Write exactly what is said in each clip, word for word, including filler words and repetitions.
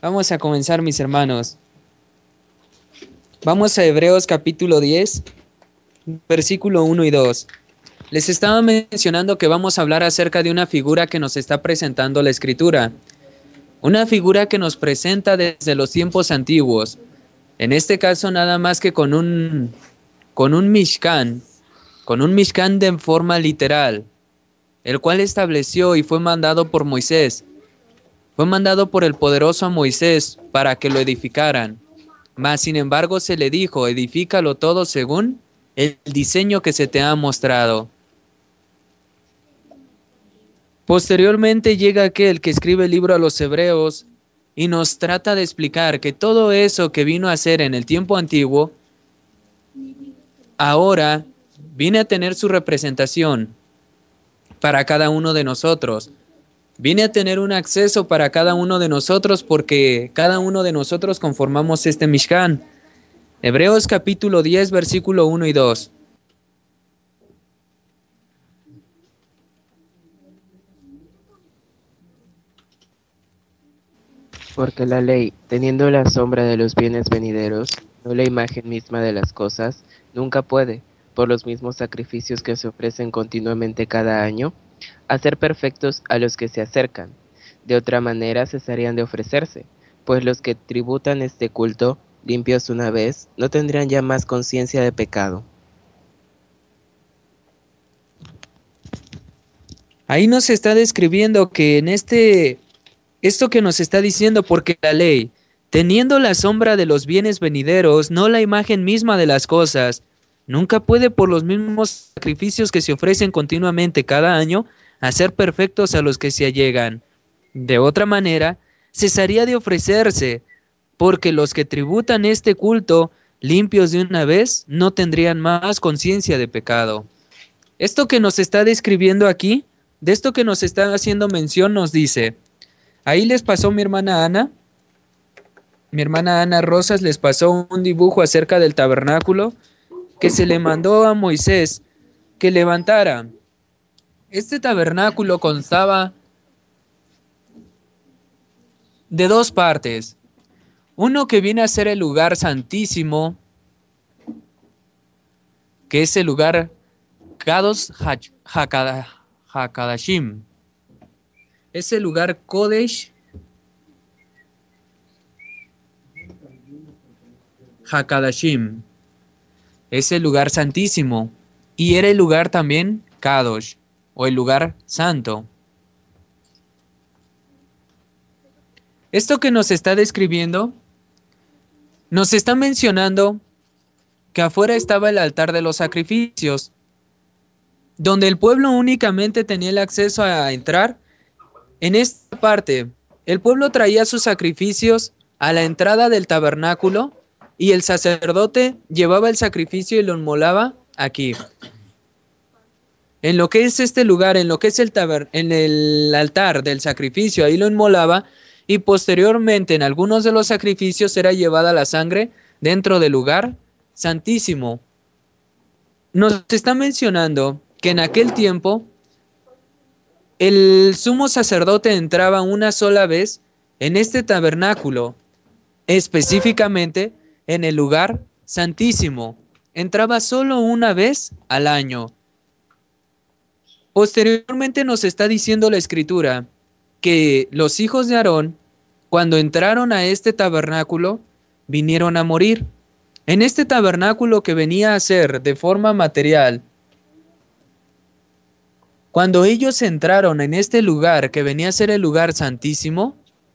Vamos a comenzar, mis hermanos. Vamos a Hebreos capítulo diez, versículo uno y dos. Les estaba mencionando que vamos a hablar acerca de una figura que nos está presentando la Escritura. Una figura que nos presenta desde los tiempos antiguos. En este caso nada más que con un, con un Mishkan, con un Mishkan de forma literal, el cual estableció y fue mandado por Moisés. Fue mandado por el poderoso a Moisés para que lo edificaran. Mas, sin embargo, se le dijo, edifícalo todo según el diseño que se te ha mostrado. Posteriormente llega aquel que escribe el libro a los Hebreos y nos trata de explicar que todo eso que vino a hacer en el tiempo antiguo, ahora viene a tener su representación para cada uno de nosotros. Viene a tener un acceso para cada uno de nosotros porque cada uno de nosotros conformamos este Mishkan. Hebreos capítulo diez, versículo uno y dos. Porque la ley, teniendo la sombra de los bienes venideros, no la imagen misma de las cosas, nunca puede, por los mismos sacrificios que se ofrecen continuamente cada año, hacer perfectos a los que se acercan. De otra manera cesarían de ofrecerse, pues los que tributan este culto, limpios una vez, no tendrían ya más conciencia de pecado. Ahí nos está describiendo que en este, esto que nos está diciendo, porque la ley, teniendo la sombra de los bienes venideros, no la imagen misma de las cosas, nunca puede por los mismos sacrificios que se ofrecen continuamente cada año, hacer perfectos a los que se allegan. De otra manera, cesaría de ofrecerse, porque los que tributan este culto, limpios de una vez, no tendrían más conciencia de pecado. Esto que nos está describiendo aquí, de esto que nos está haciendo mención, nos dice, ahí les pasó mi hermana Ana, mi hermana Ana Rosas les pasó un dibujo acerca del tabernáculo que se le mandó a Moisés que levantara. Este tabernáculo constaba de dos partes. Uno que viene a ser el lugar santísimo, que es el lugar Kadosh HaKadashim. Es el lugar Kodesh HaKadashim. Es el lugar santísimo. Y era el lugar también Kadosh, o el lugar santo. Esto que nos está describiendo, nos está mencionando que afuera estaba el altar de los sacrificios, donde el pueblo únicamente tenía el acceso a entrar. En esta parte, el pueblo traía sus sacrificios a la entrada del tabernáculo y el sacerdote llevaba el sacrificio y lo inmolaba aquí. En lo que es este lugar, en lo que es el, taber, en el altar del sacrificio, ahí lo inmolaba y posteriormente en algunos de los sacrificios era llevada la sangre dentro del lugar santísimo. Nos está mencionando que en aquel tiempo el sumo sacerdote entraba una sola vez en este tabernáculo, específicamente en el lugar santísimo. Entraba solo una vez al año. Posteriormente nos está diciendo la Escritura que los hijos de Aarón, cuando entraron a este tabernáculo, vinieron a morir. En este tabernáculo que venía a ser de forma material, cuando ellos entraron en este lugar que venía a ser el lugar santísimo,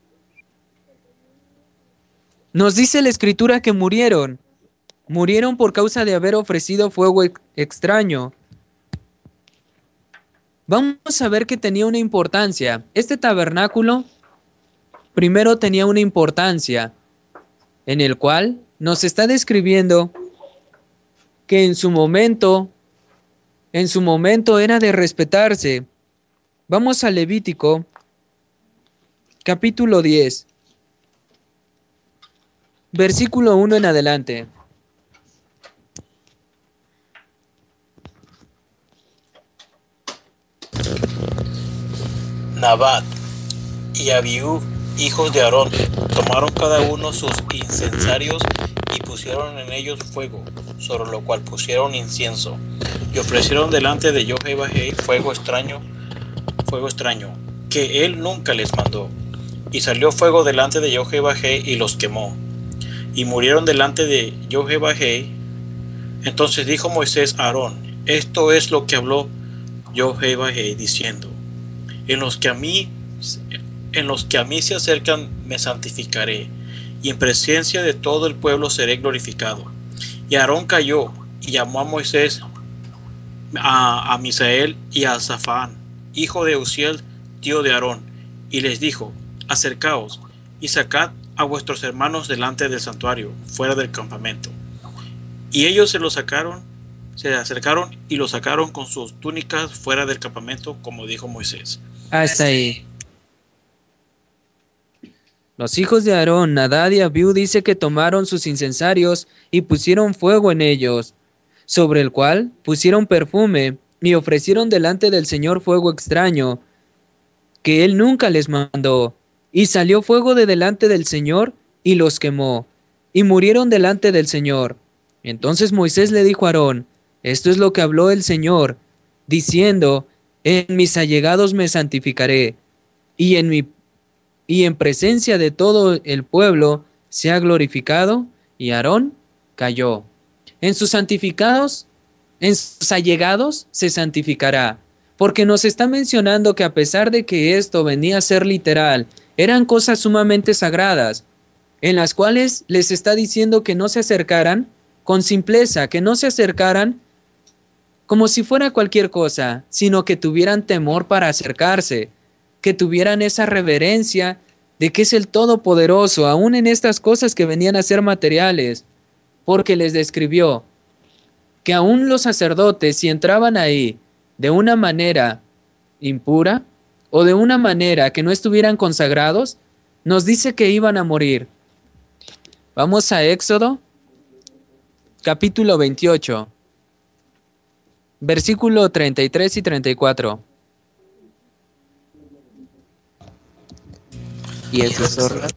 nos dice la Escritura que murieron. Murieron por causa de haber ofrecido fuego extraño. Vamos a ver que tenía una importancia. Este tabernáculo primero tenía una importancia en el cual nos está describiendo que en su momento, en su momento era de respetarse. Vamos a Levítico, capítulo diez, versículo uno en adelante. Nabat y Abiú, hijos de Aarón tomaron cada uno sus incensarios y pusieron en ellos fuego, sobre lo cual pusieron incienso, y ofrecieron delante de Jehová fuego extraño, fuego extraño, que él nunca les mandó. Y salió fuego delante de Jehová y los quemó, y murieron delante de Jehová. Entonces dijo Moisés a Aarón: esto es lo que habló Jehová diciendo: en los que a mí en los que a mí se acercan me santificaré, y en presencia de todo el pueblo seré glorificado. Y Aarón cayó y llamó a Moisés, a, a Misael y a Zafán, hijo de Uziel, tío de Aarón, y les dijo: acercaos y sacad a vuestros hermanos delante del santuario, fuera del campamento. Y ellos se lo sacaron, se acercaron y lo sacaron con sus túnicas fuera del campamento, como dijo Moisés. Hasta ahí. Los hijos de Aarón, Nadab y Abiú, dice que tomaron sus incensarios y pusieron fuego en ellos, sobre el cual pusieron perfume y ofrecieron delante del Señor fuego extraño, que él nunca les mandó. Y salió fuego de delante del Señor y los quemó, y murieron delante del Señor. Entonces Moisés le dijo a Aarón: esto es lo que habló el Señor, diciendo: en mis allegados me santificaré, y en mi y en presencia de todo el pueblo sea glorificado. Y Aarón cayó. En sus santificados, en sus allegados se santificará, porque nos está mencionando que a pesar de que esto venía a ser literal, eran cosas sumamente sagradas, en las cuales les está diciendo que no se acercaran con simpleza, que no se acercaran como si fuera cualquier cosa, sino que tuvieran temor para acercarse, que tuvieran esa reverencia de que es el Todopoderoso, aún en estas cosas que venían a ser materiales, porque les describió que aún los sacerdotes, si entraban ahí de una manera impura o de una manera que no estuvieran consagrados, nos dice que iban a morir. Vamos a Éxodo, capítulo veintiocho, versículo treinta y tres y treinta y cuatro. Y en sus orlas,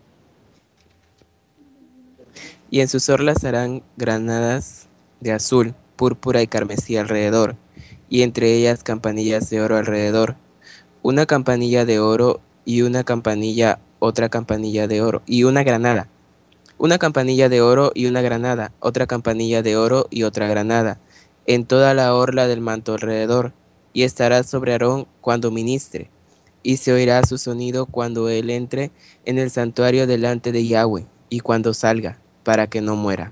y en sus orlas harán granadas de azul, púrpura y carmesí alrededor, y entre ellas campanillas de oro alrededor, una campanilla de oro y una campanilla, otra campanilla de oro y una granada, una campanilla de oro y una granada, otra campanilla de oro y otra granada, en toda la orla del manto alrededor, y estará sobre Aarón cuando ministre, y se oirá su sonido cuando él entre en el santuario delante de Yahweh, y cuando salga, para que no muera.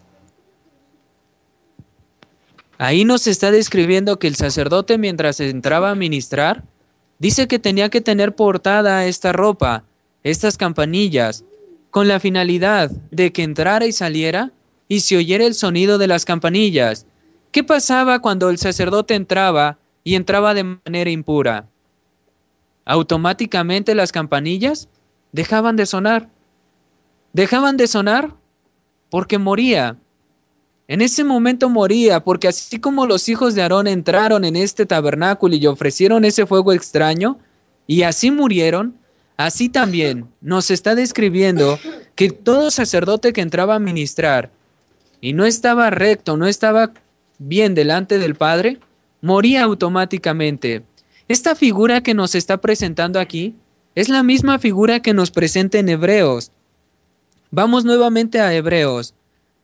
Ahí nos está describiendo que el sacerdote, mientras entraba a ministrar, dice que tenía que tener portada esta ropa, estas campanillas, con la finalidad de que entrara y saliera y se oyera el sonido de las campanillas. ¿Qué pasaba cuando el sacerdote entraba y entraba de manera impura? Automáticamente las campanillas dejaban de sonar. Dejaban de sonar porque moría. En ese momento moría, porque así como los hijos de Aarón entraron en este tabernáculo y ofrecieron ese fuego extraño, y así murieron, así también nos está describiendo que todo sacerdote que entraba a ministrar y no estaba recto, no estaba bien delante del Padre, moría automáticamente. Esta figura que nos está presentando aquí es la misma figura que nos presenta en Hebreos. Vamos nuevamente a Hebreos.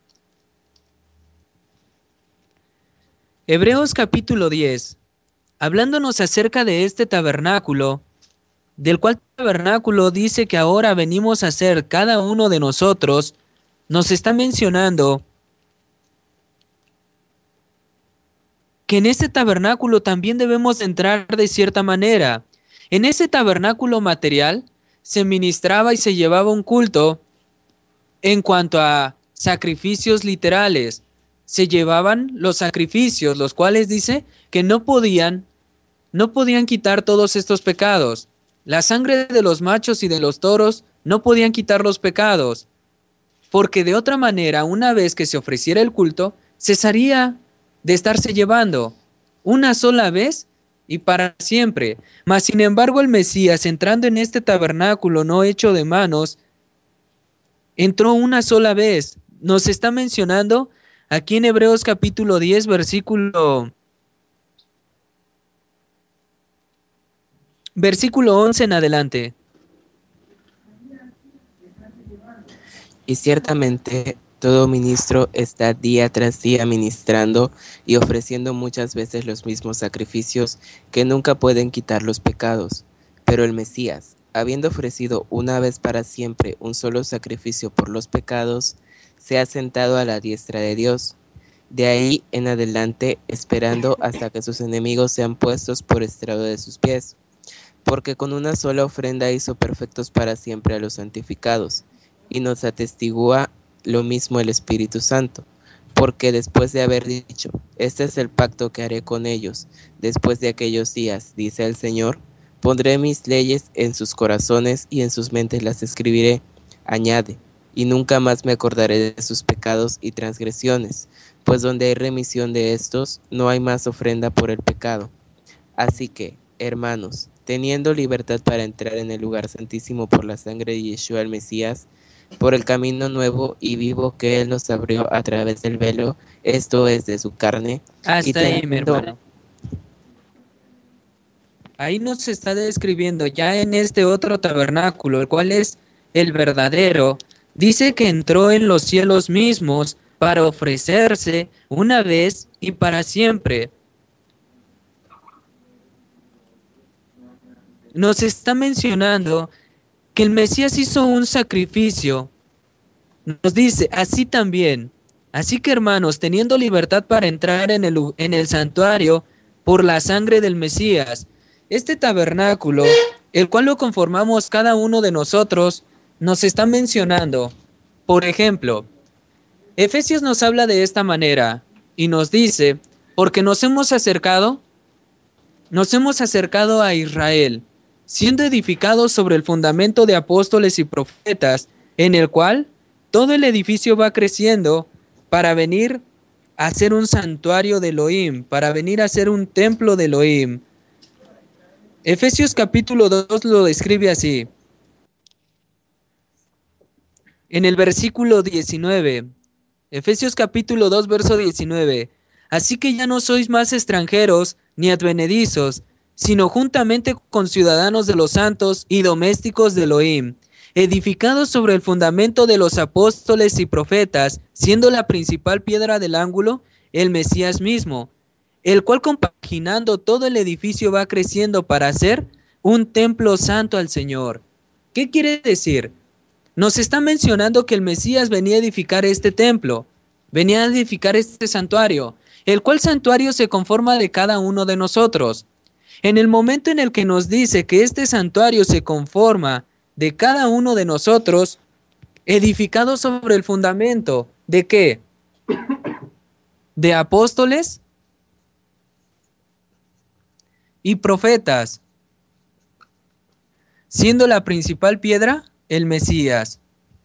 Hebreos capítulo diez, hablándonos acerca de este tabernáculo, del cual tabernáculo dice que ahora venimos a ser cada uno de nosotros, nos está mencionando que en este tabernáculo también debemos entrar de cierta manera. En ese tabernáculo material se ministraba y se llevaba un culto en cuanto a sacrificios literales. Se llevaban los sacrificios, los cuales dice que no podían, no podían quitar todos estos pecados. La sangre de los machos y de los toros no podían quitar los pecados, porque de otra manera, una vez que se ofreciera el culto, cesaría de estarse llevando una sola vez y para siempre. Mas sin embargo el Mesías, entrando en este tabernáculo no hecho de manos, entró una sola vez. Nos está mencionando aquí en Hebreos capítulo diez, versículo, versículo once en adelante. Y ciertamente todo ministro está día tras día ministrando y ofreciendo muchas veces los mismos sacrificios que nunca pueden quitar los pecados. Pero el Mesías, habiendo ofrecido una vez para siempre un solo sacrificio por los pecados, se ha sentado a la diestra de Dios. De ahí en adelante, esperando hasta que sus enemigos sean puestos por estrado de sus pies. Porque con una sola ofrenda hizo perfectos para siempre a los santificados. Y nos atestigua lo mismo el Espíritu Santo, porque después de haber dicho, este es el pacto que haré con ellos, después de aquellos días, dice el Señor, pondré mis leyes en sus corazones y en sus mentes las escribiré, añade, y nunca más me acordaré de sus pecados y transgresiones, pues donde hay remisión de estos, no hay más ofrenda por el pecado. Así que, hermanos, teniendo libertad para entrar en el lugar santísimo por la sangre de Yeshua el Mesías, por el camino nuevo y vivo que Él nos abrió a través del velo, esto es de su carne. Hasta y ahí, teniendo... mi hermano. Ahí nos está describiendo ya en este otro tabernáculo, el cual es el verdadero. Dice que entró en los cielos mismos para ofrecerse una vez y para siempre. Nos está mencionando que el Mesías hizo un sacrificio. Nos dice, así también. Así que hermanos, teniendo libertad para entrar en el, en el santuario por la sangre del Mesías, este tabernáculo, el cual lo conformamos cada uno de nosotros, nos está mencionando. Por ejemplo, Efesios nos habla de esta manera y nos dice, porque nos hemos acercado, nos hemos acercado a Israel, siendo edificados sobre el fundamento de apóstoles y profetas, en el cual todo el edificio va creciendo para venir a ser un santuario de Elohim, para venir a ser un templo de Elohim. Efesios capítulo dos lo describe así. En el versículo diecinueve, Efesios capítulo dos, verso diecinueve. Así que ya no sois más extranjeros ni advenedizos, sino juntamente con ciudadanos de los santos y domésticos de Elohim, edificados sobre el fundamento de los apóstoles y profetas, siendo la principal piedra del ángulo el Mesías mismo, el cual compaginando todo el edificio va creciendo para hacer un templo santo al Señor. ¿Qué quiere decir? Nos está mencionando que el Mesías venía a edificar este templo, venía a edificar este santuario, el cual santuario se conforma de cada uno de nosotros. En el momento en el que nos dice que este santuario se conforma de cada uno de nosotros, edificado sobre el fundamento, ¿de qué? De apóstoles y profetas, siendo la principal piedra el Mesías,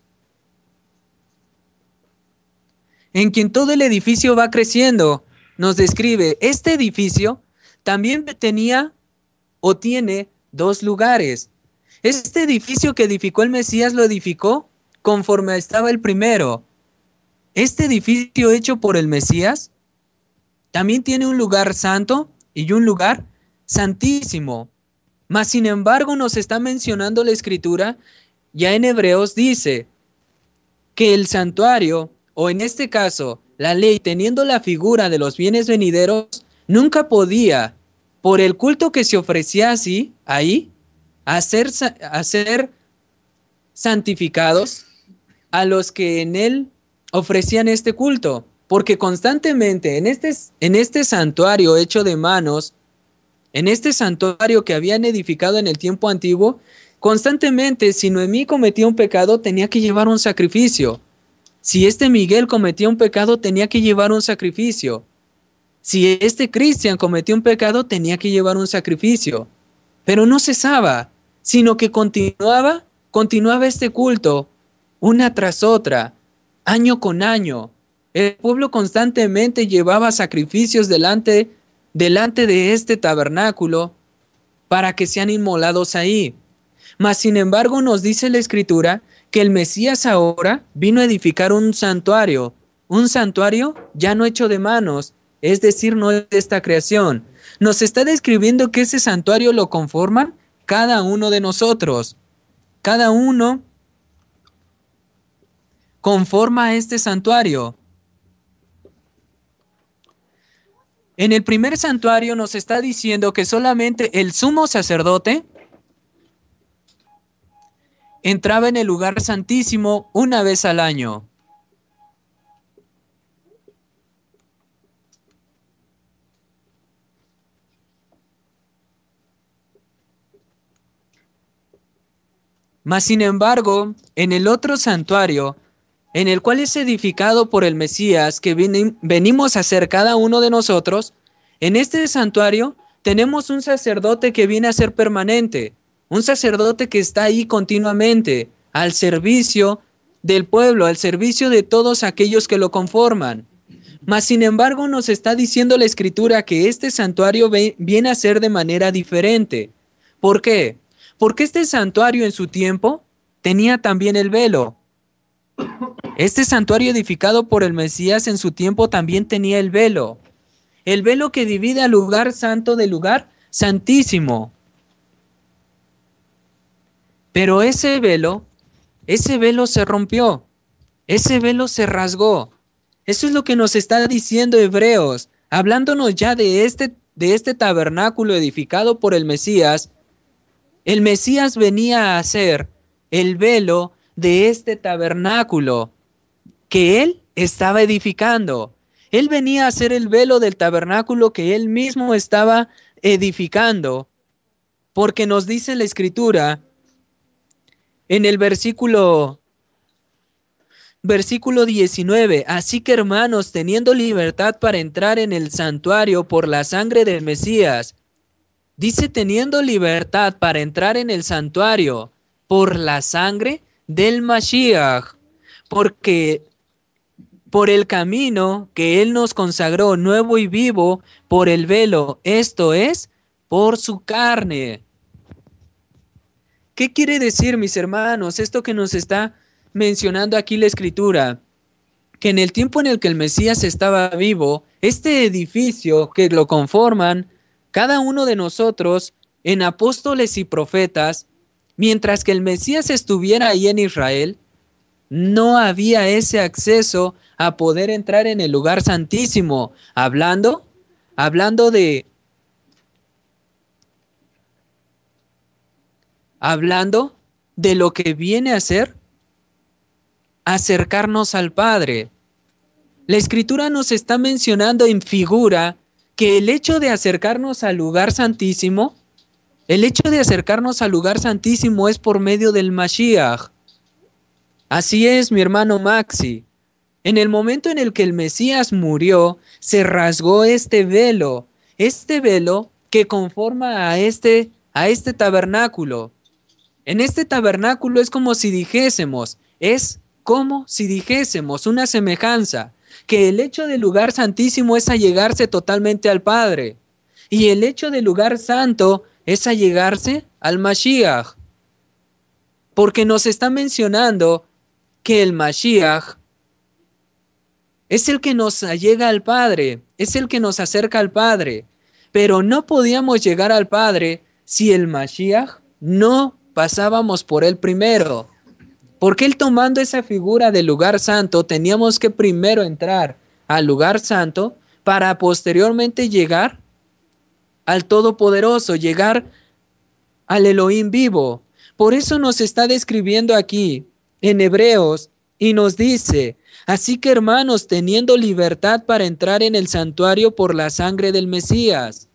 en quien todo el edificio va creciendo. Nos describe, este edificio también tenía o tiene dos lugares. Este edificio que edificó el Mesías lo edificó conforme estaba el primero. Este edificio hecho por el Mesías también tiene un lugar santo y un lugar santísimo. Mas sin embargo nos está mencionando la Escritura, ya en Hebreos dice que el santuario, o en este caso, la ley teniendo la figura de los bienes venideros, nunca podía, por el culto que se ofrecía así, ahí, hacer, hacer santificados a los que en él ofrecían este culto, porque constantemente en este, en este santuario hecho de manos, en este santuario que habían edificado en el tiempo antiguo, constantemente si Noemí cometía un pecado tenía que llevar un sacrificio. Si este Miguel cometía un pecado tenía que llevar un sacrificio. Si este Cristian cometió un pecado tenía que llevar un sacrificio. Pero no cesaba, sino que continuaba, continuaba este culto una tras otra, año con año. El pueblo constantemente llevaba sacrificios delante delante de este tabernáculo para que sean inmolados ahí. Mas sin embargo nos dice la Escritura que el Mesías ahora vino a edificar un santuario, un santuario ya no hecho de manos, es decir, no de esta creación. Nos está describiendo que ese santuario lo conforman cada uno de nosotros. Cada uno conforma este santuario. En el primer santuario nos está diciendo que solamente el sumo sacerdote entraba en el lugar santísimo una vez al año. Mas sin embargo, en el otro santuario, en el cual es edificado por el Mesías que venimos a ser cada uno de nosotros, en este santuario tenemos un sacerdote que viene a ser permanente, un sacerdote que está ahí continuamente, al servicio del pueblo, al servicio de todos aquellos que lo conforman. Mas sin embargo nos está diciendo la Escritura que este santuario viene a ser de manera diferente. ¿Por qué? Porque este santuario en su tiempo tenía también el velo. Este santuario edificado por el Mesías en su tiempo también tenía el velo. El velo que divide al lugar santo del lugar santísimo. Pero ese velo, ese velo se rompió. Ese velo se rasgó. Eso es lo que nos está diciendo Hebreos, hablándonos ya de este, de este tabernáculo edificado por el Mesías. El Mesías venía a hacer el velo de este tabernáculo que él estaba edificando. Él venía a hacer el velo del tabernáculo que él mismo estaba edificando, porque nos dice la Escritura en el versículo versículo diecinueve, así que hermanos, teniendo libertad para entrar en el santuario por la sangre del Mesías, dice teniendo libertad para entrar en el santuario por la sangre del Mashiach, porque por el camino que Él nos consagró nuevo y vivo por el velo, esto es, por su carne. ¿Qué quiere decir, mis hermanos, esto que nos está mencionando aquí la Escritura? Que en el tiempo en el que el Mesías estaba vivo, este edificio que lo conforman cada uno de nosotros en apóstoles y profetas, mientras que el Mesías estuviera ahí en Israel, no había ese acceso a poder entrar en el lugar santísimo, hablando, hablando de, hablando de lo que viene a ser acercarnos al Padre. La Escritura nos está mencionando en figura que el hecho de acercarnos al lugar santísimo, el hecho de acercarnos al lugar santísimo es por medio del Mashiach. Así es, mi hermano Maxi. En el momento en el que el Mesías murió, se rasgó este velo, este velo que conforma a este, a este tabernáculo. En este tabernáculo es como si dijésemos, es como si dijésemos una semejanza, que el hecho del lugar santísimo es allegarse totalmente al Padre, y el hecho del lugar santo es allegarse al Mashiach, porque nos está mencionando que el Mashiach es el que nos allega al Padre, es el que nos acerca al Padre, pero no podíamos llegar al Padre si el Mashiach no pasábamos por él primero. Porque él, tomando esa figura del lugar santo, teníamos que primero entrar al lugar santo para posteriormente llegar al Todopoderoso, llegar al Elohim vivo. Por eso nos está describiendo aquí en Hebreos y nos dice, así que hermanos, teniendo libertad para entrar en el santuario por la sangre del Mesías.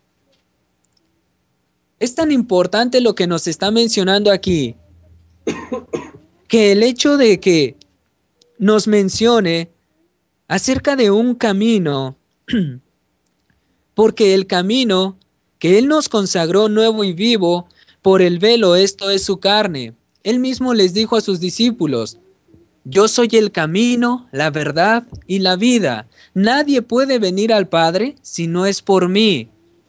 Es tan importante lo que nos está mencionando aquí, que el hecho de que nos mencione acerca de un camino, porque el camino que Él nos consagró nuevo y vivo por el velo, esto es su carne. Él mismo les dijo a sus discípulos, yo soy el camino, la verdad y la vida. Nadie puede venir al Padre si no es por mí.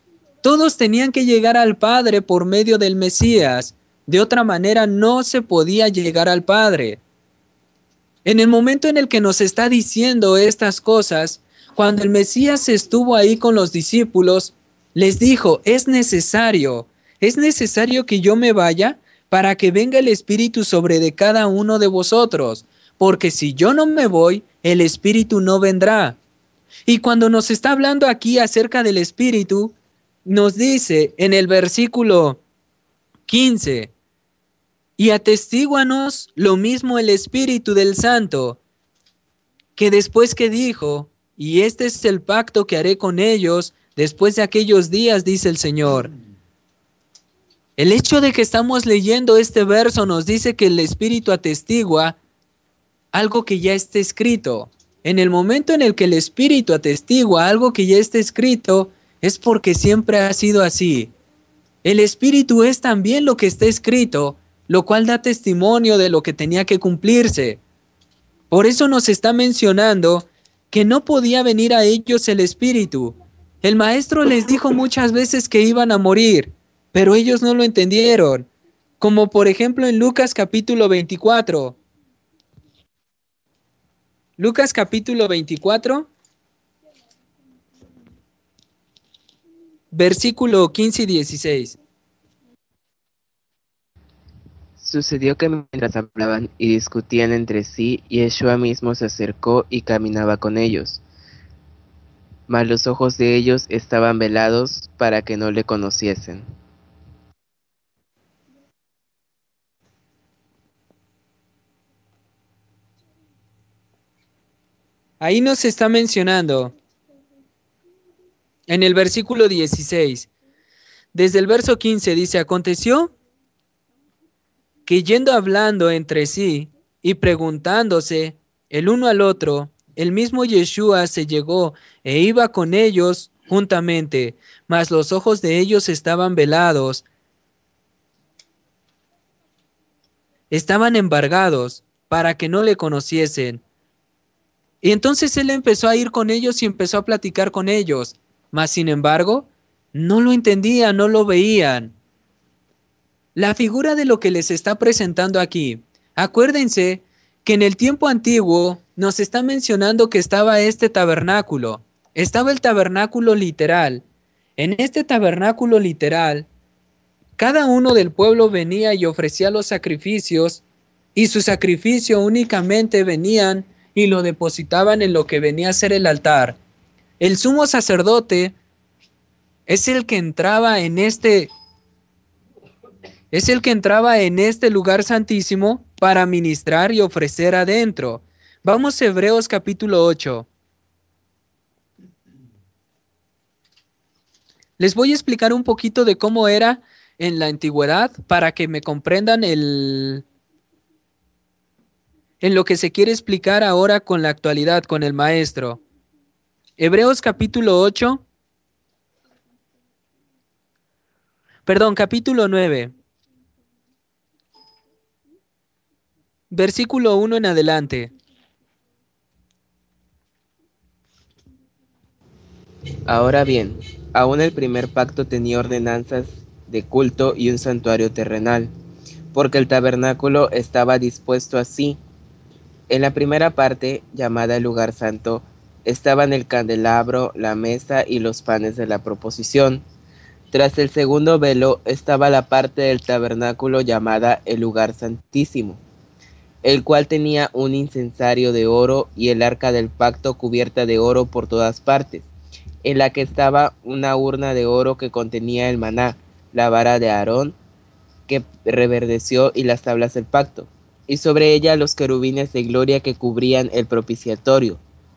Todos tenían que llegar al Padre por medio del Mesías. De otra manera no se podía llegar al Padre. En el momento en el que nos está diciendo estas cosas, cuando el Mesías estuvo ahí con los discípulos, les dijo, es necesario, es necesario que yo me vaya para que venga el Espíritu sobre de cada uno de vosotros, porque si yo no me voy, el Espíritu no vendrá. Y cuando nos está hablando aquí acerca del Espíritu, nos dice en el versículo quince, y atestíguanos lo mismo el Espíritu del Santo, que después que dijo, y este es el pacto que haré con ellos después de aquellos días, dice el Señor. El hecho de que estamos leyendo este verso nos dice que el Espíritu atestigua algo que ya está escrito. En el momento en el que el Espíritu atestigua algo que ya está escrito, es porque siempre ha sido así. El Espíritu es también lo que está escrito, lo cual da testimonio de lo que tenía que cumplirse. Por eso nos está mencionando que no podía venir a ellos el Espíritu. El Maestro les dijo muchas veces que iban a morir, pero ellos no lo entendieron. Como por ejemplo en Lucas capítulo veinticuatro. Lucas capítulo veinticuatro, versículo quince y dieciséis. Sucedió que mientras hablaban y discutían entre sí, Yeshua mismo se acercó y caminaba con ellos. Mas los ojos de ellos estaban velados para que no le conociesen. Ahí nos está mencionando, en el versículo dieciséis, desde el verso quince dice, aconteció que yendo hablando entre sí y preguntándose el uno al otro, el mismo Yeshua se llegó e iba con ellos juntamente, mas los ojos de ellos estaban velados, estaban embargados para que no le conociesen. Y entonces él empezó a ir con ellos y empezó a platicar con ellos, mas sin embargo, no lo entendían, no lo veían. La figura de lo que les está presentando aquí, acuérdense que en el tiempo antiguo nos está mencionando que estaba este tabernáculo, estaba el tabernáculo literal. En este tabernáculo literal, cada uno del pueblo venía y ofrecía los sacrificios, y su sacrificio únicamente venían y lo depositaban en lo que venía a ser el altar. El sumo sacerdote es el que entraba en este es el que entraba en este lugar santísimo para ministrar y ofrecer adentro. Vamos a Hebreos capítulo ocho. Les voy a explicar un poquito de cómo era en la antigüedad para que me comprendan el en lo que se quiere explicar ahora con la actualidad, con el maestro. Hebreos capítulo ocho. Perdón, capítulo nueve. Versículo uno en adelante. Ahora bien, aún el primer pacto tenía ordenanzas de culto y un santuario terrenal, porque el tabernáculo estaba dispuesto así. En la primera parte, llamada el lugar santo, estaban el candelabro, la mesa y los panes de la proposición. Tras el segundo velo estaba la parte del tabernáculo llamada el lugar santísimo, el cual tenía un incensario de oro y el arca del pacto cubierta de oro por todas partes, en la que estaba una urna de oro que contenía el maná, la vara de Aarón que reverdeció y las tablas del pacto, y sobre ella los querubines de gloria que cubrían el propiciatorio,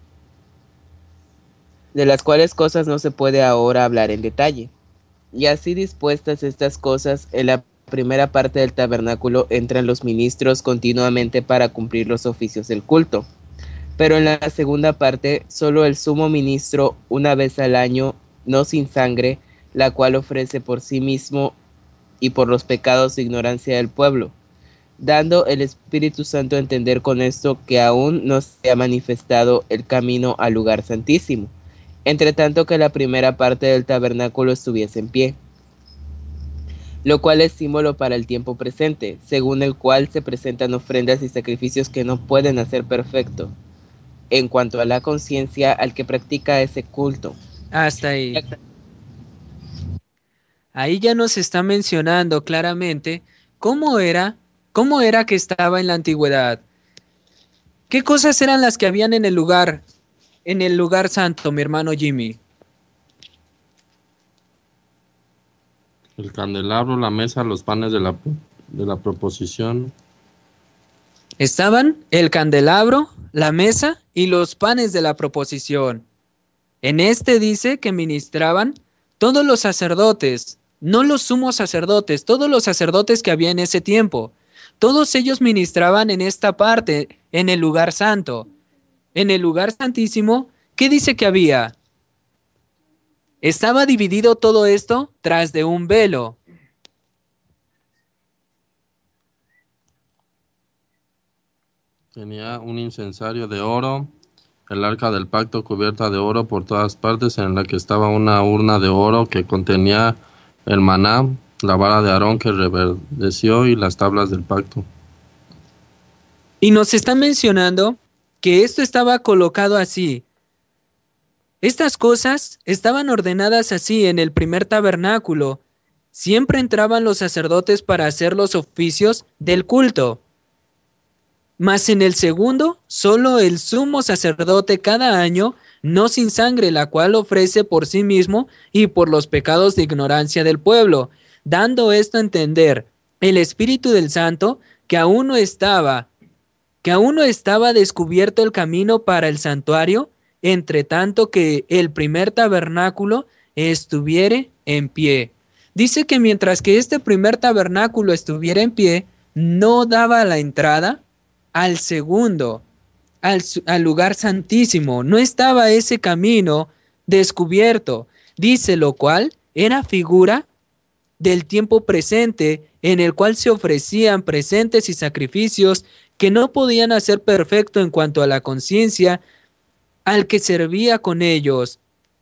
de las cuales cosas no se puede ahora hablar en detalle. Y así dispuestas estas cosas, en la primera parte del tabernáculo entran los ministros continuamente para cumplir los oficios del culto. Pero en la segunda parte, solo el sumo ministro, una vez al año, no sin sangre, la cual ofrece por sí mismo y por los pecados de ignorancia del pueblo, dando el Espíritu Santo a entender con esto que aún no se ha manifestado el camino al lugar santísimo, entre tanto que la primera parte del tabernáculo estuviese en pie, lo cual es símbolo para el tiempo presente, según el cual se presentan ofrendas y sacrificios que no pueden hacer perfecto, en cuanto a la conciencia al que practica ese culto. Hasta ahí. Ahí ya nos está mencionando claramente cómo era, cómo era que estaba en la antigüedad. ¿Qué cosas eran las que habían en el lugar, en el lugar santo, mi hermano Jimmy? El candelabro, la mesa, los panes de la, de la proposición. Estaban el candelabro, la mesa y los panes de la proposición. En este dice que ministraban todos los sacerdotes, no los sumos sacerdotes, todos los sacerdotes que había en ese tiempo. Todos ellos ministraban en esta parte, en el lugar santo. En el lugar santísimo, ¿qué dice que había? Estaba dividido todo esto tras de un velo. Tenía un incensario de oro, el arca del pacto cubierta de oro por todas partes, en la que estaba una urna de oro que contenía el maná, la vara de Aarón que reverdeció y las tablas del pacto. Y nos está mencionando que esto estaba colocado así. Estas cosas estaban ordenadas así en el primer tabernáculo. Siempre entraban los sacerdotes para hacer los oficios del culto. Mas en el segundo, solo el sumo sacerdote cada año, no sin sangre, la cual ofrece por sí mismo y por los pecados de ignorancia del pueblo, dando esto a entender el Espíritu del Santo que aún no estaba, que aún no estaba descubierto el camino para el santuario, entre tanto que el primer tabernáculo estuviere en pie. Dice que mientras que este primer tabernáculo estuviera en pie, no daba la entrada al segundo, al, al lugar santísimo. No estaba ese camino descubierto. Dice lo cual era figura del tiempo presente en el cual se ofrecían presentes y sacrificios que no podían hacer perfecto en cuanto a la conciencia al que servía con ellos,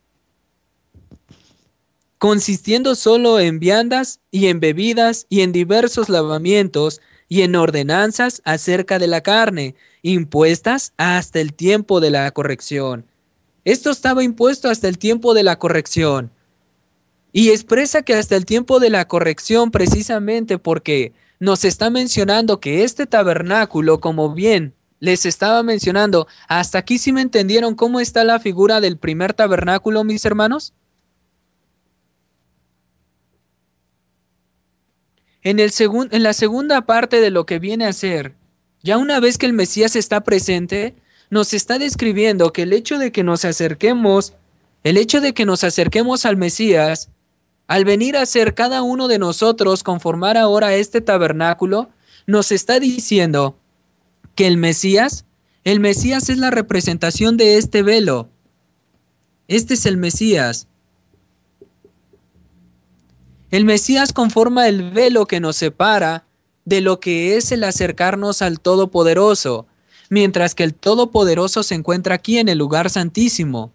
consistiendo solo en viandas y en bebidas y en diversos lavamientos y en ordenanzas acerca de la carne, impuestas hasta el tiempo de la corrección. Esto estaba impuesto hasta el tiempo de la corrección. Y expresa que hasta el tiempo de la corrección precisamente porque nos está mencionando que este tabernáculo, como bien les estaba mencionando, hasta aquí sí me entendieron cómo está la figura del primer tabernáculo, mis hermanos. En, el segun, en la segunda parte de lo que viene a ser, ya una vez que el Mesías está presente, nos está describiendo que el hecho de que nos acerquemos, el hecho de que nos acerquemos al Mesías, al venir a ser cada uno de nosotros conformar ahora este tabernáculo, nos está diciendo que el Mesías, el Mesías es la representación de este velo. Este es el Mesías. El Mesías conforma el velo que nos separa de lo que es el acercarnos al Todopoderoso, mientras que el Todopoderoso se encuentra aquí en el lugar santísimo.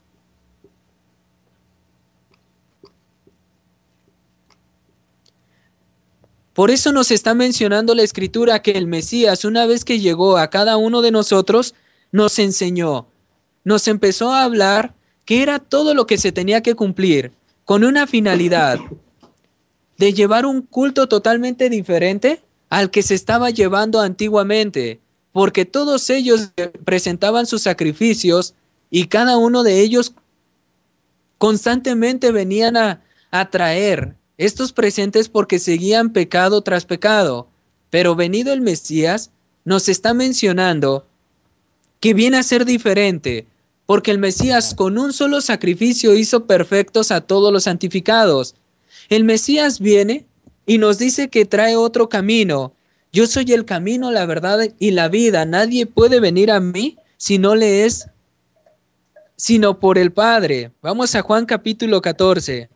Por eso nos está mencionando la Escritura que el Mesías, una vez que llegó a cada uno de nosotros, nos enseñó, nos empezó a hablar que era todo lo que se tenía que cumplir, con una finalidad de llevar un culto totalmente diferente al que se estaba llevando antiguamente, porque todos ellos presentaban sus sacrificios y cada uno de ellos constantemente venían a, a traer estos presentes porque seguían pecado tras pecado. Pero venido el Mesías, nos está mencionando que viene a ser diferente, porque el Mesías con un solo sacrificio hizo perfectos a todos los santificados. El Mesías viene y nos dice que trae otro camino. Yo soy el camino, la verdad y la vida. Nadie puede venir a mí si no le es, sino por el Padre. Vamos a Juan capítulo catorce.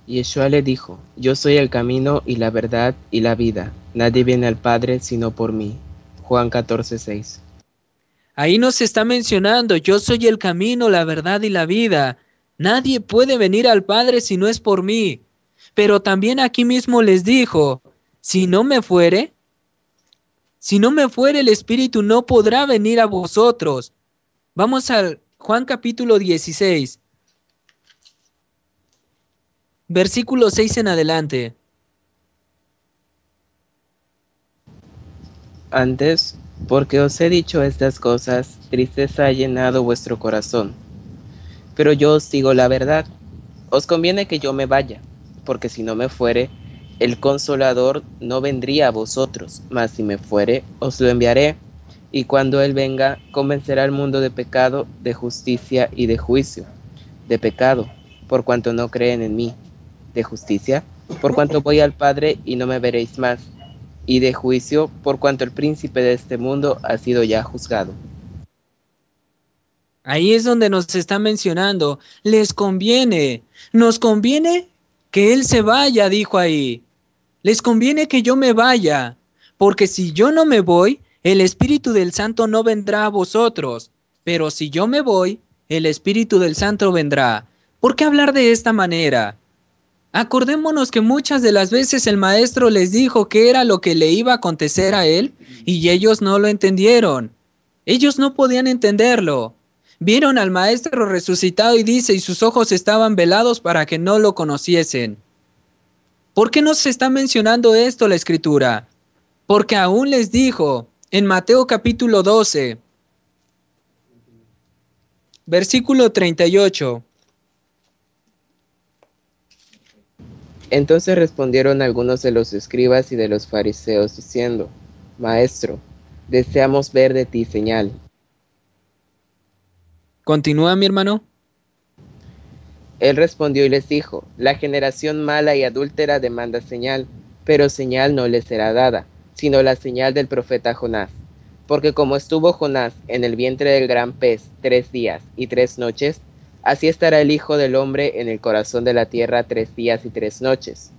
Yeshua le dijo, yo soy el camino y la verdad y la vida. Nadie viene al Padre sino por mí. Juan catorce, seis. Ahí nos está mencionando, yo soy el camino, la verdad y la vida. Nadie puede venir al Padre si no es por mí. Pero también aquí mismo les dijo, si no me fuere, si no me fuere el Espíritu no podrá venir a vosotros. Vamos al Juan capítulo dieciséis, versículo seis en adelante. Antes, porque os he dicho estas cosas, tristeza ha llenado vuestro corazón. Pero yo os digo la verdad, os conviene que yo me vaya, porque si no me fuere, el Consolador no vendría a vosotros, mas si me fuere, os lo enviaré, y cuando Él venga, convencerá al mundo de pecado, de justicia y de juicio. De pecado, por cuanto no creen en mí. De justicia, por cuanto voy al Padre y no me veréis más. Y de juicio, por cuanto el príncipe de este mundo ha sido ya juzgado. Ahí es donde nos está mencionando, les conviene, nos conviene que Él se vaya, dijo ahí. Les conviene que yo me vaya, porque si yo no me voy, el Espíritu del Santo no vendrá a vosotros. Pero si yo me voy, el Espíritu del Santo vendrá. ¿Por qué hablar de esta manera? Acordémonos que muchas de las veces el Maestro les dijo qué era lo que le iba a acontecer a Él, y ellos no lo entendieron. Ellos no podían entenderlo. Vieron al Maestro resucitado y dice, y sus ojos estaban velados para que no lo conociesen. ¿Por qué nos está mencionando esto la Escritura? Porque aún les dijo en Mateo capítulo doce, versículo treinta y ocho. Entonces respondieron algunos de los escribas y de los fariseos, diciendo, Maestro, deseamos ver de ti señal. Continúa, mi hermano. Él respondió y les dijo, la generación mala y adúltera demanda señal, pero señal no le será dada, sino la señal del profeta Jonás. Porque como estuvo Jonás en el vientre del gran pez tres días y tres noches, así estará el Hijo del Hombre en el corazón de la tierra tres días y tres noches.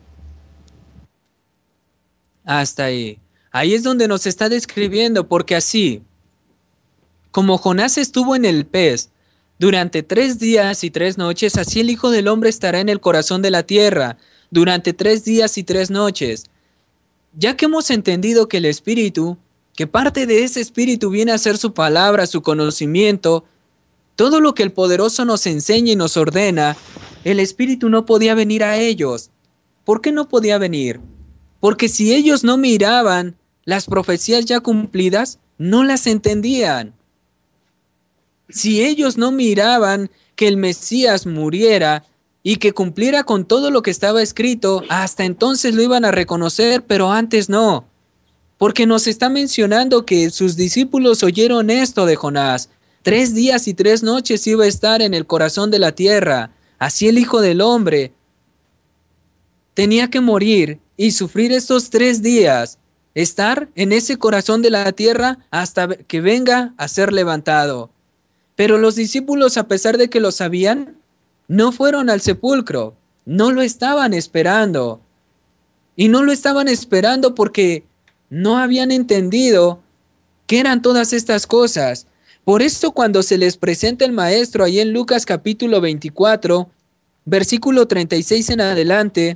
Hasta ahí. Ahí es donde nos está describiendo, porque así, como Jonás estuvo en el pez durante tres días y tres noches, así el Hijo del Hombre estará en el corazón de la tierra durante tres días y tres noches. Ya que hemos entendido que el Espíritu, que parte de ese Espíritu viene a ser su palabra, su conocimiento, todo lo que el Poderoso nos enseña y nos ordena, el Espíritu no podía venir a ellos. ¿Por qué no podía venir? Porque si ellos no miraban las profecías ya cumplidas, no las entendían. Si ellos no miraban que el Mesías muriera y que cumpliera con todo lo que estaba escrito, hasta entonces lo iban a reconocer, pero antes no. Porque nos está mencionando que sus discípulos oyeron esto de Jonás. Tres días y tres noches iba a estar en el corazón de la tierra. Así el Hijo del Hombre tenía que morir y sufrir estos tres días, estar en ese corazón de la tierra hasta que venga a ser levantado. Pero los discípulos, a pesar de que lo sabían, no fueron al sepulcro, no lo estaban esperando. Y no lo estaban esperando porque no habían entendido qué eran todas estas cosas. Por esto cuando se les presenta el Maestro ahí en Lucas capítulo veinticuatro, versículo treinta y seis en adelante.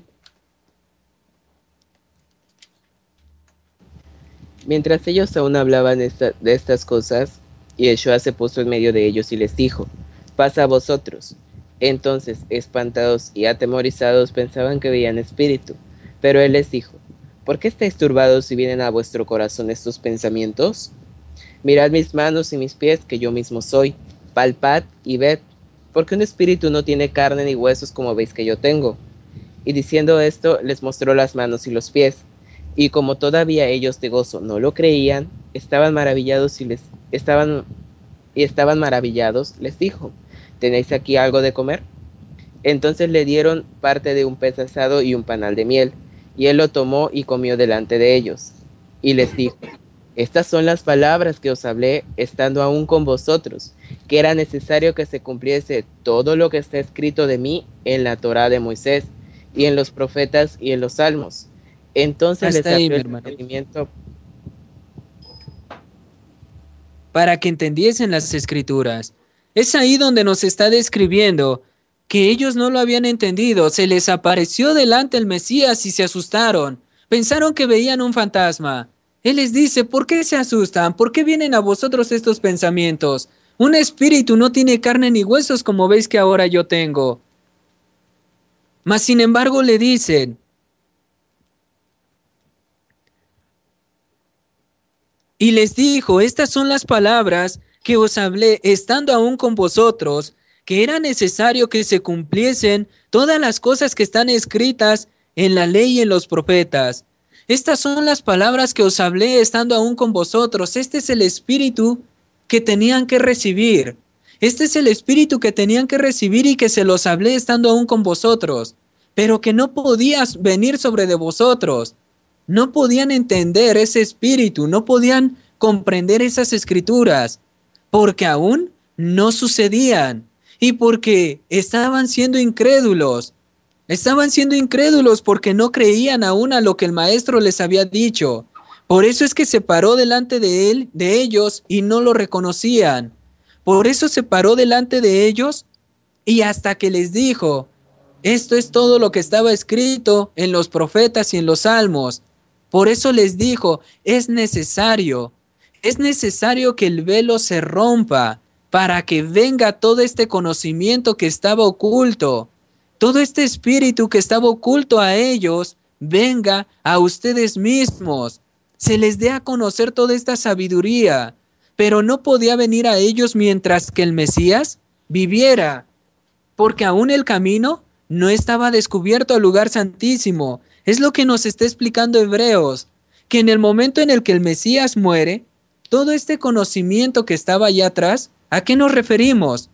Mientras ellos aún hablaban esta, de estas cosas, Yeshua se puso en medio de ellos y les dijo, pasa a vosotros. Entonces, espantados y atemorizados, pensaban que veían espíritu. Pero él les dijo, ¿por qué estáis turbados si vienen a vuestro corazón estos pensamientos? Mirad mis manos y mis pies, que yo mismo soy. Palpad y ved, porque un espíritu no tiene carne ni huesos como veis que yo tengo. Y diciendo esto, les mostró las manos y los pies. Y como todavía ellos de gozo no lo creían, estaban maravillados y les estaban y estaban maravillados, les dijo, ¿tenéis aquí algo de comer? Entonces le dieron parte de un pez asado y un panal de miel, y él lo tomó y comió delante de ellos. Y les dijo, estas son las palabras que os hablé estando aún con vosotros, que era necesario que se cumpliese todo lo que está escrito de mí en la Torá de Moisés y en los profetas y en los salmos. Entonces les Hasta ahí, abrió mi el hermano. entendimiento. Para que entendiesen las escrituras. Es ahí donde nos está describiendo que ellos no lo habían entendido. Se les apareció delante el Mesías y se asustaron. Pensaron que veían un fantasma. Él les dice, ¿por qué se asustan? ¿Por qué vienen a vosotros estos pensamientos? Un espíritu no tiene carne ni huesos como veis que ahora yo tengo. Mas sin embargo le dicen, y les dijo, estas son las palabras que os hablé estando aún con vosotros, que era necesario que se cumpliesen todas las cosas que están escritas en la ley y en los profetas. Estas son las palabras que os hablé estando aún con vosotros. Este es el espíritu que tenían que recibir. Este es el espíritu que tenían que recibir y que se los hablé estando aún con vosotros, pero que no podía venir sobre de vosotros. No podían entender ese espíritu, no podían comprender esas escrituras, porque aún no sucedían y porque estaban siendo incrédulos. Estaban siendo incrédulos porque no creían aún a lo que el maestro les había dicho. Por eso es que se paró delante de él, de ellos, y no lo reconocían. Por eso se paró delante de ellos y hasta que les dijo, esto es todo lo que estaba escrito en los profetas y en los salmos. Por eso les dijo, es necesario, es necesario que el velo se rompa para que venga todo este conocimiento que estaba oculto. Todo este espíritu que estaba oculto a ellos, venga a ustedes mismos. Se les dé a conocer toda esta sabiduría, pero no podía venir a ellos mientras que el Mesías viviera, porque aún el camino no estaba descubierto al lugar santísimo. Es lo que nos está explicando Hebreos, que en el momento en el que el Mesías muere, todo este conocimiento que estaba allá atrás, ¿a qué nos referimos?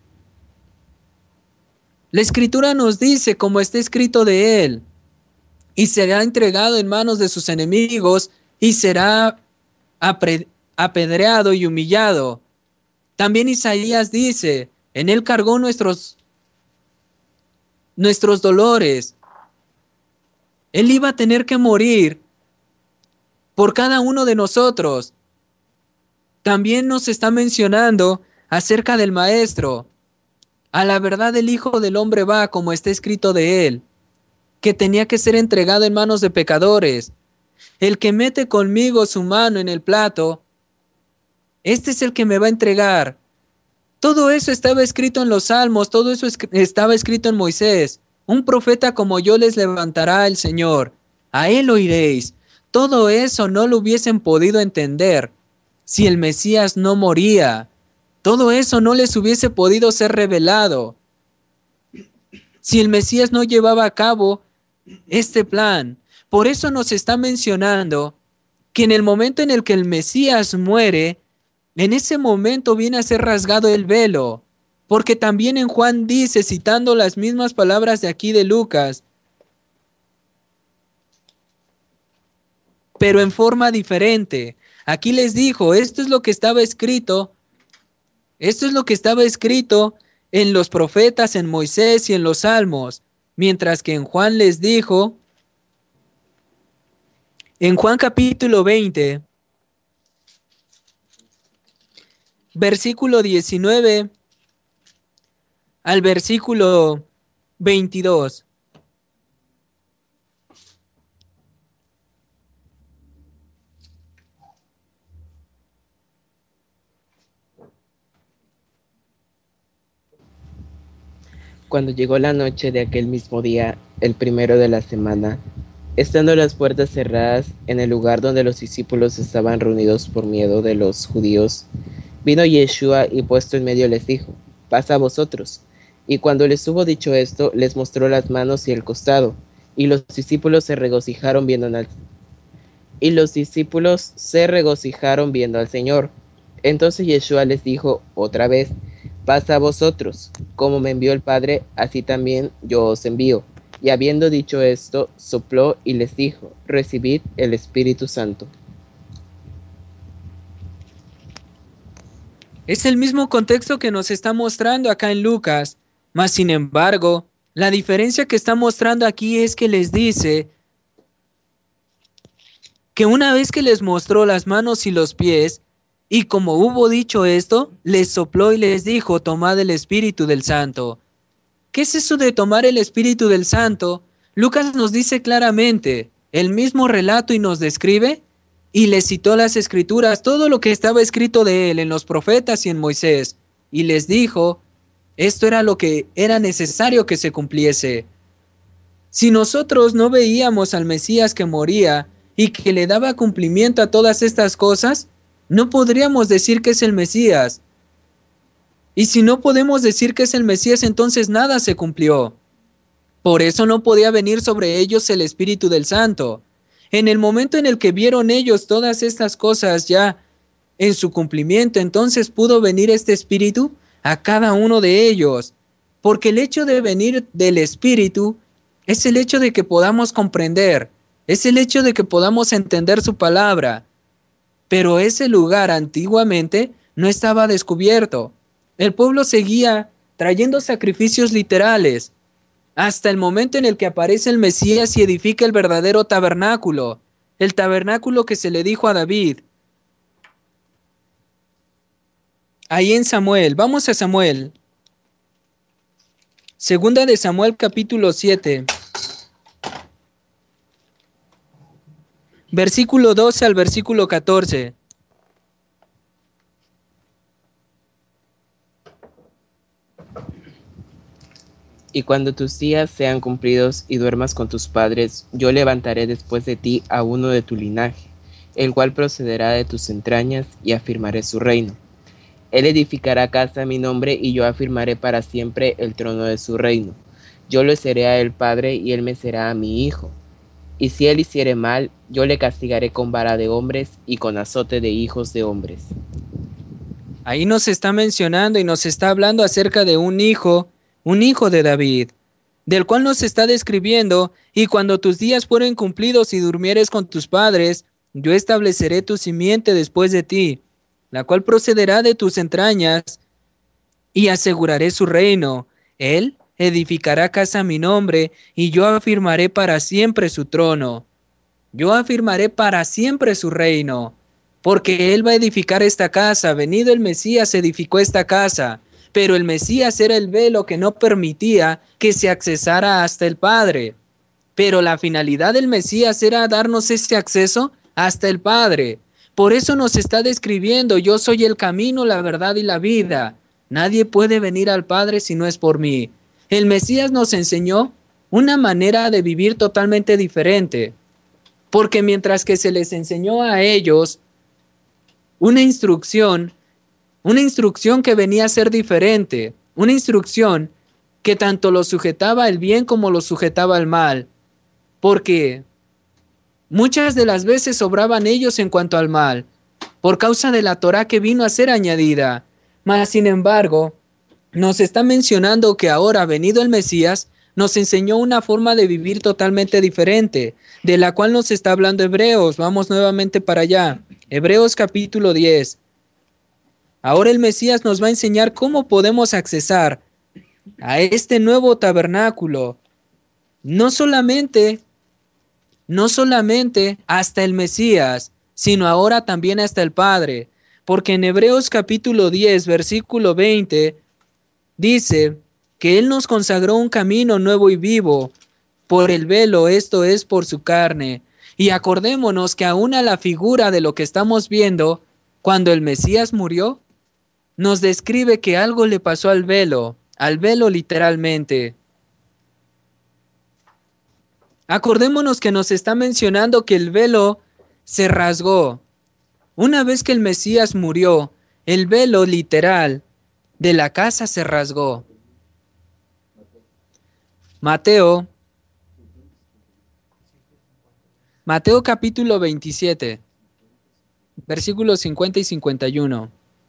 La Escritura nos dice, como está escrito de él, y será entregado en manos de sus enemigos, y será apedreado y humillado. También Isaías dice, en él cargó nuestros, nuestros dolores. Él iba a tener que morir por cada uno de nosotros. También nos está mencionando acerca del Maestro. A la verdad el Hijo del Hombre va, como está escrito de él, que tenía que ser entregado en manos de pecadores. El que mete conmigo su mano en el plato, este es el que me va a entregar. Todo eso estaba escrito en los Salmos, todo eso es, estaba escrito en Moisés. Un profeta como yo les levantará el Señor. A él oiréis. Todo eso no lo hubiesen podido entender si el Mesías no moría. Todo eso no les hubiese podido ser revelado si el Mesías no llevaba a cabo este plan. Por eso nos está mencionando que en el momento en el que el Mesías muere, en ese momento viene a ser rasgado el velo. Porque también en Juan dice, citando las mismas palabras de aquí de Lucas, pero en forma diferente. Aquí les dijo, esto es lo que estaba escrito, esto es lo que estaba escrito en los profetas, en Moisés y en los Salmos, mientras que en Juan les dijo, en Juan capítulo veinte, versículo diecinueve al versículo veintidós. Cuando llegó la noche de aquel mismo día, el primero de la semana, estando las puertas cerradas en el lugar donde los discípulos estaban reunidos por miedo de los judíos, vino Yeshua y puesto en medio les dijo, pasa a vosotros. Y cuando les hubo dicho esto, les mostró las manos y el costado, y los discípulos se regocijaron viendo al y los discípulos se regocijaron viendo al Señor. Entonces Yeshua les dijo otra vez, pasa a vosotros, como me envió el Padre, así también yo os envío. Y habiendo dicho esto, sopló y les dijo, recibid el Espíritu Santo. Es el mismo contexto que nos está mostrando acá en Lucas, mas sin embargo, La diferencia que está mostrando aquí es que les dice que una vez que les mostró las manos y los pies, y como hubo dicho esto, les sopló y les dijo, tomad el Espíritu del Santo. ¿Qué es eso de tomar el Espíritu del Santo? Lucas nos dice claramente el mismo relato y nos describe, y les citó las Escrituras, todo lo que estaba escrito de él en los profetas y en Moisés, y les dijo, esto era lo que era necesario que se cumpliese. Si nosotros no veíamos al Mesías que moría y que le daba cumplimiento a todas estas cosas, no podríamos decir que es el Mesías. Y si no podemos decir que es el Mesías, entonces nada se cumplió. Por eso no podía venir sobre ellos el Espíritu del Santo. En el momento en el que vieron ellos todas estas cosas ya en su cumplimiento, entonces pudo venir este Espíritu a cada uno de ellos. Porque el hecho de venir del Espíritu es el hecho de que podamos comprender, es el hecho de que podamos entender su palabra. Pero ese lugar antiguamente no estaba descubierto. El pueblo seguía trayendo sacrificios literales, hasta el momento en el que aparece el Mesías y edifica el verdadero tabernáculo, el tabernáculo que se le dijo a David. Ahí en Samuel, vamos a Samuel. Segunda de Samuel capítulo siete. Versículo doce al versículo catorce. Y cuando tus días sean cumplidos y duermas con tus padres, yo levantaré después de ti a uno de tu linaje, el cual procederá de tus entrañas, y afirmaré su reino. Él edificará casa a mi nombre, y yo afirmaré para siempre el trono de su reino. Yo le seré a él padre, y él me será a mi hijo. Y si él hiciere mal, yo le castigaré con vara de hombres y con azote de hijos de hombres. Ahí nos está mencionando y nos está hablando acerca de un hijo, un hijo de David, del cual nos está describiendo, y cuando tus días fueren cumplidos y durmieres con tus padres, yo estableceré tu simiente después de ti, la cual procederá de tus entrañas, y aseguraré su reino. Él edificará casa a mi nombre, y yo afirmaré para siempre su trono. Yo afirmaré para siempre su reino, porque él va a edificar esta casa. Venido el Mesías, edificó esta casa. Pero el Mesías era el velo que no permitía que se accesara hasta el Padre. Pero la finalidad del Mesías era darnos ese acceso hasta el Padre. Por eso nos está describiendo, yo soy el camino, la verdad y la vida. Nadie puede venir al Padre si no es por mí. El Mesías nos enseñó una manera de vivir totalmente diferente. Porque mientras que se les enseñó a ellos una instrucción, Una instrucción que venía a ser diferente, una instrucción que tanto lo sujetaba al bien como lo sujetaba al mal, porque muchas de las veces sobraban ellos en cuanto al mal, por causa de la Torá que vino a ser añadida. Mas, sin embargo, nos está mencionando que ahora, venido el Mesías, nos enseñó una forma de vivir totalmente diferente, de la cual nos está hablando Hebreos. Vamos nuevamente para allá. Hebreos capítulo diez. Ahora el Mesías nos va a enseñar cómo podemos accesar a este nuevo tabernáculo. No solamente, no solamente hasta el Mesías, sino ahora también hasta el Padre. Porque en Hebreos capítulo diez, versículo veinte, dice que Él nos consagró un camino nuevo y vivo por el velo, esto es, por su carne. Y acordémonos que aún a la figura de lo que estamos viendo, cuando el Mesías murió, nos describe que algo le pasó al velo, al velo literalmente. Acordémonos que nos está mencionando que el velo se rasgó. Una vez que el Mesías murió, el velo literal de la casa se rasgó. Mateo, Mateo capítulo veintisiete, versículos cincuenta y cincuenta y uno.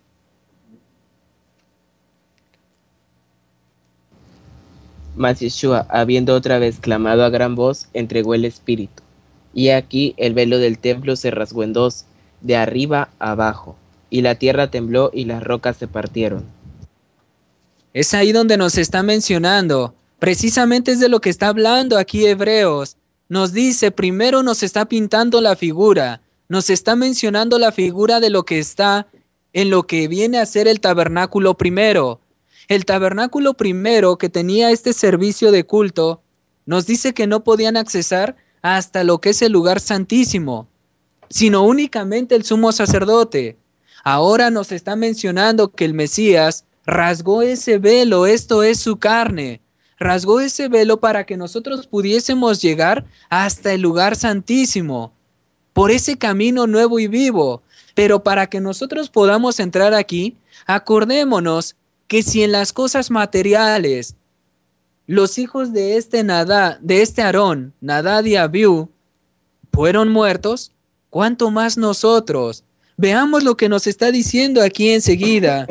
Mas Yeshua, habiendo otra vez clamado a gran voz, entregó el Espíritu. Y aquí el velo del templo se rasgó en dos, de arriba a abajo, y la tierra tembló y las rocas se partieron. Es ahí donde nos está mencionando Precisamente es de lo que está hablando aquí Hebreos. Nos dice, primero nos está pintando la figura, nos está mencionando la figura de lo que está en lo que viene a ser el tabernáculo primero. El tabernáculo primero, que tenía este servicio de culto, nos dice que no podían accesar hasta lo que es el lugar santísimo, sino únicamente el sumo sacerdote. Ahora nos está mencionando que el Mesías rasgó ese velo, esto es su carne, rasgó ese velo para que nosotros pudiésemos llegar hasta el lugar santísimo, por ese camino nuevo y vivo. Pero para que nosotros podamos entrar aquí, acordémonos que si en las cosas materiales los hijos de este Nadab, de este Aarón, Nadab y Abiú, fueron muertos, ¿cuánto más nosotros? Veamos lo que nos está diciendo aquí enseguida.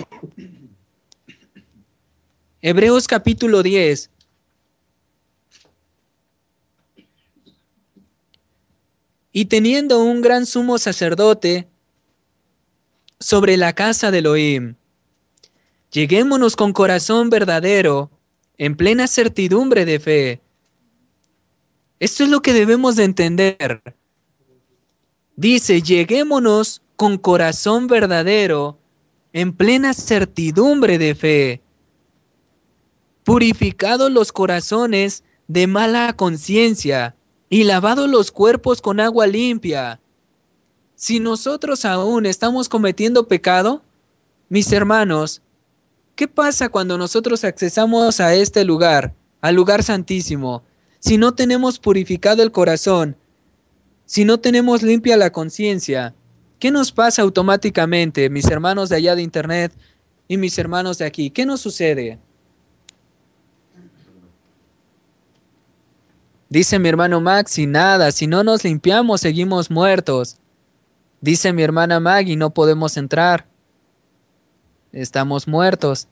Hebreos capítulo diez. Y teniendo un gran sumo sacerdote sobre la casa de Elohim, lleguémonos con corazón verdadero, en plena certidumbre de fe. Esto es lo que debemos de entender. Dice, lleguémonos con corazón verdadero, en plena certidumbre de fe, purificados los corazones de mala conciencia y lavados los cuerpos con agua limpia. Si nosotros aún estamos cometiendo pecado, mis hermanos, ¿qué pasa cuando nosotros accesamos a este lugar, al lugar santísimo? Si no tenemos purificado el corazón, si no tenemos limpia la conciencia, ¿qué nos pasa automáticamente, mis hermanos de allá de internet y mis hermanos de aquí? ¿Qué nos sucede? Dice mi hermano Max, y nada, si no nos limpiamos, seguimos muertos. Dice mi hermana Maggie, no podemos entrar. Estamos muertos.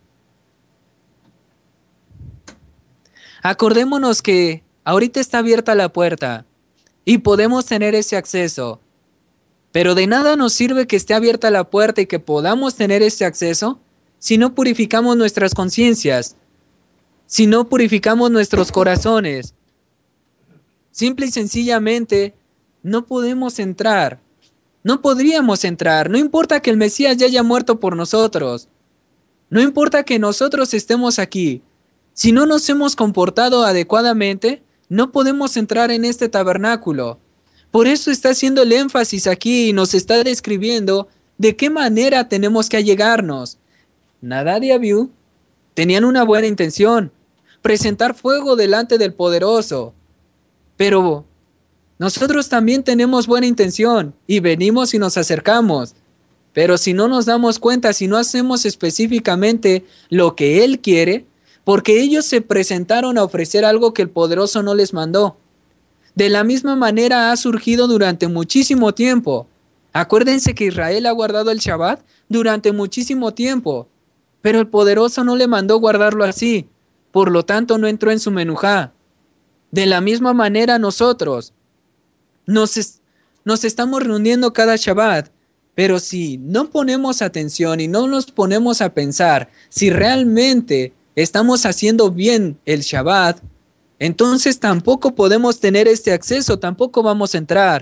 Acordémonos que ahorita está abierta la puerta y podemos tener ese acceso. Pero de nada nos sirve que esté abierta la puerta y que podamos tener ese acceso si no purificamos nuestras conciencias, si no purificamos nuestros corazones. Simple y sencillamente no podemos entrar. No podríamos entrar. No importa que el Mesías ya haya muerto por nosotros. No importa que nosotros estemos aquí. Si no nos hemos comportado adecuadamente, no podemos entrar en este tabernáculo. Por eso está haciendo el énfasis aquí y nos está describiendo de qué manera tenemos que allegarnos. Nadab y Abiú tenían una buena intención, presentar fuego delante del Poderoso. Pero nosotros también tenemos buena intención y venimos y nos acercamos. Pero si no nos damos cuenta, si no hacemos específicamente lo que Él quiere, porque ellos se presentaron a ofrecer algo que el Poderoso no les mandó. De la misma manera ha surgido durante muchísimo tiempo. Acuérdense que Israel ha guardado el Shabbat durante muchísimo tiempo, pero el Poderoso no le mandó guardarlo así, por lo tanto no entró en su menujá. De la misma manera nosotros nos, es, nos estamos reuniendo cada Shabbat, pero si no ponemos atención y no nos ponemos a pensar si realmente estamos haciendo bien el Shabbat, entonces tampoco podemos tener este acceso, tampoco vamos a entrar.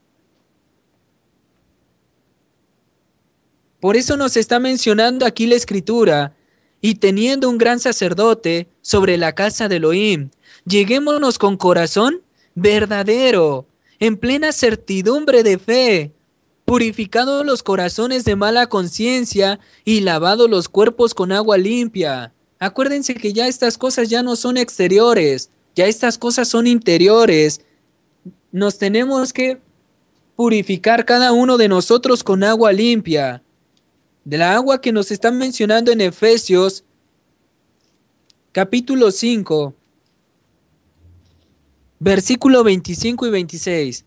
Por eso nos está mencionando aquí la Escritura, y teniendo un gran sacerdote sobre la casa de Elohim, lleguémonos con corazón verdadero, en plena certidumbre de fe, purificados los corazones de mala conciencia y lavados los cuerpos con agua limpia. Acuérdense que ya estas cosas ya no son exteriores, ya estas cosas son interiores. Nos tenemos que purificar cada uno de nosotros con agua limpia. De la agua que nos están mencionando en Efesios, capítulo cinco, versículo veinticinco y veintiséis.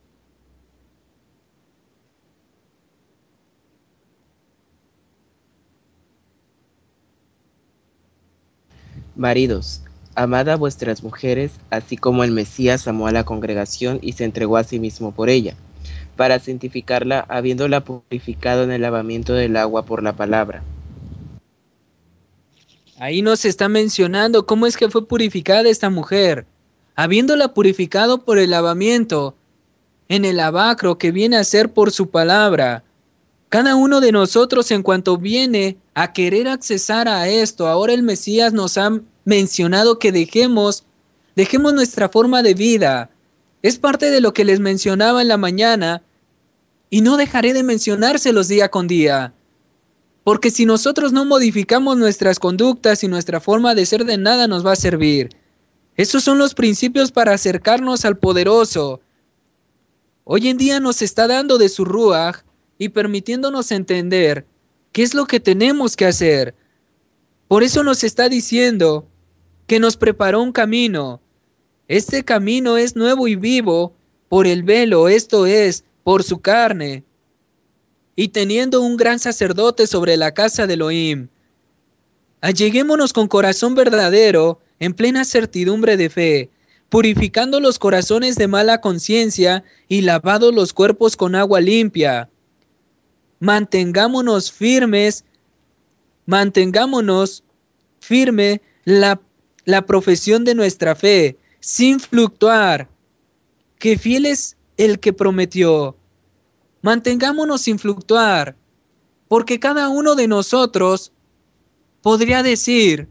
Maridos, amad a vuestras mujeres, así como el Mesías amó a la congregación y se entregó a sí mismo por ella, para santificarla, habiéndola purificado en el lavamiento del agua por la palabra. Ahí nos está mencionando cómo es que fue purificada esta mujer, habiéndola purificado por el lavamiento en el lavacro que viene a ser por su palabra. Cada uno de nosotros, en cuanto viene a querer accesar a esto, ahora el Mesías nos ha mencionado que dejemos, dejemos nuestra forma de vida. Es parte de lo que les mencionaba en la mañana y no dejaré de mencionárselos día con día. Porque si nosotros no modificamos nuestras conductas y nuestra forma de ser, de nada nos va a servir. Esos son los principios para acercarnos al poderoso. Hoy en día nos está dando de su ruaj y permitiéndonos entender qué es lo que tenemos que hacer. Por eso nos está diciendo que nos preparó un camino. Este camino es nuevo y vivo por el velo, esto es, por su carne. Y teniendo un gran sacerdote sobre la casa de Elohim, alleguémonos con corazón verdadero, en plena certidumbre de fe, purificando los corazones de mala conciencia y lavados los cuerpos con agua limpia. Mantengámonos firmes, mantengámonos firme la, la profesión de nuestra fe, sin fluctuar, que fiel es el que prometió. Mantengámonos sin fluctuar, porque cada uno de nosotros podría decir: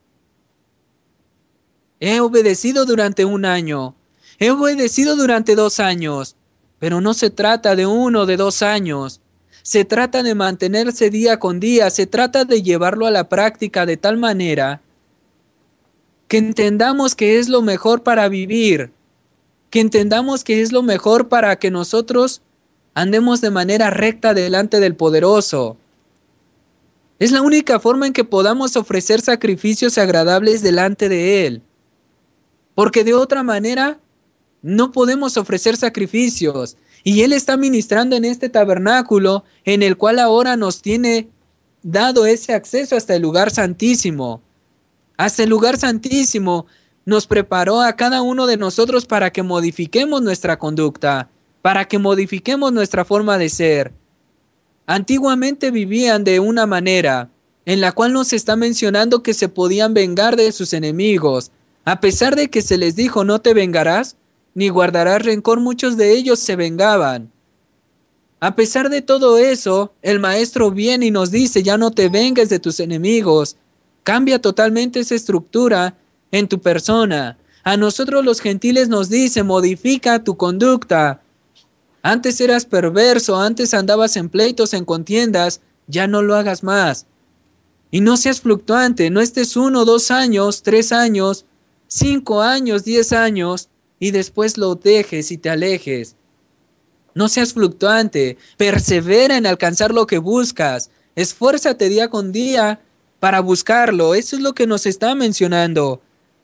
he obedecido durante un año, he obedecido durante dos años, pero no se trata de uno o de dos años, se trata de mantenerse día con día, se trata de llevarlo a la práctica de tal manera que entendamos que es lo mejor para vivir, que entendamos que es lo mejor para que nosotros andemos de manera recta delante del poderoso. Es la única forma en que podamos ofrecer sacrificios agradables delante de Él. Porque de otra manera no podemos ofrecer sacrificios. Y Él está ministrando en este tabernáculo en el cual ahora nos tiene dado ese acceso hasta el lugar santísimo. Hasta el lugar santísimo nos preparó a cada uno de nosotros para que modifiquemos nuestra conducta, para que modifiquemos nuestra forma de ser. Antiguamente vivían de una manera en la cual nos está mencionando que se podían vengar de sus enemigos. A pesar de que se les dijo: no te vengarás, ni guardarás rencor, muchos de ellos se vengaban. A pesar de todo eso, el maestro viene y nos dice: ya no te vengues de tus enemigos. Cambia totalmente esa estructura en tu persona. A nosotros los gentiles nos dice: modifica tu conducta. Antes eras perverso, antes andabas en pleitos, en contiendas, ya no lo hagas más. Y no seas fluctuante, no estés uno, dos años, tres años, cinco años, diez años, y después lo dejes y te alejes. No seas fluctuante, persevera en alcanzar lo que buscas, esfuérzate día con día para buscarlo. Eso es lo que nos está mencionando.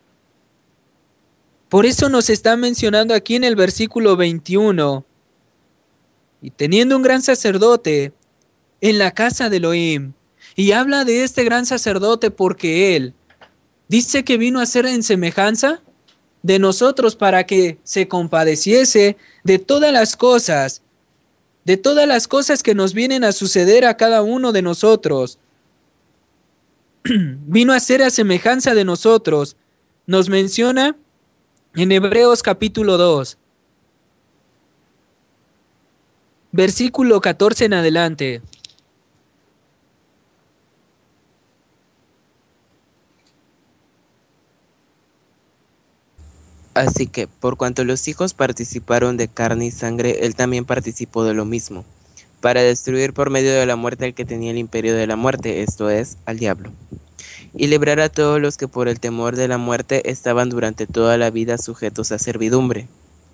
Por eso nos está mencionando aquí en el versículo veintiuno. Y teniendo un gran sacerdote en la casa de Elohim. Y habla de este gran sacerdote porque él dice que vino a ser en semejanza de nosotros para que se compadeciese de todas las cosas, de todas las cosas que nos vienen a suceder a cada uno de nosotros. Vino a ser a semejanza de nosotros. Nos menciona en Hebreos capítulo dos. Versículo catorce en adelante. Así que, por cuanto los hijos participaron de carne y sangre, él también participó de lo mismo, para destruir por medio de la muerte al que tenía el imperio de la muerte, esto es, al diablo, y librar a todos los que por el temor de la muerte estaban durante toda la vida sujetos a servidumbre.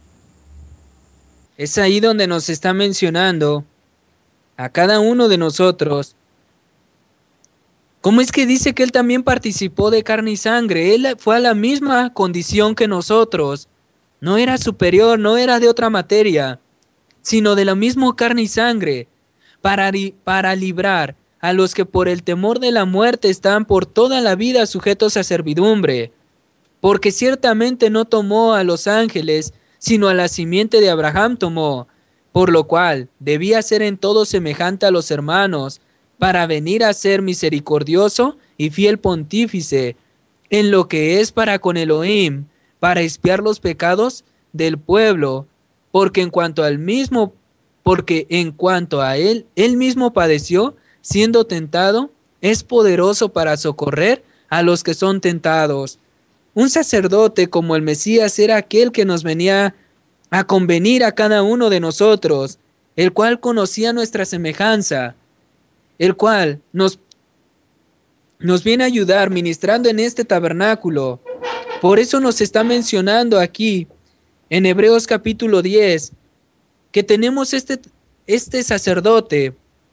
Es ahí donde nos está mencionando a cada uno de nosotros. ¿Cómo es que dice que él también participó de carne y sangre? Él fue a la misma condición que nosotros. No era superior, no era de otra materia, sino de la misma carne y sangre, para, para librar a los que por el temor de la muerte están por toda la vida sujetos a servidumbre. Porque ciertamente no tomó a los ángeles, sino a la simiente de Abraham tomó, por lo cual debía ser en todo semejante a los hermanos, para venir a ser misericordioso y fiel pontífice en lo que es para con Elohim, para expiar los pecados del pueblo, porque en cuanto al mismo, porque en cuanto a él, él mismo padeció, siendo tentado, es poderoso para socorrer a los que son tentados. Un sacerdote como el Mesías era aquel que nos venía a convenir a cada uno de nosotros, el cual conocía nuestra semejanza, el cual nos, nos viene a ayudar ministrando en este tabernáculo. Por eso nos está mencionando aquí, en Hebreos capítulo diez, que tenemos este, este sacerdote,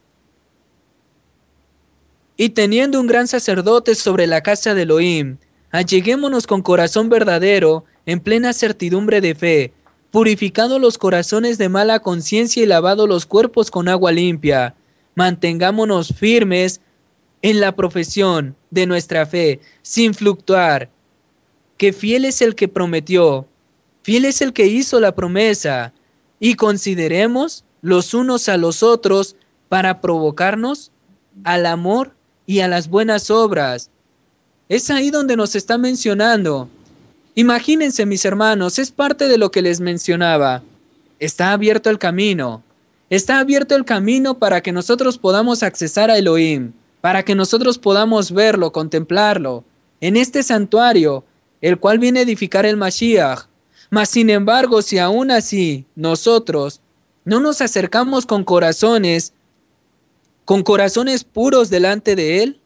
y teniendo un gran sacerdote sobre la casa de Elohim, alleguémonos con corazón verdadero, en plena certidumbre de fe, purificado los corazones de mala conciencia y lavado los cuerpos con agua limpia. Mantengámonos firmes en la profesión de nuestra fe, sin fluctuar, que fiel es el que prometió, fiel es el que hizo la promesa, y consideremos los unos a los otros para provocarnos al amor y a las buenas obras. Es ahí donde nos está mencionando. Imagínense, mis hermanos, es parte de lo que les mencionaba. Está abierto el camino. Está abierto el camino para que nosotros podamos accesar a Elohim, para que nosotros podamos verlo, contemplarlo, en este santuario, el cual viene a edificar el Mashiach. Mas, sin embargo, si aún así nosotros no nos acercamos con corazones, con corazones puros delante de Él,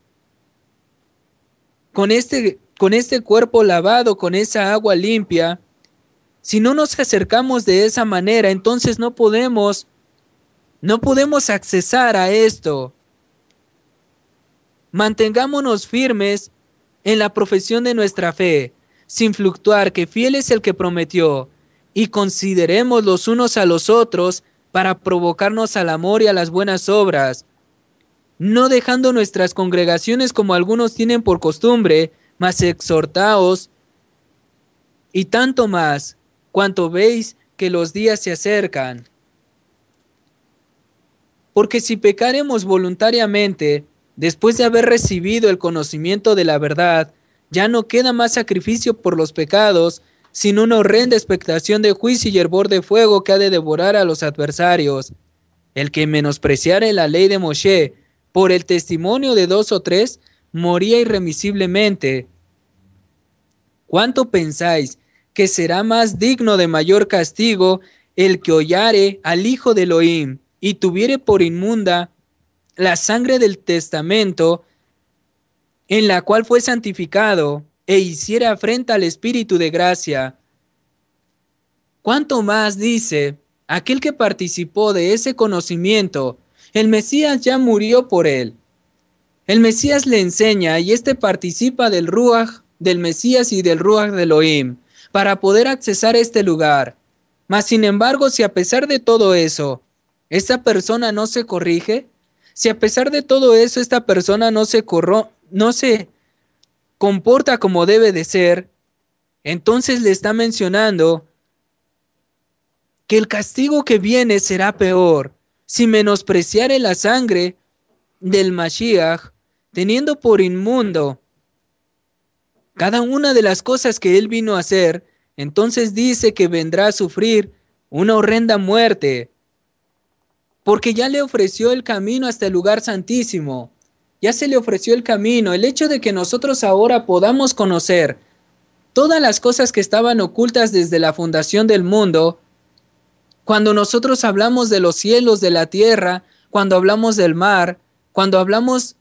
con este, con este cuerpo lavado, con esa agua limpia, si no nos acercamos de esa manera, entonces no podemos, no podemos accesar a esto. Mantengámonos firmes en la profesión de nuestra fe, sin fluctuar, que fiel es el que prometió, y consideremos los unos a los otros para provocarnos al amor y a las buenas obras, no dejando nuestras congregaciones como algunos tienen por costumbre, mas exhortaos, y tanto más, cuanto veis que los días se acercan. Porque si pecaremos voluntariamente, después de haber recibido el conocimiento de la verdad, ya no queda más sacrificio por los pecados, sino una horrenda expectación de juicio y hervor de fuego que ha de devorar a los adversarios. El que menospreciare la ley de Moshe por el testimonio de dos o tres, moría irremisiblemente. ¿Cuánto pensáis que será más digno de mayor castigo el que hollare al Hijo de Elohim y tuviere por inmunda la sangre del testamento en la cual fue santificado e hiciera afrenta al Espíritu de gracia? ¿Cuánto más, dice, aquel que participó de ese conocimiento? El Mesías ya murió por él. El Mesías le enseña y éste participa del Ruach del Mesías y del Ruach de Elohim para poder accesar a este lugar. Mas sin embargo, si a pesar de todo eso, esta persona no se corrige, si a pesar de todo eso esta persona no se corro, no se comporta como debe de ser, entonces le está mencionando que el castigo que viene será peor. Si menospreciare la sangre del Mashiach, teniendo por inmundo cada una de las cosas que él vino a hacer, entonces dice que vendrá a sufrir una horrenda muerte, porque ya le ofreció el camino hasta el lugar santísimo, ya se le ofreció el camino. El hecho de que nosotros ahora podamos conocer todas las cosas que estaban ocultas desde la fundación del mundo, cuando nosotros hablamos de los cielos, de la tierra, cuando hablamos del mar, cuando hablamos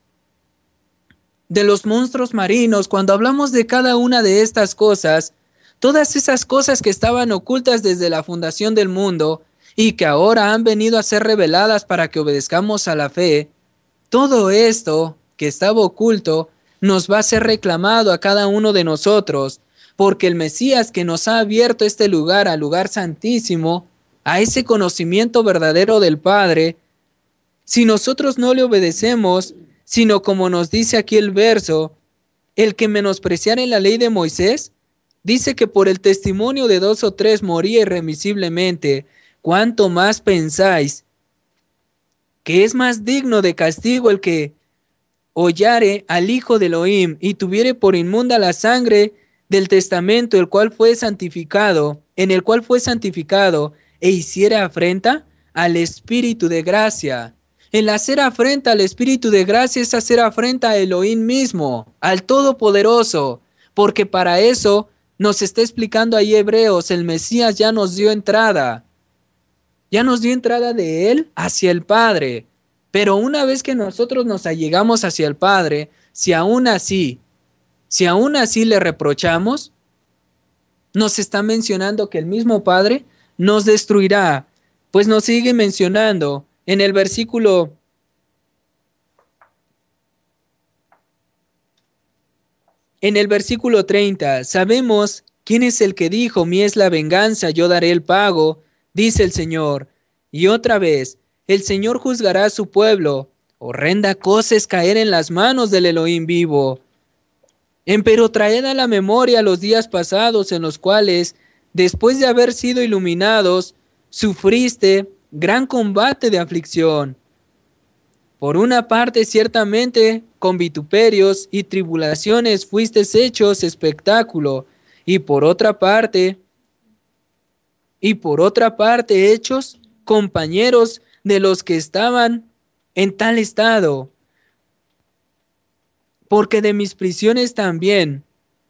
de los monstruos marinos, cuando hablamos de cada una de estas cosas, todas esas cosas que estaban ocultas desde la fundación del mundo y que ahora han venido a ser reveladas para que obedezcamos a la fe, todo esto que estaba oculto nos va a ser reclamado a cada uno de nosotros, porque el Mesías que nos ha abierto este lugar, al lugar santísimo, a ese conocimiento verdadero del Padre, si nosotros no le obedecemos, sino como nos dice aquí el verso, el que menospreciare la ley de Moisés, dice que por el testimonio de dos o tres moría irremisiblemente. ¿Cuánto más pensáis que es más digno de castigo el que hollare al Hijo de Elohim y tuviere por inmunda la sangre del testamento, el cual fue santificado, en el cual fue santificado, e hiciera afrenta al Espíritu de gracia. El hacer afrenta al Espíritu de gracia es hacer afrenta a Elohim mismo, al Todopoderoso, porque para eso nos está explicando ahí Hebreos, el Mesías ya nos dio entrada, ya nos dio entrada de Él hacia el Padre. Pero una vez que nosotros nos allegamos hacia el Padre, si aún así, si aún así le reprochamos, nos está mencionando que el mismo Padre nos destruirá. Pues nos sigue mencionando en el versículo en el versículo treinta, sabemos quién es el que dijo, mí es la venganza, yo daré el pago, dice el Señor. Y otra vez, el Señor juzgará a su pueblo. Horrenda cosa es caer en las manos del Elohim vivo. Empero traed a la memoria los días pasados en los cuales, después de haber sido iluminados, sufriste gran combate de aflicción. Por una parte, ciertamente, con vituperios y tribulaciones fuisteis hechos espectáculo, y por otra parte, y por otra parte, hechos compañeros de los que estaban en tal estado, porque de mis prisiones también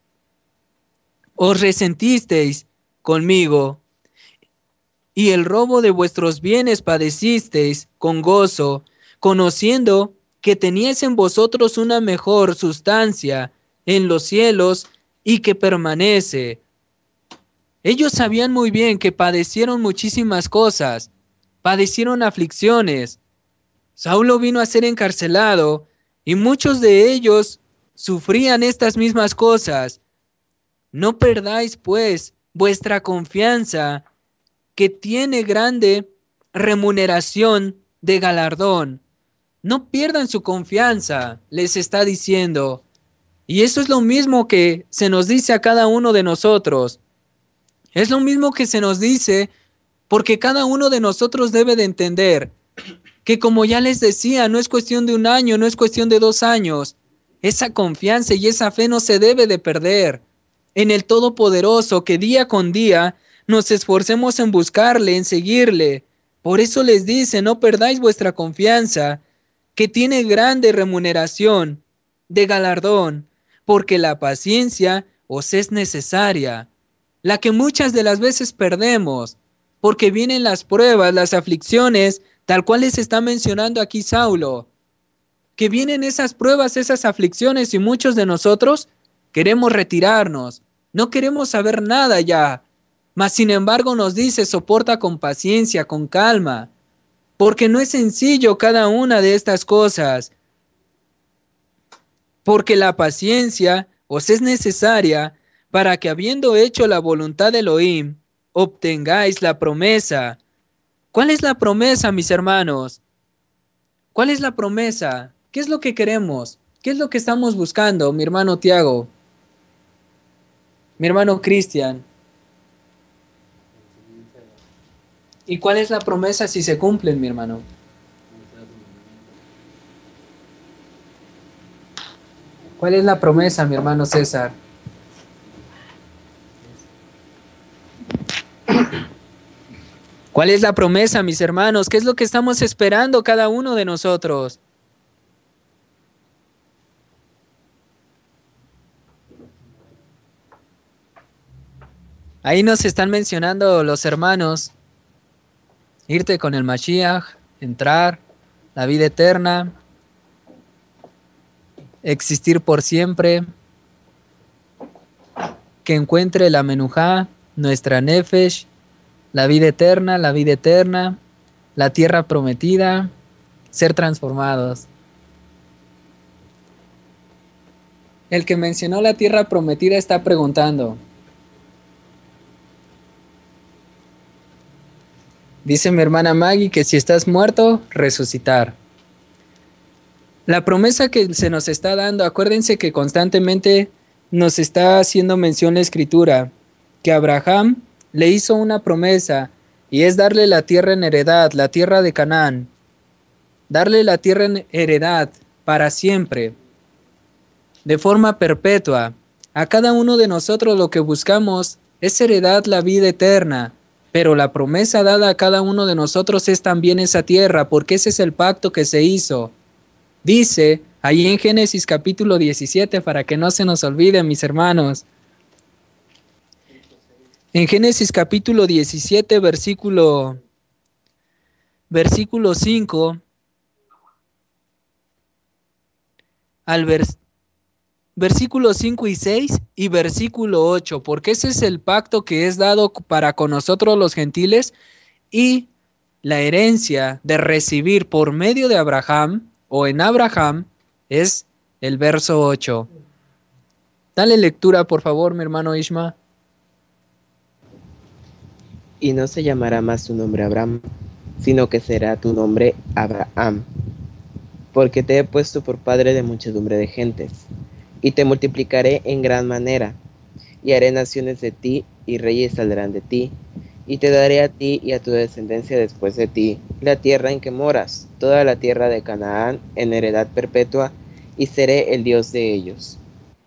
os resentisteis conmigo, y el robo de vuestros bienes padecisteis con gozo, conociendo que teníais en vosotros una mejor sustancia en los cielos y que permanece. Ellos sabían muy bien que padecieron muchísimas cosas, padecieron aflicciones. Saulo vino a ser encarcelado y muchos de ellos sufrían estas mismas cosas. No perdáis, pues, vuestra confianza, que tiene grande remuneración de galardón. No pierdan su confianza, les está diciendo. Y eso es lo mismo que se nos dice a cada uno de nosotros. Es lo mismo que se nos dice porque cada uno de nosotros debe de entender que, como ya les decía, no es cuestión de un año, no es cuestión de dos años. Esa confianza y esa fe no se debe de perder en el Todopoderoso, que día con día nos esforcemos en buscarle, en seguirle. Por eso les dice, no perdáis vuestra confianza, que tiene grande remuneración de galardón, porque la paciencia os es necesaria, la que muchas de las veces perdemos, porque vienen las pruebas, las aflicciones, tal cual les está mencionando aquí Saulo, que vienen esas pruebas, esas aflicciones, y muchos de nosotros queremos retirarnos, no queremos saber nada ya, mas sin embargo nos dice, soporta con paciencia, con calma, porque no es sencillo cada una de estas cosas, porque la paciencia os es necesaria para que, habiendo hecho la voluntad de Elohim, obtengáis la promesa. ¿Cuál es la promesa, mis hermanos? ¿Cuál es la promesa? ¿Qué es lo que queremos? ¿Qué es lo que estamos buscando, mi hermano Tiago? Mi hermano Cristian. ¿Y cuál es la promesa si se cumplen, mi hermano? ¿Cuál es la promesa, mi hermano César? ¿Cuál es la promesa, mis hermanos? ¿Qué es lo que estamos esperando cada uno de nosotros? Ahí nos están mencionando los hermanos, irte con el Mashiach, entrar, la vida eterna, existir por siempre, que encuentre la Menujá, nuestra Nefesh, la vida eterna, la vida eterna, la tierra prometida, ser transformados. El que mencionó la tierra prometida está preguntando. Dice mi hermana Maggie que si estás muerto, resucitar. La promesa que se nos está dando, acuérdense que constantemente nos está haciendo mención la Escritura, que Abraham le hizo una promesa, y es darle la tierra en heredad, la tierra de Canaán. Darle la tierra en heredad. para siempre, de forma perpetua. A cada uno de nosotros lo que buscamos es heredar la vida eterna, pero la promesa dada a cada uno de nosotros es también esa tierra, porque ese es el pacto que se hizo. Dice ahí en Génesis capítulo diecisiete, para que no se nos olvide, mis hermanos. En Génesis capítulo diecisiete, versículo, versículo cinco, al vers, versículo cinco y seis y versículo ocho, porque ese es el pacto que es dado para con nosotros los gentiles, y la herencia de recibir por medio de Abraham o en Abraham es el verso ocho. Dale lectura, por favor, mi hermano Ishma. Y no se llamará más tu nombre Abraham, sino que será tu nombre Abraham, porque te he puesto por padre de muchedumbre de gentes, y te multiplicaré en gran manera, y haré naciones de ti, y reyes saldrán de ti, y te daré a ti y a tu descendencia después de ti la tierra en que moras, toda la tierra de Canaán, en heredad perpetua, y seré el Dios de ellos.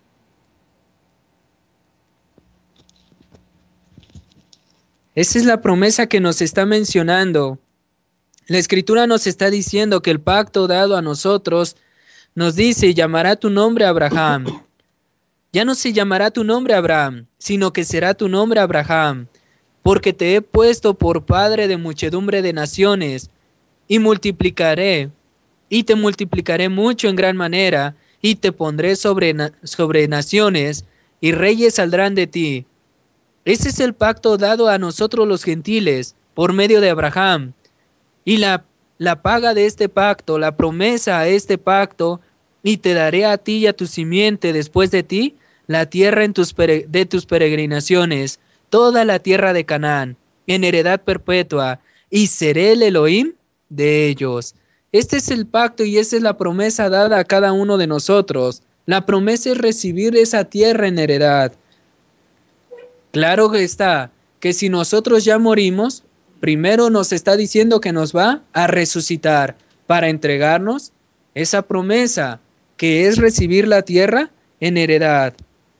Esa es la promesa que nos está mencionando. La Escritura nos está diciendo que el pacto dado a nosotros nos dice: llamará tu nombre Abraham. Ya no se llamará tu nombre Abraham, sino que será tu nombre Abraham, porque te he puesto por padre de muchedumbre de naciones, y multiplicaré, y te multiplicaré mucho en gran manera, y te pondré sobre, sobre naciones, y reyes saldrán de ti. Ese es el pacto dado a nosotros los gentiles por medio de Abraham. Y la, la paga de este pacto, la promesa a este pacto: y te daré a ti y a tu simiente después de ti la tierra en tus pere, de tus peregrinaciones, toda la tierra de Canaán, en heredad perpetua, y seré el Elohim de ellos. Este es el pacto y esa es la promesa dada a cada uno de nosotros. La promesa es recibir esa tierra en heredad. Claro que está, que si nosotros ya morimos, primero nos está diciendo que nos va a resucitar para entregarnos esa promesa, que es recibir la tierra en heredad.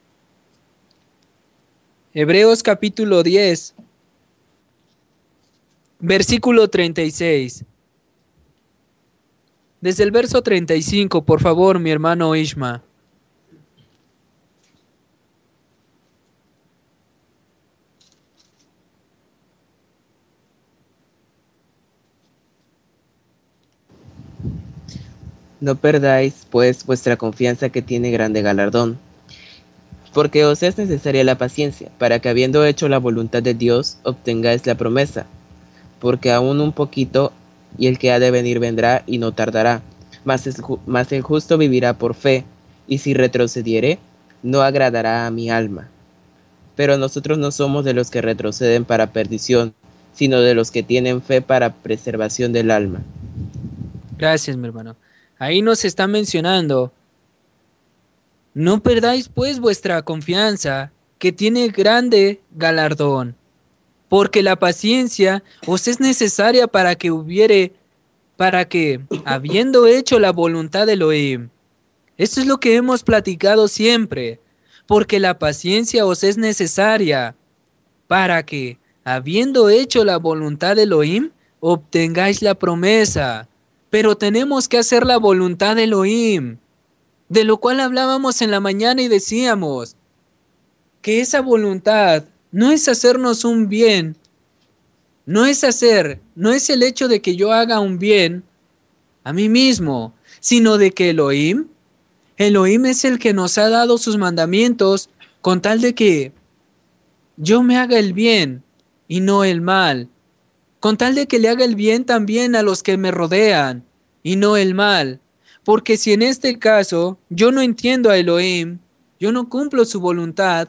Hebreos capítulo diez, versículo treinta y seis. Desde el verso treinta y cinco, por favor, mi hermano Ishma. No perdáis, pues, vuestra confianza, que tiene grande galardón, porque os es necesaria la paciencia, para que, habiendo hecho la voluntad de Dios, obtengáis la promesa. Porque aún un poquito, y el que ha de venir vendrá, y no tardará. Mas, es, mas el justo vivirá por fe, y si retrocediere, no agradará a mi alma. Pero nosotros no somos de los que retroceden para perdición, sino de los que tienen fe para preservación del alma. Gracias, mi hermano. Ahí nos está mencionando: no perdáis pues vuestra confianza, que tiene grande galardón, porque la paciencia os es necesaria para que hubiere, para que, habiendo hecho la voluntad de Elohim. Esto es lo que hemos platicado siempre, porque la paciencia os es necesaria para que, habiendo hecho la voluntad de Elohim, obtengáis la promesa. Pero tenemos que hacer la voluntad de Elohim, de lo cual hablábamos en la mañana y decíamos que esa voluntad no es hacernos un bien, no es hacer, no es el hecho de que yo haga un bien a mí mismo, sino de que Elohim, Elohim es el que nos ha dado sus mandamientos con tal de que yo me haga el bien y no el mal, con tal de que le haga el bien también a los que me rodean y no el mal. Porque si en este caso yo no entiendo a Elohim, yo no cumplo su voluntad,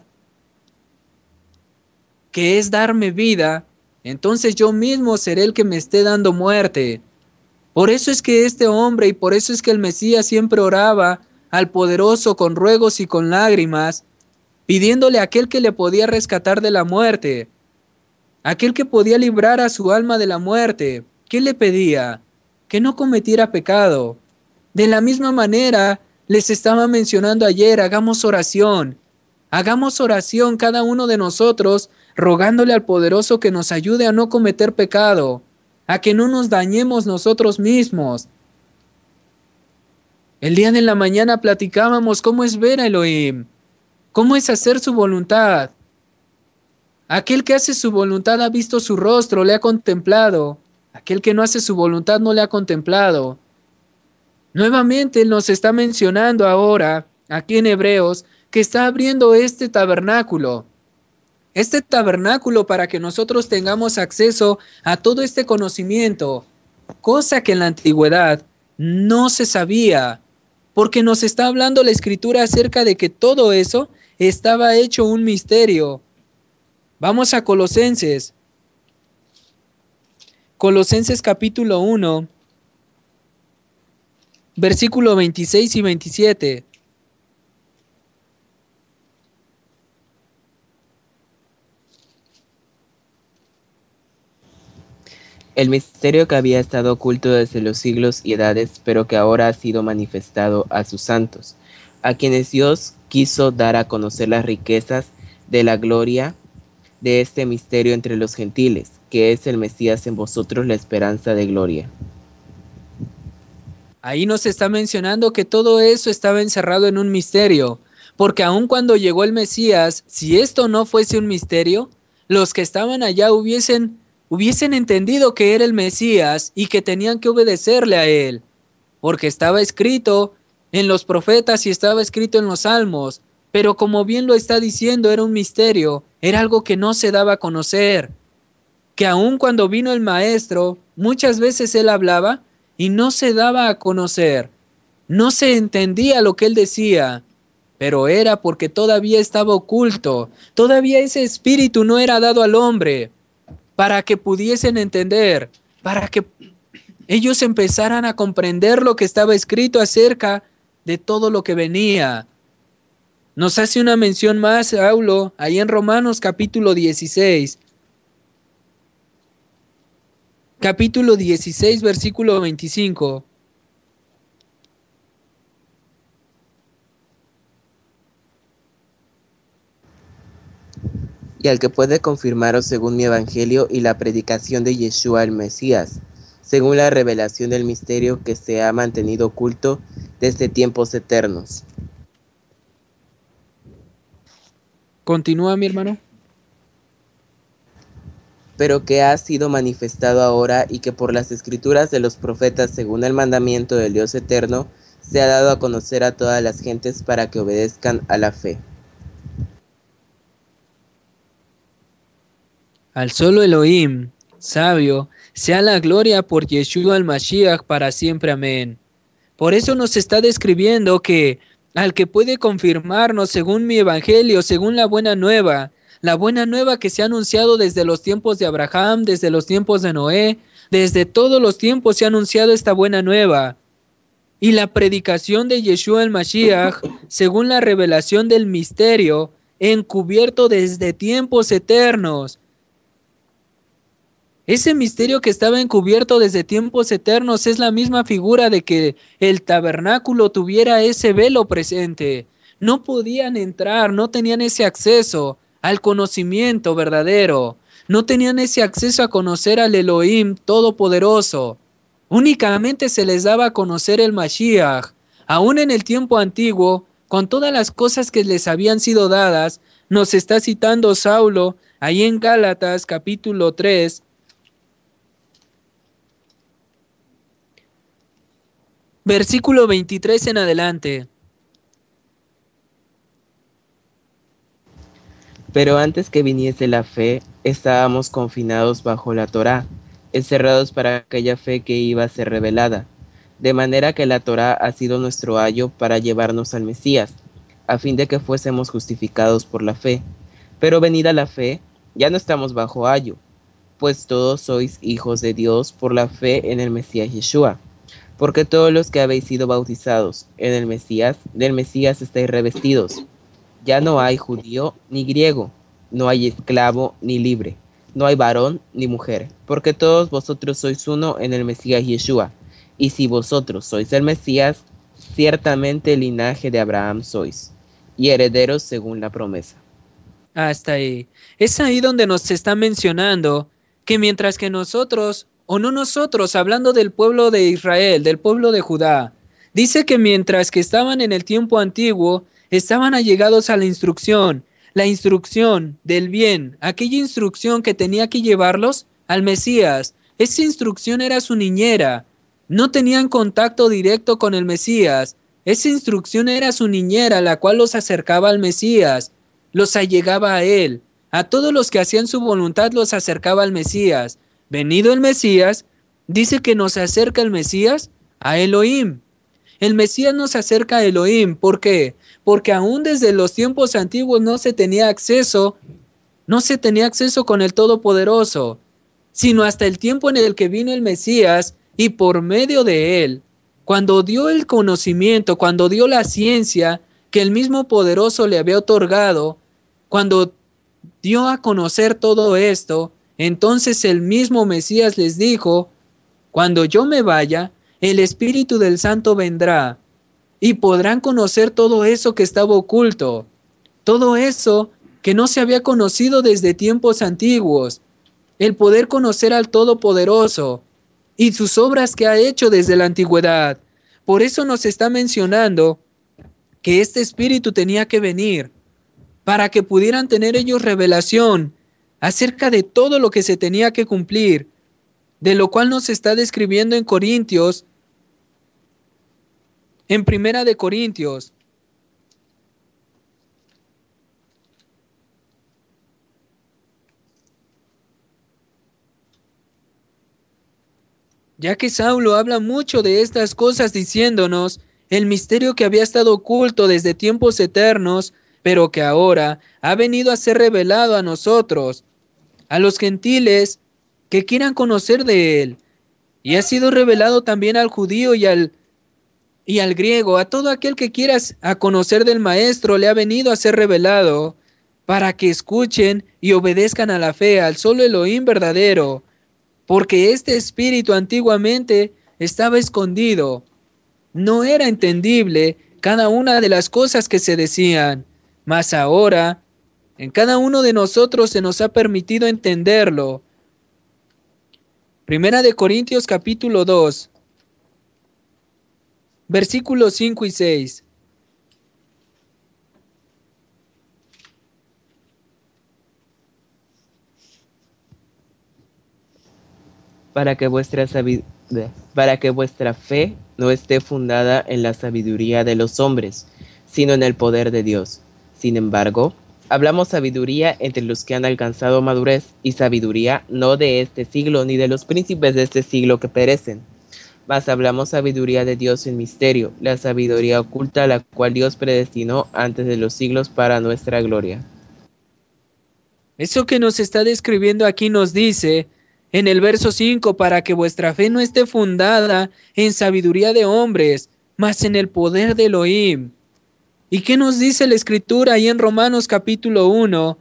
que es darme vida, entonces yo mismo seré el que me esté dando muerte. Por eso es que este hombre, y por eso es que el Mesías siempre oraba al poderoso con ruegos y con lágrimas, pidiéndole a aquel que le podía rescatar de la muerte, aquel que podía librar a su alma de la muerte. ¿Qué le pedía? Que no cometiera pecado. De la misma manera, les estaba mencionando ayer, hagamos oración. Hagamos oración cada uno de nosotros, rogándole al poderoso que nos ayude a no cometer pecado, a que no nos dañemos nosotros mismos. El día de la mañana platicábamos cómo es ver a Elohim, cómo es hacer su voluntad. Aquel que hace su voluntad ha visto su rostro, le ha contemplado. Aquel que no hace su voluntad no le ha contemplado. Nuevamente Él nos está mencionando ahora, aquí en Hebreos, que está abriendo este tabernáculo. Este tabernáculo para que nosotros tengamos acceso a todo este conocimiento, cosa que en la antigüedad no se sabía, porque nos está hablando la Escritura acerca de que todo eso estaba hecho un misterio. Vamos a Colosenses. Colosenses capítulo uno, versículo veintiséis y veintisiete. El misterio que había estado oculto desde los siglos y edades, pero que ahora ha sido manifestado a sus santos, a quienes Dios quiso dar a conocer las riquezas de la gloria de este misterio entre los gentiles, que es el Mesías en vosotros, la esperanza de gloria. Ahí nos está mencionando que todo eso estaba encerrado en un misterio, porque aun cuando llegó el Mesías, si esto no fuese un misterio, los que estaban allá hubiesen, hubiesen entendido que era el Mesías y que tenían que obedecerle a él, porque estaba escrito en los profetas y estaba escrito en los salmos, pero como bien lo está diciendo, era un misterio, era algo que no se daba a conocer, que aun cuando vino el Maestro, muchas veces él hablaba y no se daba a conocer, no se entendía lo que él decía, pero era porque todavía estaba oculto, todavía ese espíritu no era dado al hombre, para que pudiesen entender, para que ellos empezaran a comprender lo que estaba escrito acerca de todo lo que venía. Nos hace una mención más, Saulo, ahí en Romanos capítulo dieciséis. Capítulo dieciséis, versículo veinticinco. Y al que puede confirmaros según mi evangelio y la predicación de Yeshua el Mesías, según la revelación del misterio que se ha mantenido oculto desde tiempos eternos. Continúa, mi hermano. Pero que ha sido manifestado ahora y que por las escrituras de los profetas, según el mandamiento del Dios eterno, se ha dado a conocer a todas las gentes para que obedezcan a la fe. Al solo Elohim, sabio, sea la gloria por Yeshua el Mashiach para siempre. Amén. Por eso nos está describiendo que al que puede confirmarnos según mi evangelio, según la buena nueva, la buena nueva que se ha anunciado desde los tiempos de Abraham, desde los tiempos de Noé, desde todos los tiempos se ha anunciado esta buena nueva. Y la predicación de Yeshua el Mashiach, según la revelación del misterio, encubierto desde tiempos eternos. Ese misterio que estaba encubierto desde tiempos eternos es la misma figura de que el tabernáculo tuviera ese velo presente. No podían entrar, no tenían ese acceso al conocimiento verdadero. No tenían ese acceso a conocer al Elohim Todopoderoso. Únicamente se les daba a conocer el Mashiach. Aún en el tiempo antiguo, con todas las cosas que les habían sido dadas, nos está citando Saulo ahí en Gálatas capítulo tres, versículo veintitrés en adelante. Pero antes que viniese la fe, estábamos confinados bajo la Torá, encerrados para aquella fe que iba a ser revelada. De manera que la Torá ha sido nuestro ayo para llevarnos al Mesías, a fin de que fuésemos justificados por la fe. Pero venida la fe, ya no estamos bajo ayo, pues todos sois hijos de Dios por la fe en el Mesías Yeshua. Porque todos los que habéis sido bautizados en el Mesías, del Mesías estáis revestidos. Ya no hay judío ni griego, no hay esclavo ni libre, no hay varón ni mujer, porque todos vosotros sois uno en el Mesías Yeshua. Y si vosotros sois el Mesías, ciertamente el linaje de Abraham sois, y herederos según la promesa. Hasta ahí. Es ahí donde nos está mencionando que mientras que nosotros, o no nosotros, hablando del pueblo de Israel, del pueblo de Judá, dice que mientras que estaban en el tiempo antiguo, estaban allegados a la instrucción, la instrucción del bien, aquella instrucción que tenía que llevarlos al Mesías. Esa instrucción era su niñera. No tenían contacto directo con el Mesías. Esa instrucción era su niñera, la cual los acercaba al Mesías, los allegaba a él. A todos los que hacían su voluntad los acercaba al Mesías. Venido el Mesías, dice que nos acerca el Mesías a Elohim. El Mesías nos acerca a Elohim. ¿Por qué? Porque aún desde los tiempos antiguos no se tenía acceso, no se tenía acceso con el Todopoderoso, sino hasta el tiempo en el que vino el Mesías y por medio de él, cuando dio el conocimiento, cuando dio la ciencia que el mismo Poderoso le había otorgado, cuando dio a conocer todo esto, entonces el mismo Mesías les dijo: cuando yo me vaya, el Espíritu del Santo vendrá y podrán conocer todo eso que estaba oculto, todo eso que no se había conocido desde tiempos antiguos, el poder conocer al Todopoderoso y sus obras que ha hecho desde la antigüedad. Por eso nos está mencionando que este Espíritu tenía que venir para que pudieran tener ellos revelación acerca de todo lo que se tenía que cumplir, de lo cual nos está describiendo en Corintios, en Primera de Corintios. Ya que Saulo habla mucho de estas cosas diciéndonos el misterio que había estado oculto desde tiempos eternos, pero que ahora ha venido a ser revelado a nosotros, a los gentiles que quieran conocer de él, y ha sido revelado también al judío y al, y al griego, a todo aquel que quiera a conocer del Maestro, le ha venido a ser revelado, para que escuchen y obedezcan a la fe, al solo Elohim verdadero, porque este espíritu antiguamente estaba escondido, no era entendible cada una de las cosas que se decían, mas ahora en cada uno de nosotros se nos ha permitido entenderlo. Primera de Corintios capítulo dos, versículos cinco y seis. Para que vuestra sabi- para que vuestra fe no esté fundada en la sabiduría de los hombres, sino en el poder de Dios. Sin embargo, hablamos sabiduría entre los que han alcanzado madurez, y sabiduría no de este siglo ni de los príncipes de este siglo que perecen, mas hablamos sabiduría de Dios en misterio, la sabiduría oculta, la cual Dios predestinó antes de los siglos para nuestra gloria. Eso que nos está describiendo aquí nos dice en el verso cinco, para que vuestra fe no esté fundada en sabiduría de hombres, mas en el poder de Elohim. ¿Y qué nos dice la Escritura ahí en Romanos capítulo uno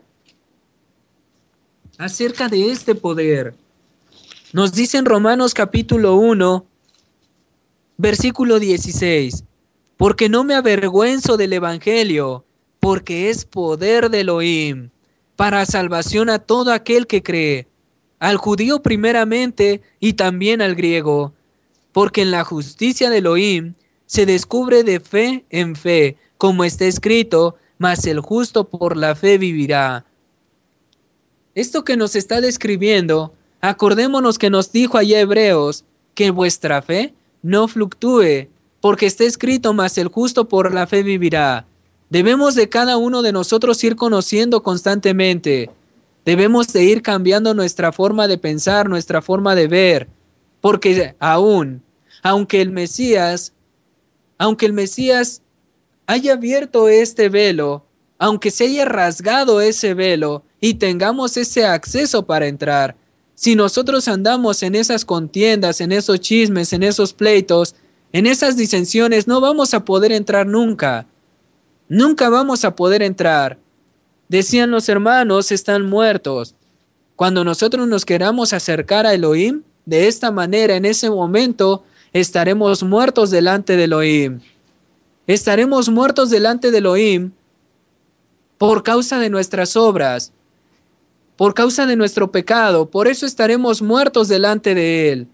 acerca de este poder? Nos dice en Romanos capítulo uno, versículo dieciséis, porque no me avergüenzo del Evangelio, porque es poder de Elohim, para salvación a todo aquel que cree, al judío primeramente y también al griego, porque en la justicia de Elohim se descubre de fe en fe, como está escrito, mas el justo por la fe vivirá. Esto que nos está describiendo, acordémonos que nos dijo allá Hebreos, que vuestra fe no fluctúe, porque está escrito, mas el justo por la fe vivirá. Debemos de cada uno de nosotros ir conociendo constantemente. Debemos de ir cambiando nuestra forma de pensar, nuestra forma de ver, porque aún, aunque el Mesías, aunque el Mesías haya abierto este velo, aunque se haya rasgado ese velo y tengamos ese acceso para entrar, si nosotros andamos en esas contiendas, en esos chismes, en esos pleitos, en esas disensiones, no vamos a poder entrar nunca. Nunca vamos a poder entrar. Decían los hermanos, están muertos. Cuando nosotros nos queramos acercar a Elohim, de esta manera, en ese momento, estaremos muertos delante de Elohim. Estaremos muertos delante de Elohim por causa de nuestras obras, por causa de nuestro pecado. Por eso estaremos muertos delante de Él.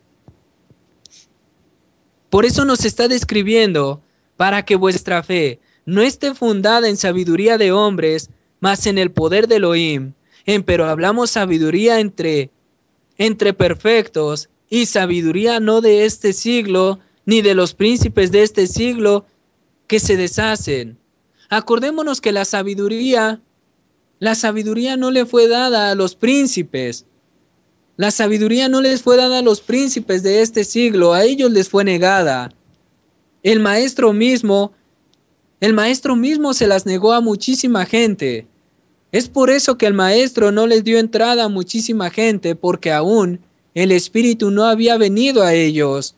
Por eso nos está describiendo, para que vuestra fe no esté fundada en sabiduría de hombres, mas en el poder de Elohim. Pero hablamos sabiduría entre, entre perfectos, y sabiduría no de este siglo, ni de los príncipes de este siglo, que se deshacen. Acordémonos que la sabiduría, la sabiduría no le fue dada a los príncipes. La sabiduría no les fue dada a los príncipes de este siglo, a ellos les fue negada. El maestro mismo, el maestro mismo se las negó a muchísima gente. Es por eso que el maestro no les dio entrada a muchísima gente, porque aún el Espíritu no había venido a ellos.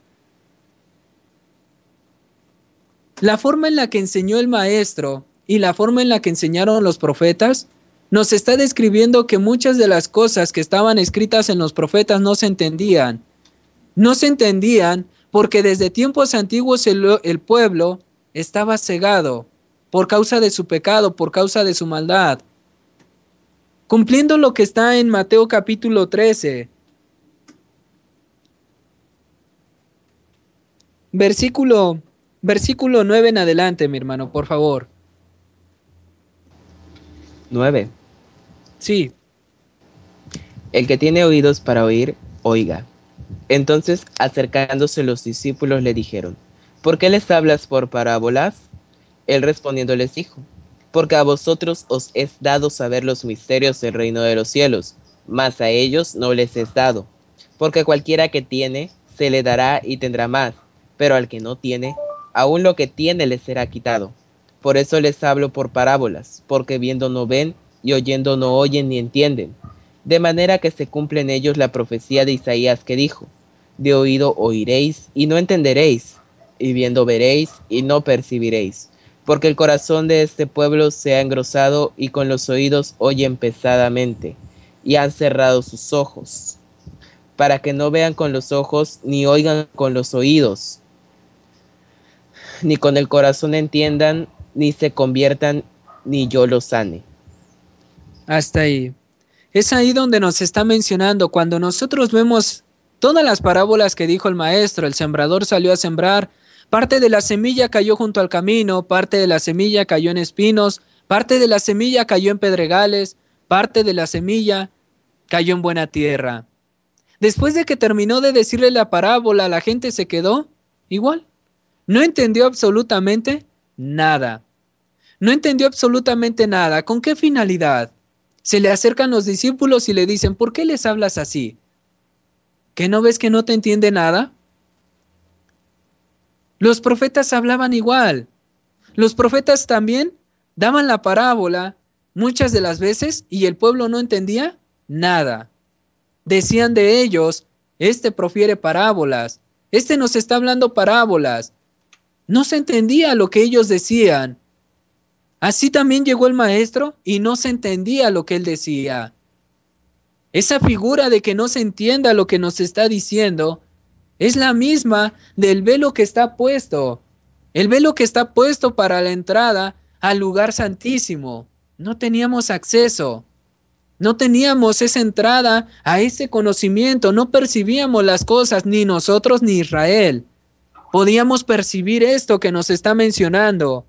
La forma en la que enseñó el maestro y la forma en la que enseñaron los profetas nos está describiendo que muchas de las cosas que estaban escritas en los profetas no se entendían. No se entendían porque desde tiempos antiguos el, el pueblo estaba cegado por causa de su pecado, por causa de su maldad. Cumpliendo lo que está en Mateo capítulo trece, versículo, versículo nueve en adelante, mi hermano, por favor. nueve. Sí. El que tiene oídos para oír, oiga. Entonces, acercándose los discípulos, le dijeron: ¿por qué les hablas por parábolas? Él respondiendo les dijo: porque a vosotros os es dado saber los misterios del reino de los cielos, mas a ellos no les es dado. Porque cualquiera que tiene, se le dará y tendrá más, pero al que no tiene, aún lo que tiene le será quitado. Por eso les hablo por parábolas, porque viendo no ven, y oyendo no oyen ni entienden. De manera que se cumple en ellos la profecía de Isaías que dijo: de oído oiréis y no entenderéis, y viendo veréis y no percibiréis. Porque el corazón de este pueblo se ha engrosado, y con los oídos oyen pesadamente, y han cerrado sus ojos, para que no vean con los ojos, ni oigan con los oídos, ni con el corazón entiendan, ni se conviertan, ni yo los sane. Hasta ahí. Es ahí donde nos está mencionando, cuando nosotros vemos todas las parábolas que dijo el maestro. El sembrador salió a sembrar, parte de la semilla cayó junto al camino, parte de la semilla cayó en espinos, parte de la semilla cayó en pedregales, parte de la semilla cayó en buena tierra. Después de que terminó de decirle la parábola, la gente se quedó igual. No entendió absolutamente nada. No entendió absolutamente nada. ¿Con qué finalidad? Se le acercan los discípulos y le dicen: ¿por qué les hablas así? ¿Que no ves que no te entiende nada? Los profetas hablaban igual. Los profetas también daban la parábola muchas de las veces y el pueblo no entendía nada. Decían de ellos: este profiere parábolas, este nos está hablando parábolas. No se entendía lo que ellos decían. Así también llegó el maestro y no se entendía lo que él decía. Esa figura de que no se entienda lo que nos está diciendo es la misma del velo que está puesto. El velo que está puesto para la entrada al lugar santísimo. No teníamos acceso. No teníamos esa entrada a ese conocimiento. No percibíamos las cosas, ni nosotros ni Israel. Podíamos percibir esto que nos está mencionando.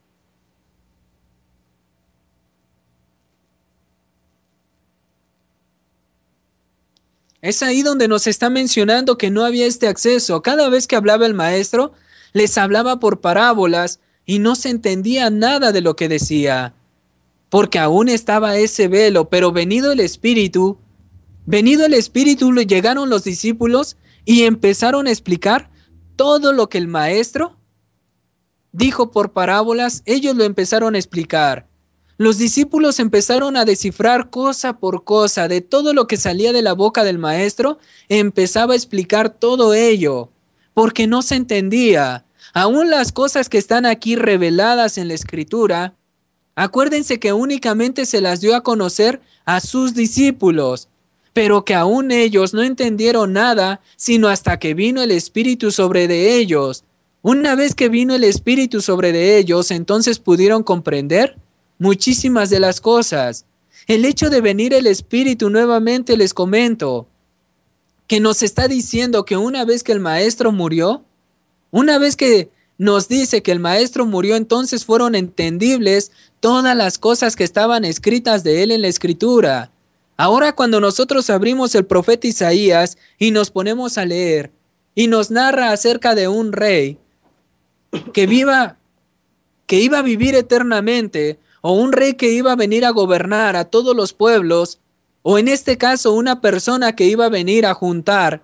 Es ahí donde nos está mencionando que no había este acceso. Cada vez que hablaba el maestro, les hablaba por parábolas y no se entendía nada de lo que decía, porque aún estaba ese velo. Pero venido el Espíritu, venido el Espíritu, llegaron los discípulos y empezaron a explicar todo lo que el maestro dijo por parábolas. Ellos lo empezaron a explicar. Los discípulos empezaron a descifrar cosa por cosa de todo lo que salía de la boca del maestro. Empezaba a explicar todo ello, porque no se entendía. Aún las cosas que están aquí reveladas en la Escritura, acuérdense que únicamente se las dio a conocer a sus discípulos. pero que aún ellos no entendieron nada, sino hasta que vino el Espíritu sobre de ellos. Una vez que vino el Espíritu sobre de ellos, entonces pudieron comprender muchísimas de las cosas. El hecho de venir el Espíritu, nuevamente les comento, que nos está diciendo que una vez que el Maestro murió, una vez que nos dice que el Maestro murió, entonces fueron entendibles todas las cosas que estaban escritas de él en la Escritura. Ahora cuando nosotros abrimos el profeta Isaías y nos ponemos a leer y nos narra acerca de un rey que viva, que iba a vivir eternamente, o un rey que iba a venir a gobernar a todos los pueblos, o en este caso una persona que iba a venir a juntar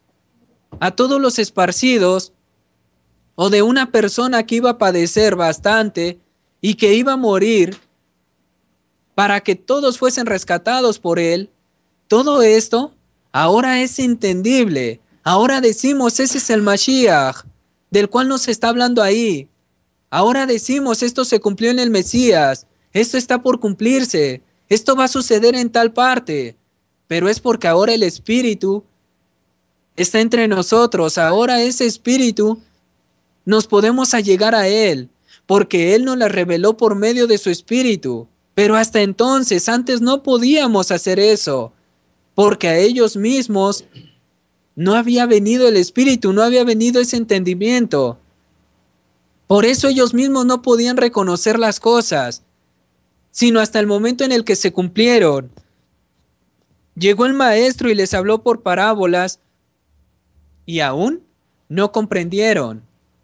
a todos los esparcidos, o de una persona que iba a padecer bastante y que iba a morir para que todos fuesen rescatados por él. Todo esto ahora es entendible. Ahora decimos, ese es el Mashiach, del cual nos está hablando ahí. Ahora decimos, esto se cumplió en el Mesías, esto está por cumplirse, esto va a suceder en tal parte, pero es porque ahora el Espíritu está entre nosotros. Ahora ese Espíritu nos podemos allegar a Él, porque Él nos la reveló por medio de su Espíritu. Pero hasta entonces, antes no podíamos hacer eso, porque a ellos mismos no había venido el Espíritu, no había venido ese entendimiento. Por eso ellos mismos no podían reconocer las cosas, sino hasta el momento en el que se cumplieron. Llegó el Maestro y les habló por parábolas, y aún no comprendieron,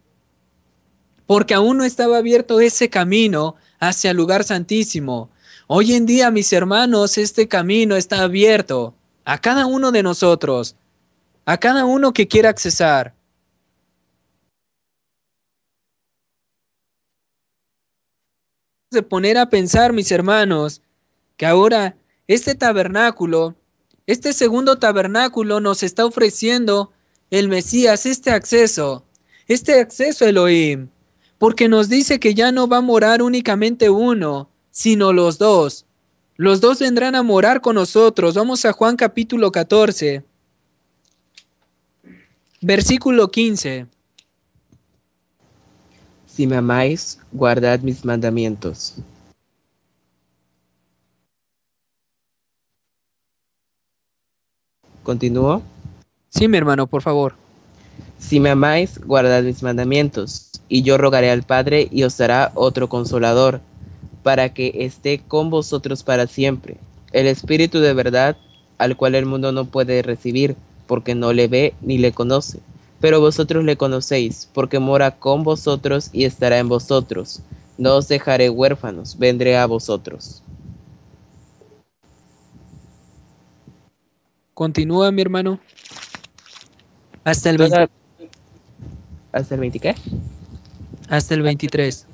porque aún no estaba abierto ese camino hacia el lugar santísimo. Hoy en día, mis hermanos, este camino está abierto a cada uno de nosotros, a cada uno que quiera accesar. De poner a pensar, mis hermanos, que ahora este tabernáculo, este segundo tabernáculo nos está ofreciendo el Mesías, este acceso, este acceso a Elohim, porque nos dice que ya no va a morar únicamente uno, sino los dos. Los dos vendrán a morar con nosotros. Vamos a Juan capítulo catorce, versículo quince. Si me amáis, guardad mis mandamientos. ¿Continúo? Sí, mi hermano, por favor. Si me amáis, guardad mis mandamientos, y yo rogaré al Padre y os dará otro consolador, para que esté con vosotros para siempre, el Espíritu de verdad, al cual el mundo no puede recibir, porque no le ve ni le conoce. Pero vosotros le conocéis, porque mora con vosotros y estará en vosotros. No os dejaré huérfanos, vendré a vosotros. Continúa, mi hermano. Hasta el veinte. ¿Hasta el veinte qué? Hasta el veintitrés.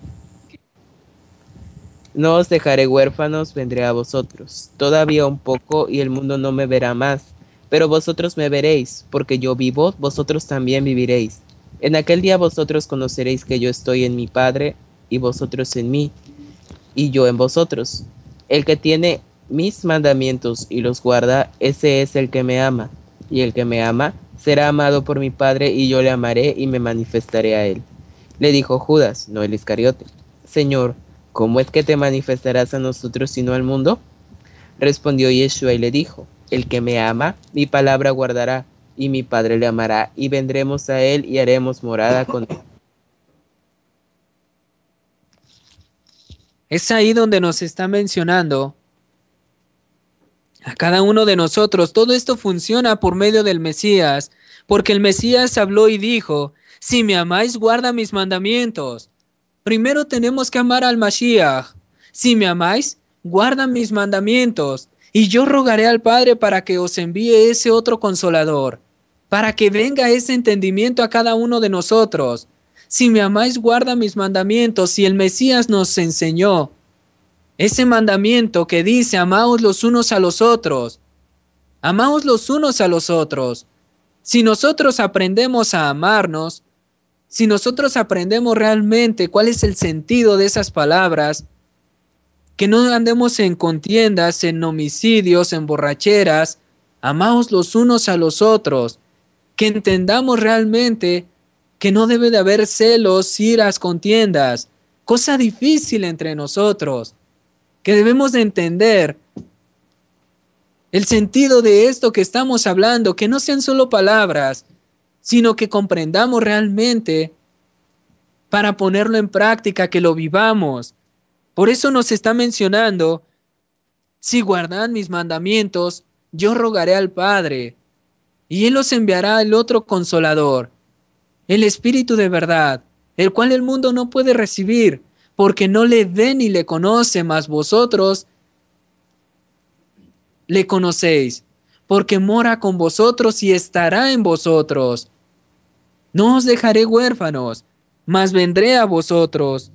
No os dejaré huérfanos, vendré a vosotros. Todavía un poco y el mundo no me verá más, pero vosotros me veréis, porque yo vivo, vosotros también viviréis. En aquel día vosotros conoceréis que yo estoy en mi Padre, y vosotros en mí, y yo en vosotros. El que tiene mis mandamientos y los guarda, ese es el que me ama, y el que me ama será amado por mi Padre, y yo le amaré y me manifestaré a él. Le dijo Judas, no el Iscariote: Señor, ¿cómo es que te manifestarás a nosotros y no al mundo? Respondió Yeshua y le dijo: el que me ama, mi palabra guardará, y mi Padre le amará, y vendremos a él y haremos morada con él. Es ahí donde nos está mencionando a cada uno de nosotros. Todo esto funciona por medio del Mesías, porque el Mesías habló y dijo: si me amáis, guarda mis mandamientos. Primero tenemos que amar al Mashiach. Si me amáis, guarda mis mandamientos. Y yo rogaré al Padre para que os envíe ese otro consolador, para que venga ese entendimiento a cada uno de nosotros. Si me amáis, guarda mis mandamientos. Y el Mesías nos enseñó ese mandamiento que dice: amaos los unos a los otros. Amaos los unos a los otros. Si nosotros aprendemos a amarnos, si nosotros aprendemos realmente cuál es el sentido de esas palabras, que no andemos en contiendas, en homicidios, en borracheras, amaos los unos a los otros, que entendamos realmente que no debe de haber celos, iras, contiendas, cosa difícil entre nosotros, que debemos de entender el sentido de esto que estamos hablando, que no sean solo palabras, sino que comprendamos realmente para ponerlo en práctica, que lo vivamos. Por eso nos está mencionando, si guardan mis mandamientos, yo rogaré al Padre, y Él os enviará el otro Consolador, el Espíritu de verdad, el cual el mundo no puede recibir, porque no le ve ni le conoce, mas vosotros le conocéis, porque mora con vosotros y estará en vosotros. No os dejaré huérfanos, mas vendré a vosotros.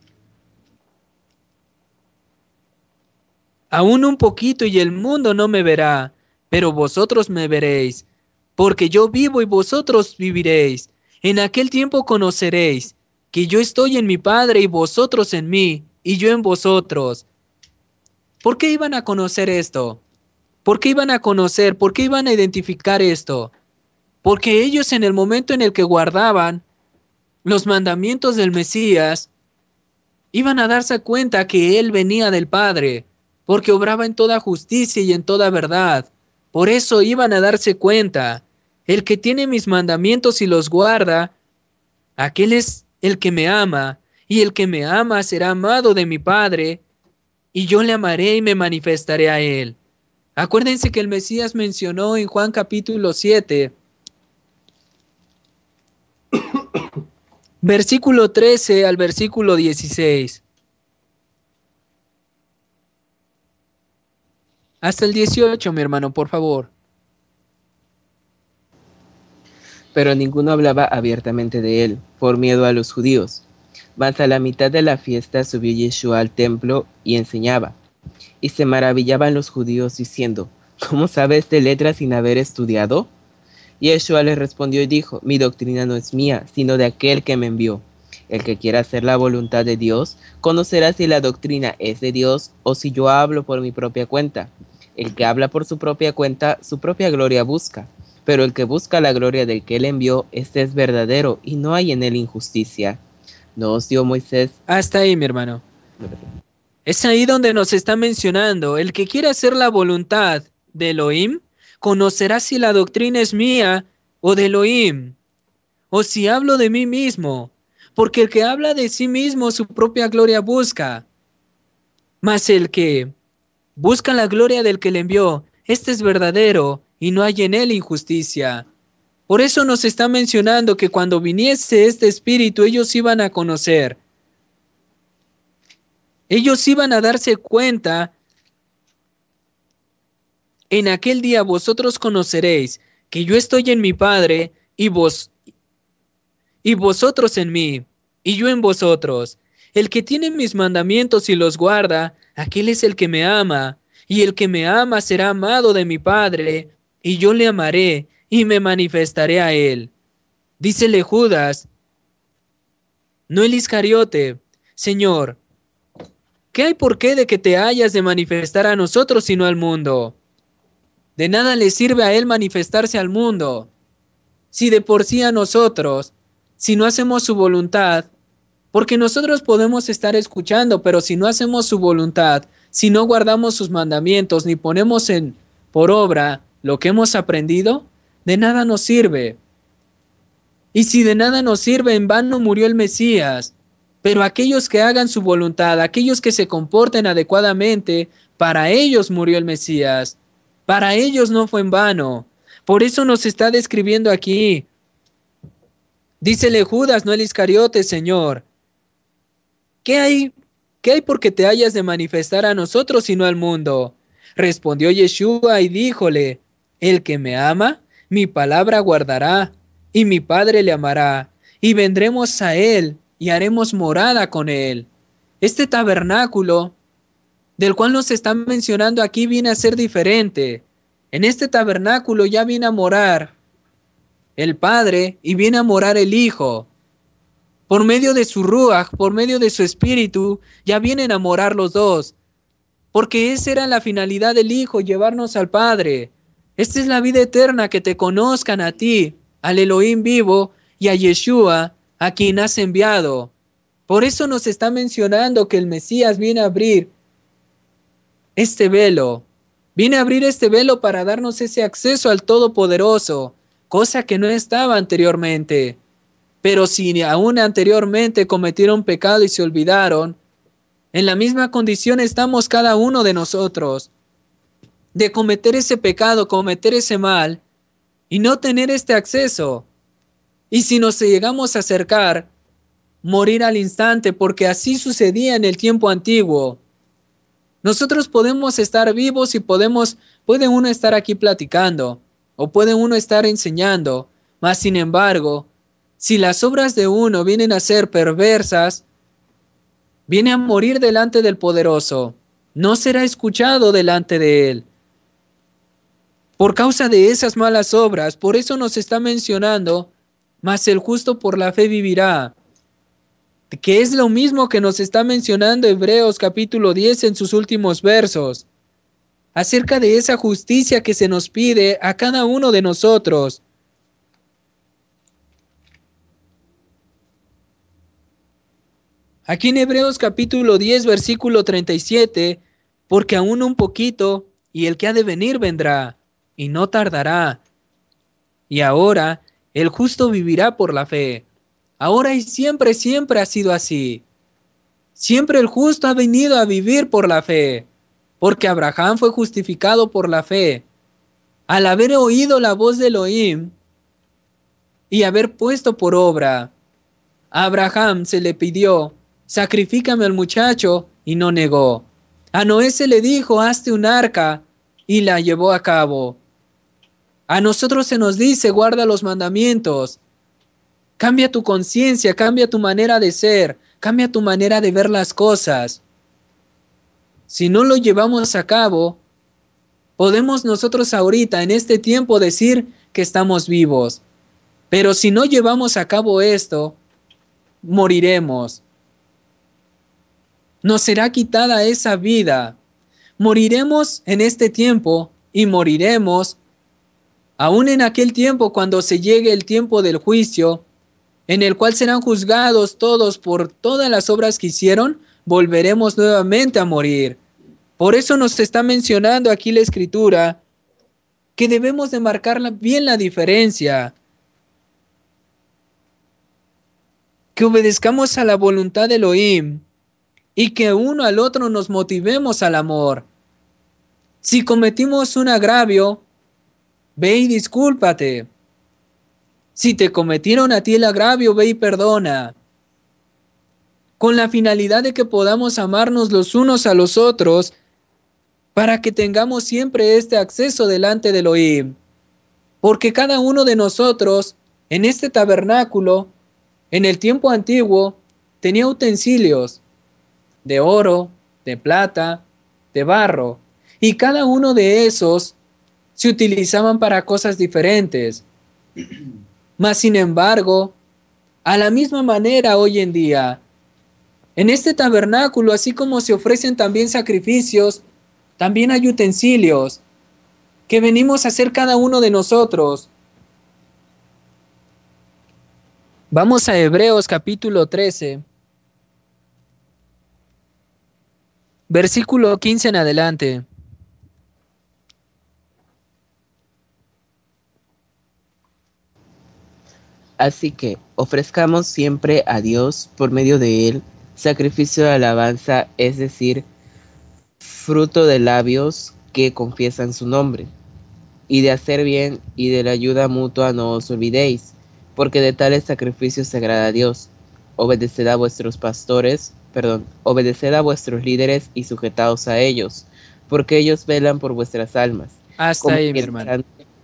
Aún un poquito y el mundo no me verá, pero vosotros me veréis, porque yo vivo y vosotros viviréis. En aquel tiempo conoceréis que yo estoy en mi Padre y vosotros en mí, y yo en vosotros. ¿Por qué iban a conocer esto? ¿Por qué iban a conocer? ¿Por qué iban a identificar esto? Porque ellos en el momento en el que guardaban los mandamientos del Mesías, iban a darse cuenta que Él venía del Padre, porque obraba en toda justicia y en toda verdad. Por eso iban a darse cuenta, el que tiene mis mandamientos y los guarda, aquel es el que me ama, y el que me ama será amado de mi Padre, y yo le amaré y me manifestaré a Él. Acuérdense que el Mesías mencionó en Juan capítulo siete, versículo trece al versículo dieciséis. Hasta el dieciocho, mi hermano, por favor. Pero ninguno hablaba abiertamente de él, por miedo a los judíos. Mas a la mitad de la fiesta subió Yeshua al templo y enseñaba. Y se maravillaban los judíos diciendo, ¿cómo sabe este letra sin haber estudiado? Y Yeshua les respondió y dijo, mi doctrina no es mía, sino de aquel que me envió. El que quiera hacer la voluntad de Dios, conocerá si la doctrina es de Dios o si yo hablo por mi propia cuenta. El que habla por su propia cuenta, su propia gloria busca. Pero el que busca la gloria del que él envió, este es verdadero, y no hay en él injusticia. ¿No os dio Moisés? Hasta ahí, mi hermano. Es ahí donde nos está mencionando, el que quiera hacer la voluntad de Elohim, conocerá si la doctrina es mía o de Elohim, o si hablo de mí mismo, porque el que habla de sí mismo su propia gloria busca. Mas el que busca la gloria del que le envió, este es verdadero, y no hay en él injusticia. Por eso nos está mencionando que cuando viniese este Espíritu, ellos iban a conocer. Ellos iban a darse cuenta. En aquel día vosotros conoceréis que yo estoy en mi Padre, y vos, y vosotros en mí, y yo en vosotros. El que tiene mis mandamientos y los guarda, aquel es el que me ama, y el que me ama será amado de mi Padre, y yo le amaré, y me manifestaré a él. Dícele Judas, no el Iscariote, Señor, ¿qué hay por qué de que te hayas de manifestar a nosotros sino al mundo? De nada le sirve a él manifestarse al mundo, si de por sí a nosotros, si no hacemos su voluntad, porque nosotros podemos estar escuchando, pero si no hacemos su voluntad, si no guardamos sus mandamientos, ni ponemos en por obra lo que hemos aprendido, de nada nos sirve. Y si de nada nos sirve, en vano murió el Mesías. Pero aquellos que hagan su voluntad, aquellos que se comporten adecuadamente, para ellos murió el Mesías. Para ellos no fue en vano. Por eso nos está describiendo aquí. Dícele Judas, no el Iscariote, Señor. ¿Qué hay? ¿Qué hay porque te hayas de manifestar a nosotros sino al mundo? Respondió Yeshua y díjole, el que me ama, mi palabra guardará, y mi Padre le amará, y vendremos a él, y haremos morada con él. Este tabernáculo, del cual nos están mencionando aquí, viene a ser diferente. En este tabernáculo ya viene a morar el Padre, y viene a morar el Hijo. Por medio de su Ruach, por medio de su Espíritu, ya vienen a morar los dos. Porque esa era la finalidad del Hijo, llevarnos al Padre. Esta es la vida eterna, que te conozcan a ti, al Elohim vivo, y a Yeshua, a quien has enviado. Por eso nos está mencionando que el Mesías viene a abrir este velo. Viene a abrir este velo para darnos ese acceso al Todopoderoso, cosa que no estaba anteriormente. Pero si aún anteriormente cometieron pecado y se olvidaron, en la misma condición estamos cada uno de nosotros, de cometer ese pecado, cometer ese mal, y no tener este acceso. Y si nos llegamos a acercar, morir al instante, porque así sucedía en el tiempo antiguo. Nosotros podemos estar vivos y podemos, puede uno estar aquí platicando, o puede uno estar enseñando, mas sin embargo, si las obras de uno vienen a ser perversas, viene a morir delante del Poderoso, no será escuchado delante de Él. Por causa de esas malas obras, por eso nos está mencionando, mas el justo por la fe vivirá, que es lo mismo que nos está mencionando Hebreos capítulo diez en sus últimos versos, acerca de esa justicia que se nos pide a cada uno de nosotros. Aquí en Hebreos capítulo diez, versículo treinta y siete, porque aún un poquito, y el que ha de venir vendrá, y no tardará. Y ahora, el justo vivirá por la fe. Ahora y siempre, siempre ha sido así. Siempre el justo ha venido a vivir por la fe, porque Abraham fue justificado por la fe. Al haber oído la voz de Elohim y haber puesto por obra, a Abraham se le pidió, sacrifícame al muchacho, y no negó. A Noé se le dijo, hazte un arca, y la llevó a cabo. A nosotros se nos dice, guarda los mandamientos. Cambia tu conciencia, cambia tu manera de ser, cambia tu manera de ver las cosas. Si no lo llevamos a cabo, podemos nosotros ahorita, en este tiempo, decir que estamos vivos. Pero si no llevamos a cabo esto, moriremos. Nos será quitada esa vida. Moriremos en este tiempo y moriremos aún en aquel tiempo cuando se llegue el tiempo del juicio, en el cual serán juzgados todos por todas las obras que hicieron, volveremos nuevamente a morir. Por eso nos está mencionando aquí la Escritura que debemos de marcar bien la diferencia, que obedezcamos a la voluntad de Elohim y que uno al otro nos motivemos al amor. Si cometimos un agravio, ve y discúlpate. Si te cometieron a ti el agravio, ve y perdona. Con la finalidad de que podamos amarnos los unos a los otros, para que tengamos siempre este acceso delante de Elohim. Porque cada uno de nosotros, en este tabernáculo, en el tiempo antiguo, tenía utensilios de oro, de plata, de barro, y cada uno de esos se utilizaban para cosas diferentes. Mas, sin embargo, a la misma manera hoy en día, en este tabernáculo, así como se ofrecen también sacrificios, también hay utensilios que venimos a hacer cada uno de nosotros. Vamos a Hebreos capítulo trece, versículo quince en adelante. Así que ofrezcamos siempre a Dios por medio de él sacrificio de alabanza, es decir, fruto de labios que confiesan su nombre. Y de hacer bien y de la ayuda mutua no os olvidéis, porque de tales sacrificios se agrada a Dios. Obedeced a vuestros pastores, perdón, obedeced a vuestros líderes y sujetaos a ellos, porque ellos velan por vuestras almas. Hasta ahí, mi hermano.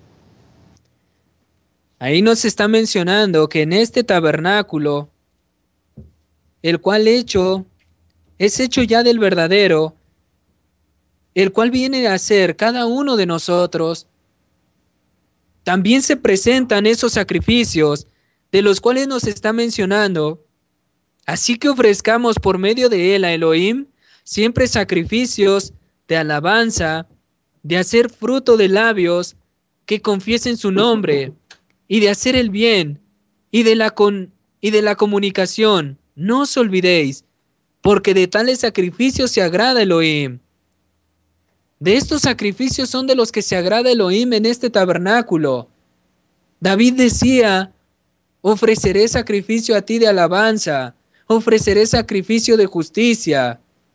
Ahí nos está mencionando que en este tabernáculo, el cual hecho, es hecho ya del verdadero, el cual viene a ser cada uno de nosotros, también se presentan esos sacrificios de los cuales nos está mencionando. Así que ofrezcamos por medio de él a Elohim siempre sacrificios de alabanza, de hacer fruto de labios, que confiesen su nombre y de hacer el bien y de la, con, y de la comunicación. No os olvidéis, porque de tales sacrificios se agrada Elohim. De estos sacrificios son de los que se agrada Elohim en este tabernáculo. David decía, ofreceré sacrificio a ti de alabanza, ofreceré sacrificio de justicia,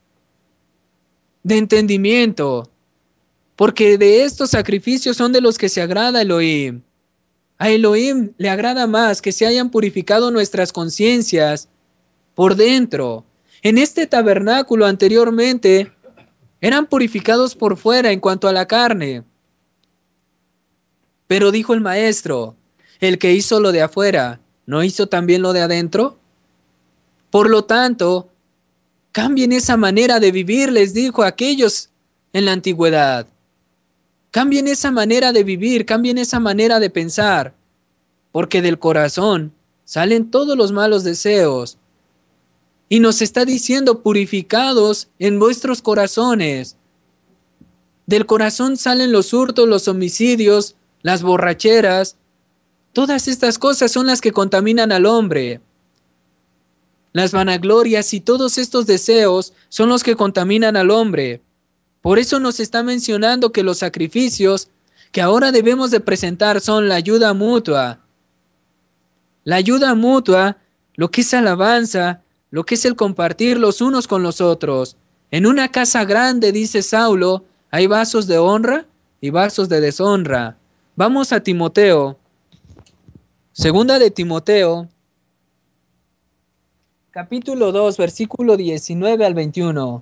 de entendimiento, porque de estos sacrificios son de los que se agrada Elohim. A Elohim le agrada más que se hayan purificado nuestras conciencias por dentro. En este tabernáculo anteriormente eran purificados por fuera en cuanto a la carne. Pero dijo el maestro, el que hizo lo de afuera, ¿no hizo también lo de adentro? Por lo tanto, cambien esa manera de vivir, les dijo a aquellos en la antigüedad. Cambien esa manera de vivir, cambien esa manera de pensar, porque del corazón salen todos los malos deseos. Y nos está diciendo, purificados en vuestros corazones. Del corazón salen los hurtos, los homicidios, las borracheras. Todas estas cosas son las que contaminan al hombre. Las vanaglorias y todos estos deseos son los que contaminan al hombre. Por eso nos está mencionando que los sacrificios que ahora debemos de presentar son la ayuda mutua. La ayuda mutua, lo que es alabanza, lo que es el compartir los unos con los otros. En una casa grande, dice Saulo, hay vasos de honra y vasos de deshonra. Vamos a Timoteo. Segunda de Timoteo, capítulo dos, versículo diecinueve al veintiuno.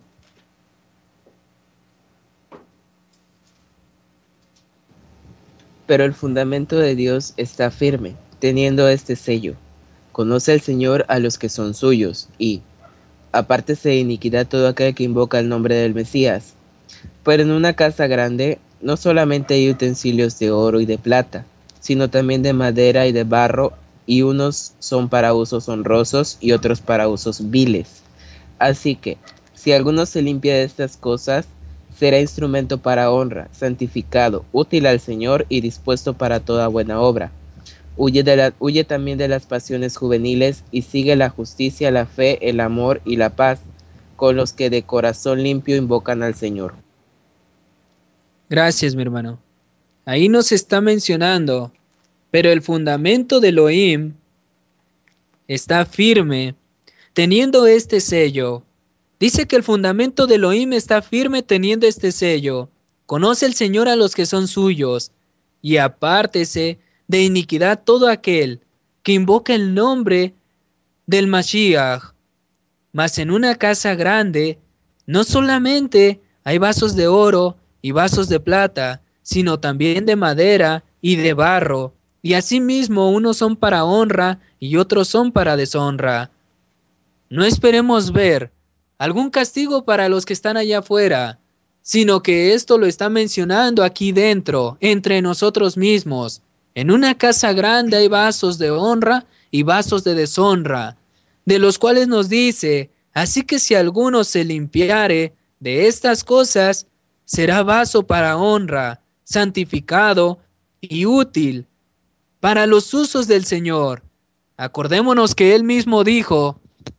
Pero el fundamento de Dios está firme, teniendo este sello. Conoce el Señor a los que son suyos, y apártese de iniquidad todo aquel que invoca el nombre del Mesías. Pero en una casa grande no solamente hay utensilios de oro y de plata, sino también de madera y de barro, y unos son para usos honrosos y otros para usos viles. Así que, si alguno se limpia de estas cosas, será instrumento para honra, santificado, útil al Señor y dispuesto para toda buena obra. Huye, de la, huye también de las pasiones juveniles y sigue la justicia, la fe, el amor y la paz, con los que de corazón limpio invocan al Señor. Gracias, mi hermano. Ahí nos está mencionando, pero el fundamento de Elohim está firme, teniendo este sello. Dice que el fundamento de Elohim está firme teniendo este sello. Conoce el Señor a los que son suyos, y apártese de iniquidad todo aquel que invoca el nombre del Mashiach. Mas en una casa grande, no solamente hay vasos de oro y vasos de plata, sino también de madera y de barro, y asimismo unos son para honra y otros son para deshonra. No esperemos ver algún castigo para los que están allá afuera, sino que esto lo está mencionando aquí dentro, entre nosotros mismos. En una casa grande hay vasos de honra y vasos de deshonra, de los cuales nos dice, así que si alguno se limpiare de estas cosas, será vaso para honra, santificado y útil para los usos del Señor. Acordémonos que Él mismo dijo,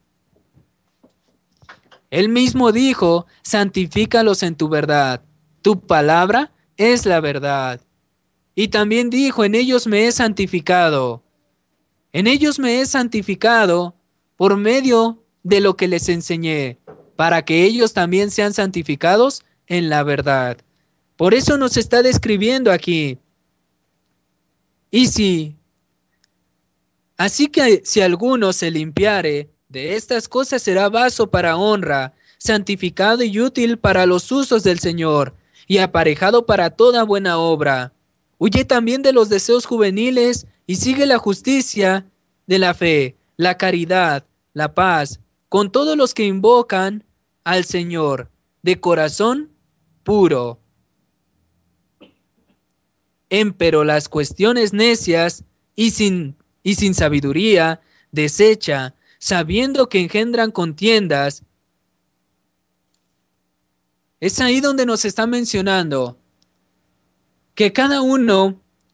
Él mismo dijo, santifícalos en tu verdad. Tu palabra es la verdad. Y también dijo, en ellos me he santificado. En ellos me he santificado por medio de lo que les enseñé, para que ellos también sean santificados en la verdad. Por eso nos está describiendo aquí. Y si, así que si alguno se limpiare de estas cosas, será vaso para honra, santificado y útil para los usos del Señor, y aparejado para toda buena obra. Huye también de los deseos juveniles y sigue la justicia de la fe, la caridad, la paz, con todos los que invocan al Señor, de corazón puro. Empero las cuestiones necias y sin, y sin sabiduría desecha, sabiendo que engendran contiendas. Es ahí donde nos está mencionando que cada uno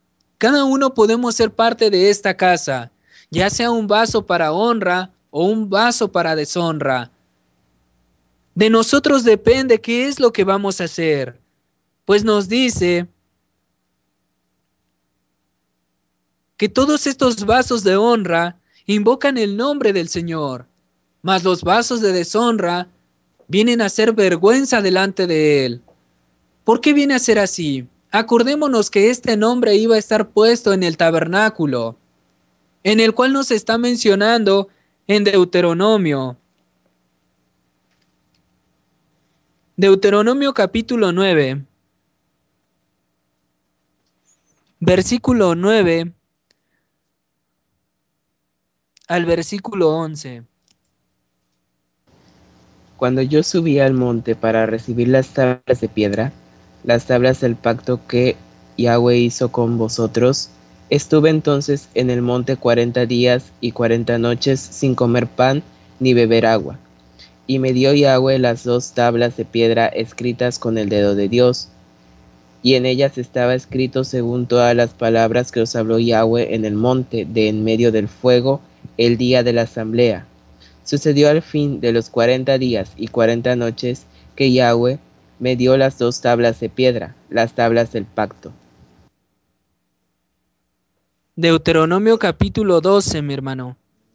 Cada uno podemos ser parte de esta casa, ya sea un vaso para honra o un vaso para deshonra. De nosotros depende qué es lo que vamos a hacer, pues nos dice que todos estos vasos de honra invocan el nombre del Señor, mas los vasos de deshonra vienen a ser vergüenza delante de Él. ¿Por qué viene a ser así? Acordémonos que este nombre iba a estar puesto en el tabernáculo, en el cual nos está mencionando en Deuteronomio. Deuteronomio capítulo nueve, versículo nueve al versículo once. Cuando yo subí al monte para recibir las tablas de piedra, las tablas del pacto que Yahweh hizo con vosotros, estuve entonces en el monte cuarenta días y cuarenta noches sin comer pan ni beber agua. Y me dio Yahweh las dos tablas de piedra escritas con el dedo de Dios, y en ellas estaba escrito según todas las palabras que os habló Yahweh en el monte de en medio del fuego el día de la asamblea. Sucedió al fin de los cuarenta días y cuarenta noches que Yahweh me dio las dos tablas de piedra, las tablas del pacto. Deuteronomio capítulo doce, mi hermano.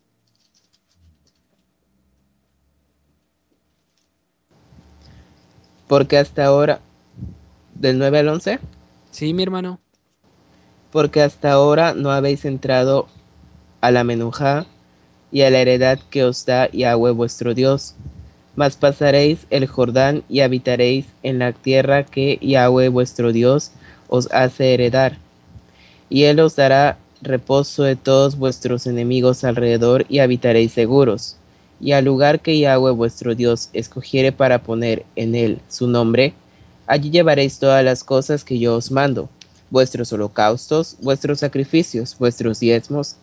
Porque hasta ahora, del nueve al once, Sí, mi hermano. porque hasta ahora no habéis entrado a la menujá y a la heredad que os da Yahweh vuestro Dios, mas pasaréis el Jordán y habitaréis en la tierra que Yahweh vuestro Dios os hace heredar, y él os dará reposo de todos vuestros enemigos alrededor y habitaréis seguros. Y al lugar que Yahweh vuestro Dios escogiere para poner en él su nombre, allí llevaréis todas las cosas que yo os mando, vuestros holocaustos, vuestros sacrificios, vuestros diezmos,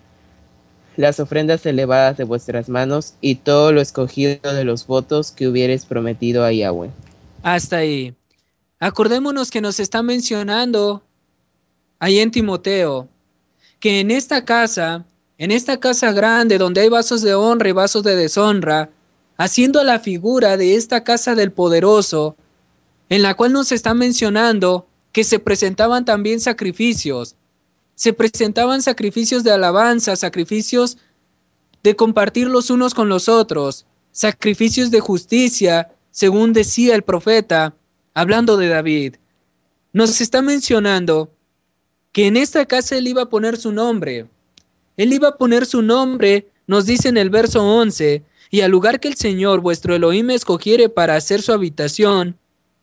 las ofrendas elevadas de vuestras manos, y todo lo escogido de los votos que hubiereis prometido a Yahweh. Hasta ahí. Acordémonos que nos está mencionando ahí en Timoteo, que en esta casa, en esta casa grande donde hay vasos de honra y vasos de deshonra, haciendo la figura de esta casa del poderoso, en la cual nos está mencionando que se presentaban también sacrificios, se presentaban sacrificios de alabanza, sacrificios de compartir los unos con los otros, sacrificios de justicia, según decía el profeta, hablando de David. Nos está mencionando que en esta casa él iba a poner su nombre. Él iba a poner su nombre, nos dice en el verso once, y al lugar que el Señor vuestro Elohim escogiere para hacer su habitación,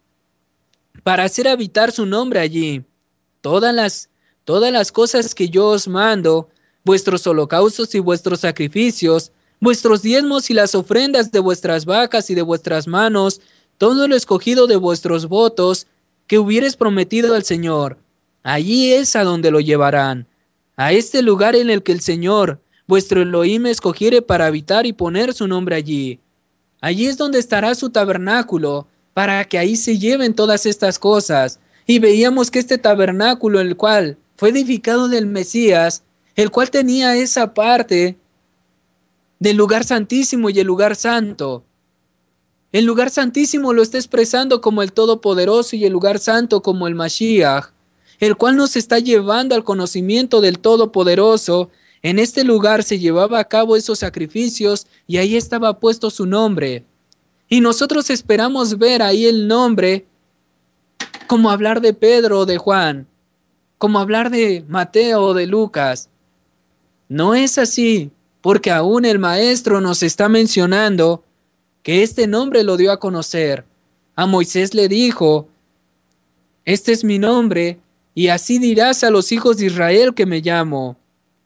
para hacer habitar su nombre allí, todas las, todas las cosas que yo os mando, vuestros holocaustos y vuestros sacrificios, vuestros diezmos y las ofrendas de vuestras vacas y de vuestras manos, todo lo escogido de vuestros votos que hubieres prometido al Señor, allí es a donde lo llevarán, a este lugar en el que el Señor, vuestro Elohim, escogiere para habitar y poner su nombre allí. Allí es donde estará su tabernáculo, para que ahí se lleven todas estas cosas. Y veíamos que este tabernáculo, el cual fue edificado del Mesías, el cual tenía esa parte del lugar santísimo y el lugar santo. El lugar santísimo lo está expresando como el Todopoderoso y el lugar santo como el Mashiach, el cual nos está llevando al conocimiento del Todopoderoso. En este lugar se llevaba a cabo esos sacrificios y ahí estaba puesto su nombre. Y nosotros esperamos ver ahí el nombre como hablar de Pedro o de Juan, como hablar de Mateo o de Lucas. No es así, porque aún el Maestro nos está mencionando que este nombre lo dio a conocer. A Moisés le dijo, este es mi nombre, y así dirás a los hijos de Israel que me llamo.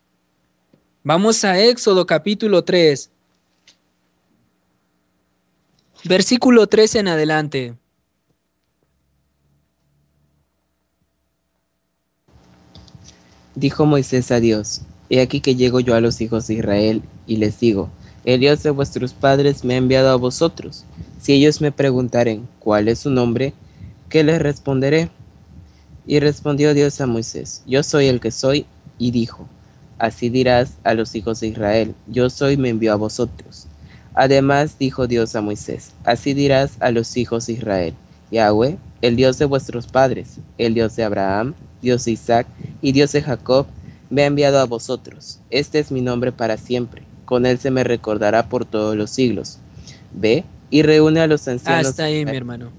Vamos a Éxodo capítulo tres. Versículo trece en adelante. Dijo Moisés a Dios: He aquí que llego yo a los hijos de Israel, y les digo: El Dios de vuestros padres me ha enviado a vosotros. Si ellos me preguntaren: ¿Cuál es su nombre?, ¿qué les responderé? Y respondió Dios a Moisés, yo soy el que soy, y dijo, así dirás a los hijos de Israel, yo soy, me envió a vosotros. Además dijo Dios a Moisés, así dirás a los hijos de Israel, Yahweh, el Dios de vuestros padres, el Dios de Abraham, Dios de Isaac y Dios de Jacob, me ha enviado a vosotros. Este es mi nombre para siempre, con él se me recordará por todos los siglos. Ve y reúne a los ancianos. Hasta ahí, mi hermano.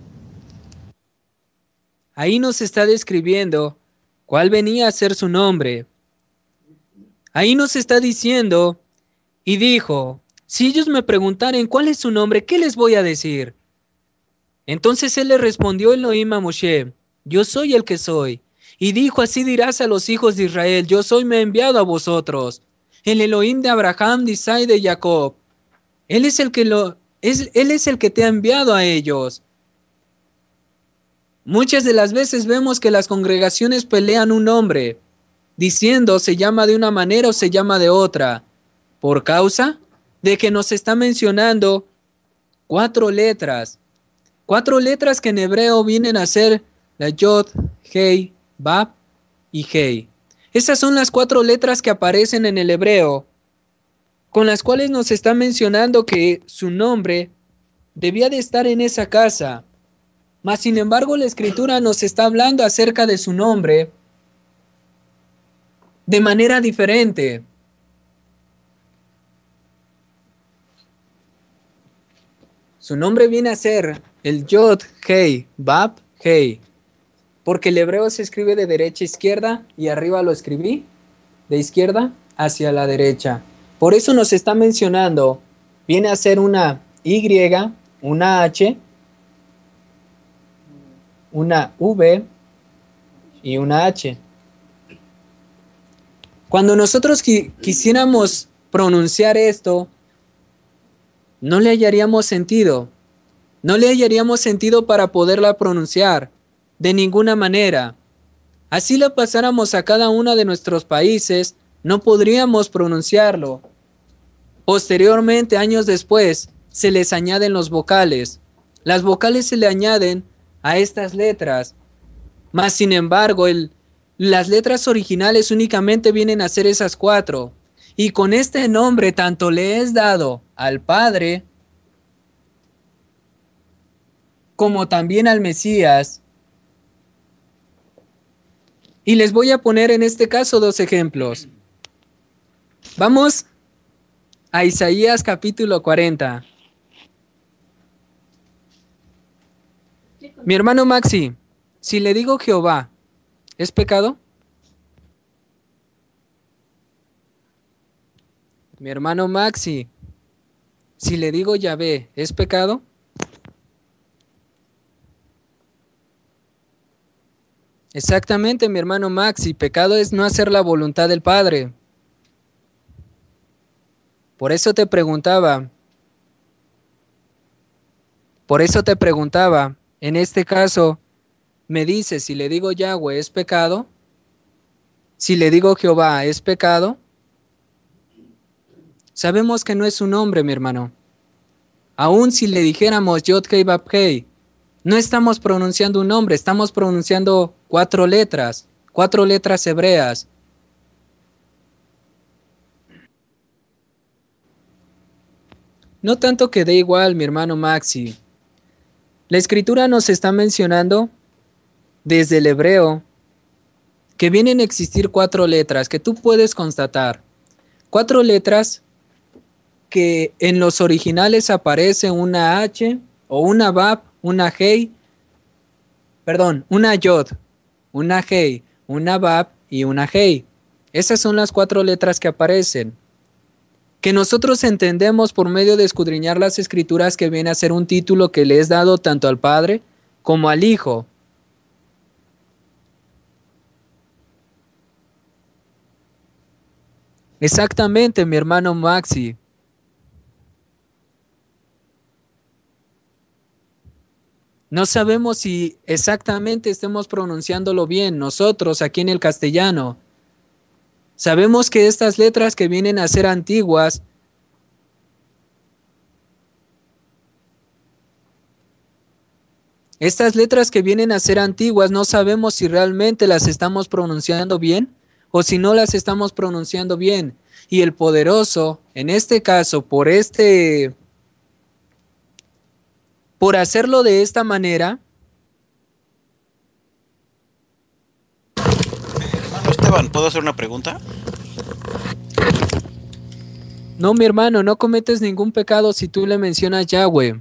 Ahí nos está describiendo cuál venía a ser su nombre. Ahí nos está diciendo, y dijo, si ellos me preguntaren cuál es su nombre, ¿qué les voy a decir? Entonces él le respondió Elohim a Moshe, yo soy el que soy. Y dijo, así dirás a los hijos de Israel, yo soy, me he enviado a vosotros. El Elohim de Abraham, de Isaac y de Jacob. Él es el que lo, es, él es el que te ha enviado a ellos. Muchas de las veces vemos que las congregaciones pelean un nombre, diciendo se llama de una manera o se llama de otra, por causa de que nos está mencionando cuatro letras. Cuatro letras que en hebreo vienen a ser la Yod, Hei, Bab y Hei. Esas son las cuatro letras que aparecen en el hebreo, con las cuales nos está mencionando que su nombre debía de estar en esa casa. Mas sin embargo la escritura nos está hablando acerca de su nombre de manera diferente. Su nombre viene a ser el Yod, Hei, Bab, Hei. Porque el hebreo se escribe de derecha a izquierda y arriba lo escribí de izquierda hacia la derecha. Por eso nos está mencionando, viene a ser una Y, una H, una V y una H. Cuando nosotros qui- quisiéramos pronunciar esto, no le hallaríamos sentido. No le hallaríamos sentido para poderla pronunciar de ninguna manera. Así la pasáramos a cada uno de nuestros países, no podríamos pronunciarlo. Posteriormente, años después, se les añaden los vocales. Las vocales se le añaden a estas letras. Mas, sin embargo, el, las letras originales únicamente vienen a ser esas cuatro. Y con este nombre tanto le es dado al Padre como también al Mesías. Y les voy a poner en este caso dos ejemplos. Vamos a Isaías capítulo cuarenta. Mi hermano Maxi, si le digo Jehová, ¿es pecado? Mi hermano Maxi, si le digo Yahvé, ¿es pecado? Exactamente, mi hermano Maxi, pecado es no hacer la voluntad del Padre. Por eso te preguntaba, por eso te preguntaba, en este caso, me dice, si le digo Yahweh, ¿es pecado? Si le digo Jehová, ¿es pecado? Sabemos que no es un nombre, mi hermano. Aún si le dijéramos Yod-Hei Bab-Hei, no estamos pronunciando un nombre, estamos pronunciando cuatro letras, cuatro letras hebreas. No tanto que dé igual, mi hermano Maxi. La escritura nos está mencionando desde el hebreo que vienen a existir cuatro letras que tú puedes constatar. Cuatro letras que en los originales aparece una H o una Bab, una Hei, perdón, una Yod, una Hei, una Bab y una Hei. Esas son las cuatro letras que aparecen, que nosotros entendemos por medio de escudriñar las escrituras, que viene a ser un título que le es dado tanto al Padre como al Hijo. Exactamente, mi hermano Maxi. No sabemos si exactamente estemos pronunciándolo bien nosotros aquí en el castellano. Sabemos que estas letras que vienen a ser antiguas Estas letras que vienen a ser antiguas no sabemos si realmente las estamos pronunciando bien o si no las estamos pronunciando bien. Y el poderoso, en este caso, por este, por hacerlo de esta manera. Hermano Esteban, ¿puedo hacer una pregunta? No, mi hermano, no cometes ningún pecado si tú le mencionas Yahweh.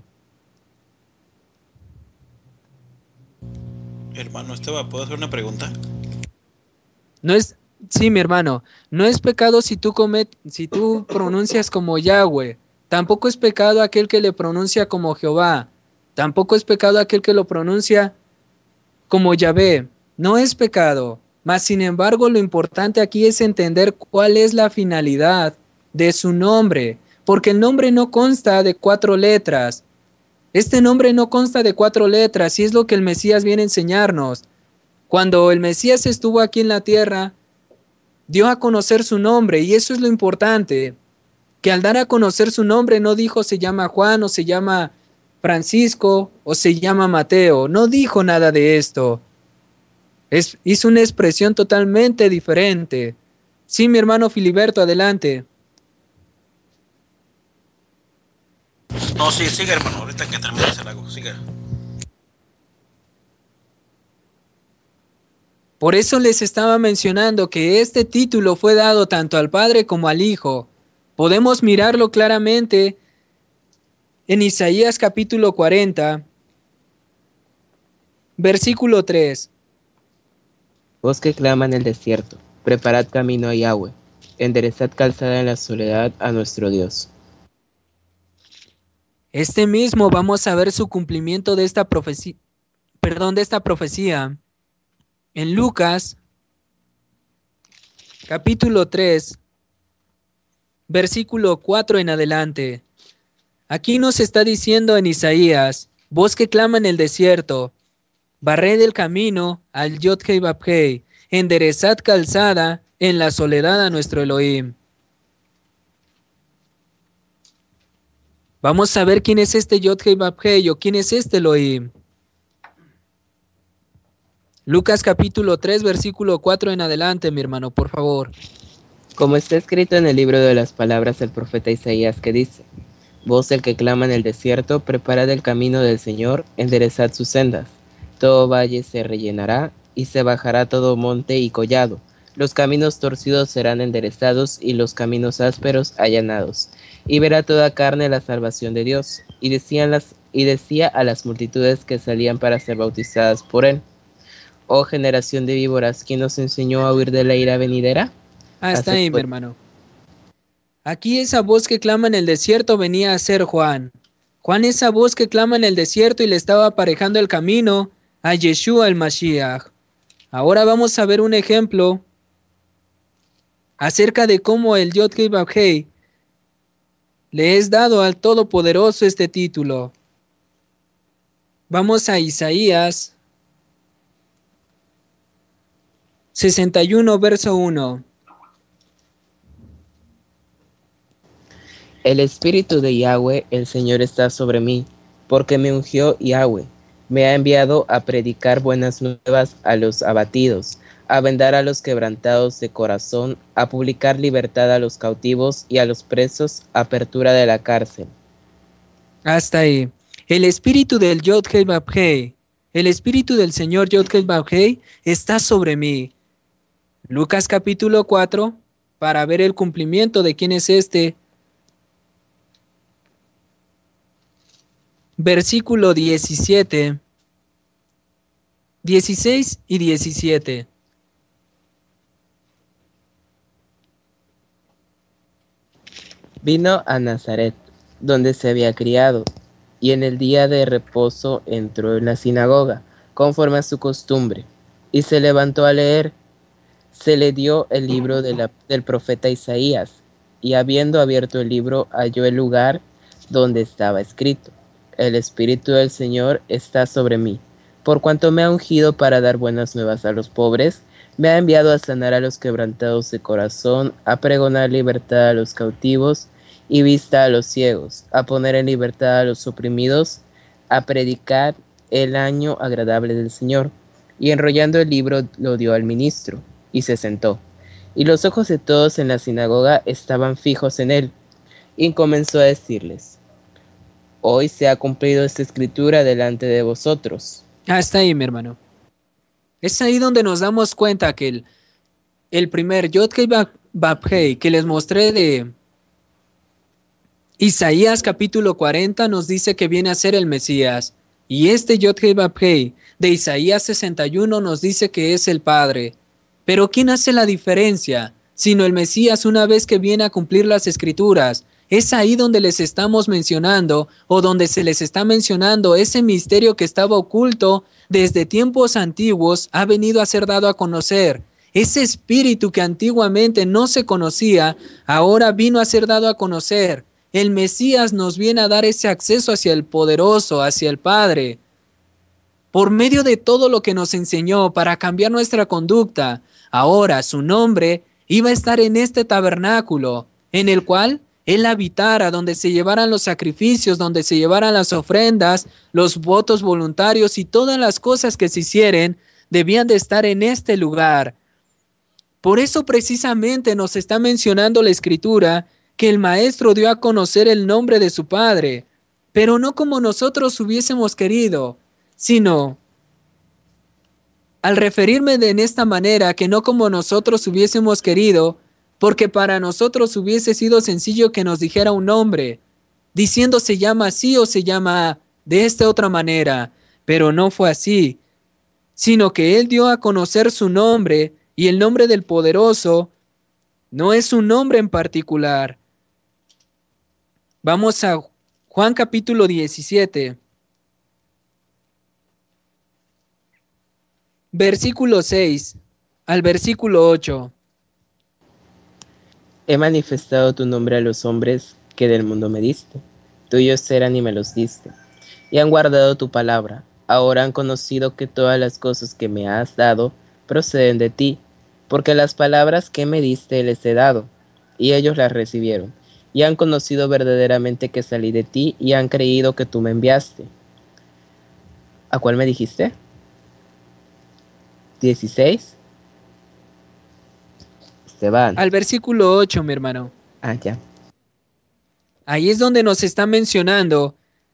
Hermano Esteban, ¿puedo hacer una pregunta? No es, sí, mi hermano, no es pecado si tú comet, si tú pronuncias como Yahweh. Tampoco es pecado aquel que le pronuncia como Jehová. Tampoco es pecado aquel que lo pronuncia como Yahvé. No es pecado. Mas, sin embargo, lo importante aquí es entender cuál es la finalidad de su nombre, porque el nombre no consta de cuatro letras. Este nombre no consta de cuatro letras y es lo que el Mesías viene a enseñarnos. Cuando el Mesías estuvo aquí en la tierra, dio a conocer su nombre y eso es lo importante, que al dar a conocer su nombre no dijo se llama Juan o se llama Francisco o se llama Mateo, no dijo nada de esto. Es, hizo una expresión totalmente diferente. Sí, mi hermano Filiberto, adelante. No, sí, sigue, hermano. Ahorita que termines el lago, sigue. Por eso les estaba mencionando que este título fue dado tanto al Padre como al Hijo. Podemos mirarlo claramente en Isaías capítulo cuarenta, versículo tres. Voz que clama en el desierto, preparad camino a Yahweh, enderezad calzada en la soledad a nuestro Dios. Este mismo vamos a ver su cumplimiento de esta profecía, perdón, de esta profecía en Lucas capítulo tres, versículo cuatro en adelante. Aquí nos está diciendo en Isaías, voz que clama en el desierto, barred el camino al Yod-Heh Vab-Heh, enderezad calzada en la soledad a nuestro Elohim. Vamos a ver quién es este Yod-Heh Vab-Heh o quién es este Elohim. Lucas capítulo tres, versículo cuatro en adelante, mi hermano, por favor. Como está escrito en el libro de las palabras del profeta Isaías que dice, voz del que clama en el desierto, preparad el camino del Señor, enderezad sus sendas. Todo valle se rellenará y se bajará todo monte y collado. Los caminos torcidos serán enderezados y los caminos ásperos allanados. Y verá toda carne la salvación de Dios. Y, decían las, y decía a las multitudes que salían para ser bautizadas por él, oh generación de víboras, ¿quién nos enseñó a huir de la ira venidera? Ah, está Haced ahí, mi pues hermano. Aquí esa voz que clama en el desierto venía a ser Juan. Juan, esa voz que clama en el desierto y le estaba aparejando el camino a Yeshua el Mashiach. Ahora vamos a ver un ejemplo acerca de cómo el Yod-Heh Vab-Heh le es dado al Todopoderoso este título. Vamos a Isaías sesenta y uno, verso uno. El espíritu de Yahweh, el Señor, está sobre mí, porque me ungió Yahweh. Me ha enviado a predicar buenas nuevas a los abatidos, a vendar a los quebrantados de corazón, a publicar libertad a los cautivos y a los presos, apertura de la cárcel. Hasta ahí. El espíritu del Yod-Heh Vab-Heh, el espíritu del Señor Yod-Heh Vab-Heh está sobre mí. Lucas capítulo cuatro, para ver el cumplimiento de quién es este. Versículo diecisiete, dieciséis y diecisiete. Vino a Nazaret, donde se había criado, y en el día de reposo entró en la sinagoga, conforme a su costumbre, y se levantó a leer. Se le dio el libro de la, del profeta Isaías, y habiendo abierto el libro, halló el lugar donde estaba escrito: el Espíritu del Señor está sobre mí, por cuanto me ha ungido para dar buenas nuevas a los pobres, me ha enviado a sanar a los quebrantados de corazón, a pregonar libertad a los cautivos y vista a los ciegos, a poner en libertad a los oprimidos, a predicar el año agradable del Señor. Y enrollando el libro lo dio al ministro, y se sentó. Y los ojos de todos en la sinagoga estaban fijos en él. Y comenzó a decirles: Hoy se ha cumplido esta escritura delante de vosotros. Hasta ahí, mi hermano. Es ahí donde nos damos cuenta que el, el primer Yod-Heh-Vav-Heh que les mostré de Isaías capítulo cuarenta nos dice que viene a ser el Mesías. Y este Yod-Heh-Vav-Heh de Isaías sesenta y uno nos dice que es el Padre. Pero ¿quién hace la diferencia? Sino el Mesías, una vez que viene a cumplir las Escrituras. Es ahí donde les estamos mencionando, o donde se les está mencionando ese misterio que estaba oculto desde tiempos antiguos, ha venido a ser dado a conocer. Ese espíritu que antiguamente no se conocía, ahora vino a ser dado a conocer. El Mesías nos viene a dar ese acceso hacia el poderoso, hacia el Padre, por medio de todo lo que nos enseñó para cambiar nuestra conducta. Ahora su nombre iba a estar en este tabernáculo, en el cual Él habitara, donde se llevaran los sacrificios, donde se llevaran las ofrendas, los votos voluntarios y todas las cosas que se hicieren, debían de estar en este lugar. Por eso precisamente nos está mencionando la Escritura que el Maestro dio a conocer el nombre de su Padre, pero no como nosotros hubiésemos querido, sino al referirme de en esta manera, que no como nosotros hubiésemos querido, porque para nosotros hubiese sido sencillo que nos dijera un nombre, diciendo se llama así o se llama de esta otra manera, pero no fue así, sino que Él dio a conocer su nombre, y el nombre del poderoso no es un nombre en particular. Vamos a Juan capítulo diecisiete. Versículo seis al versículo ocho. He manifestado tu nombre a los hombres que del mundo me diste. Tuyos eran y me los diste. Y han guardado tu palabra. Ahora han conocido que todas las cosas que me has dado proceden de ti, porque las palabras que me diste les he dado, y ellos las recibieron. Y han conocido verdaderamente que salí de ti, y han creído que tú me enviaste. ¿A cuál me dijiste? dieciséis. Esteban. Al versículo ocho, mi hermano. Ah, ya. Ahí es donde nos está mencionando.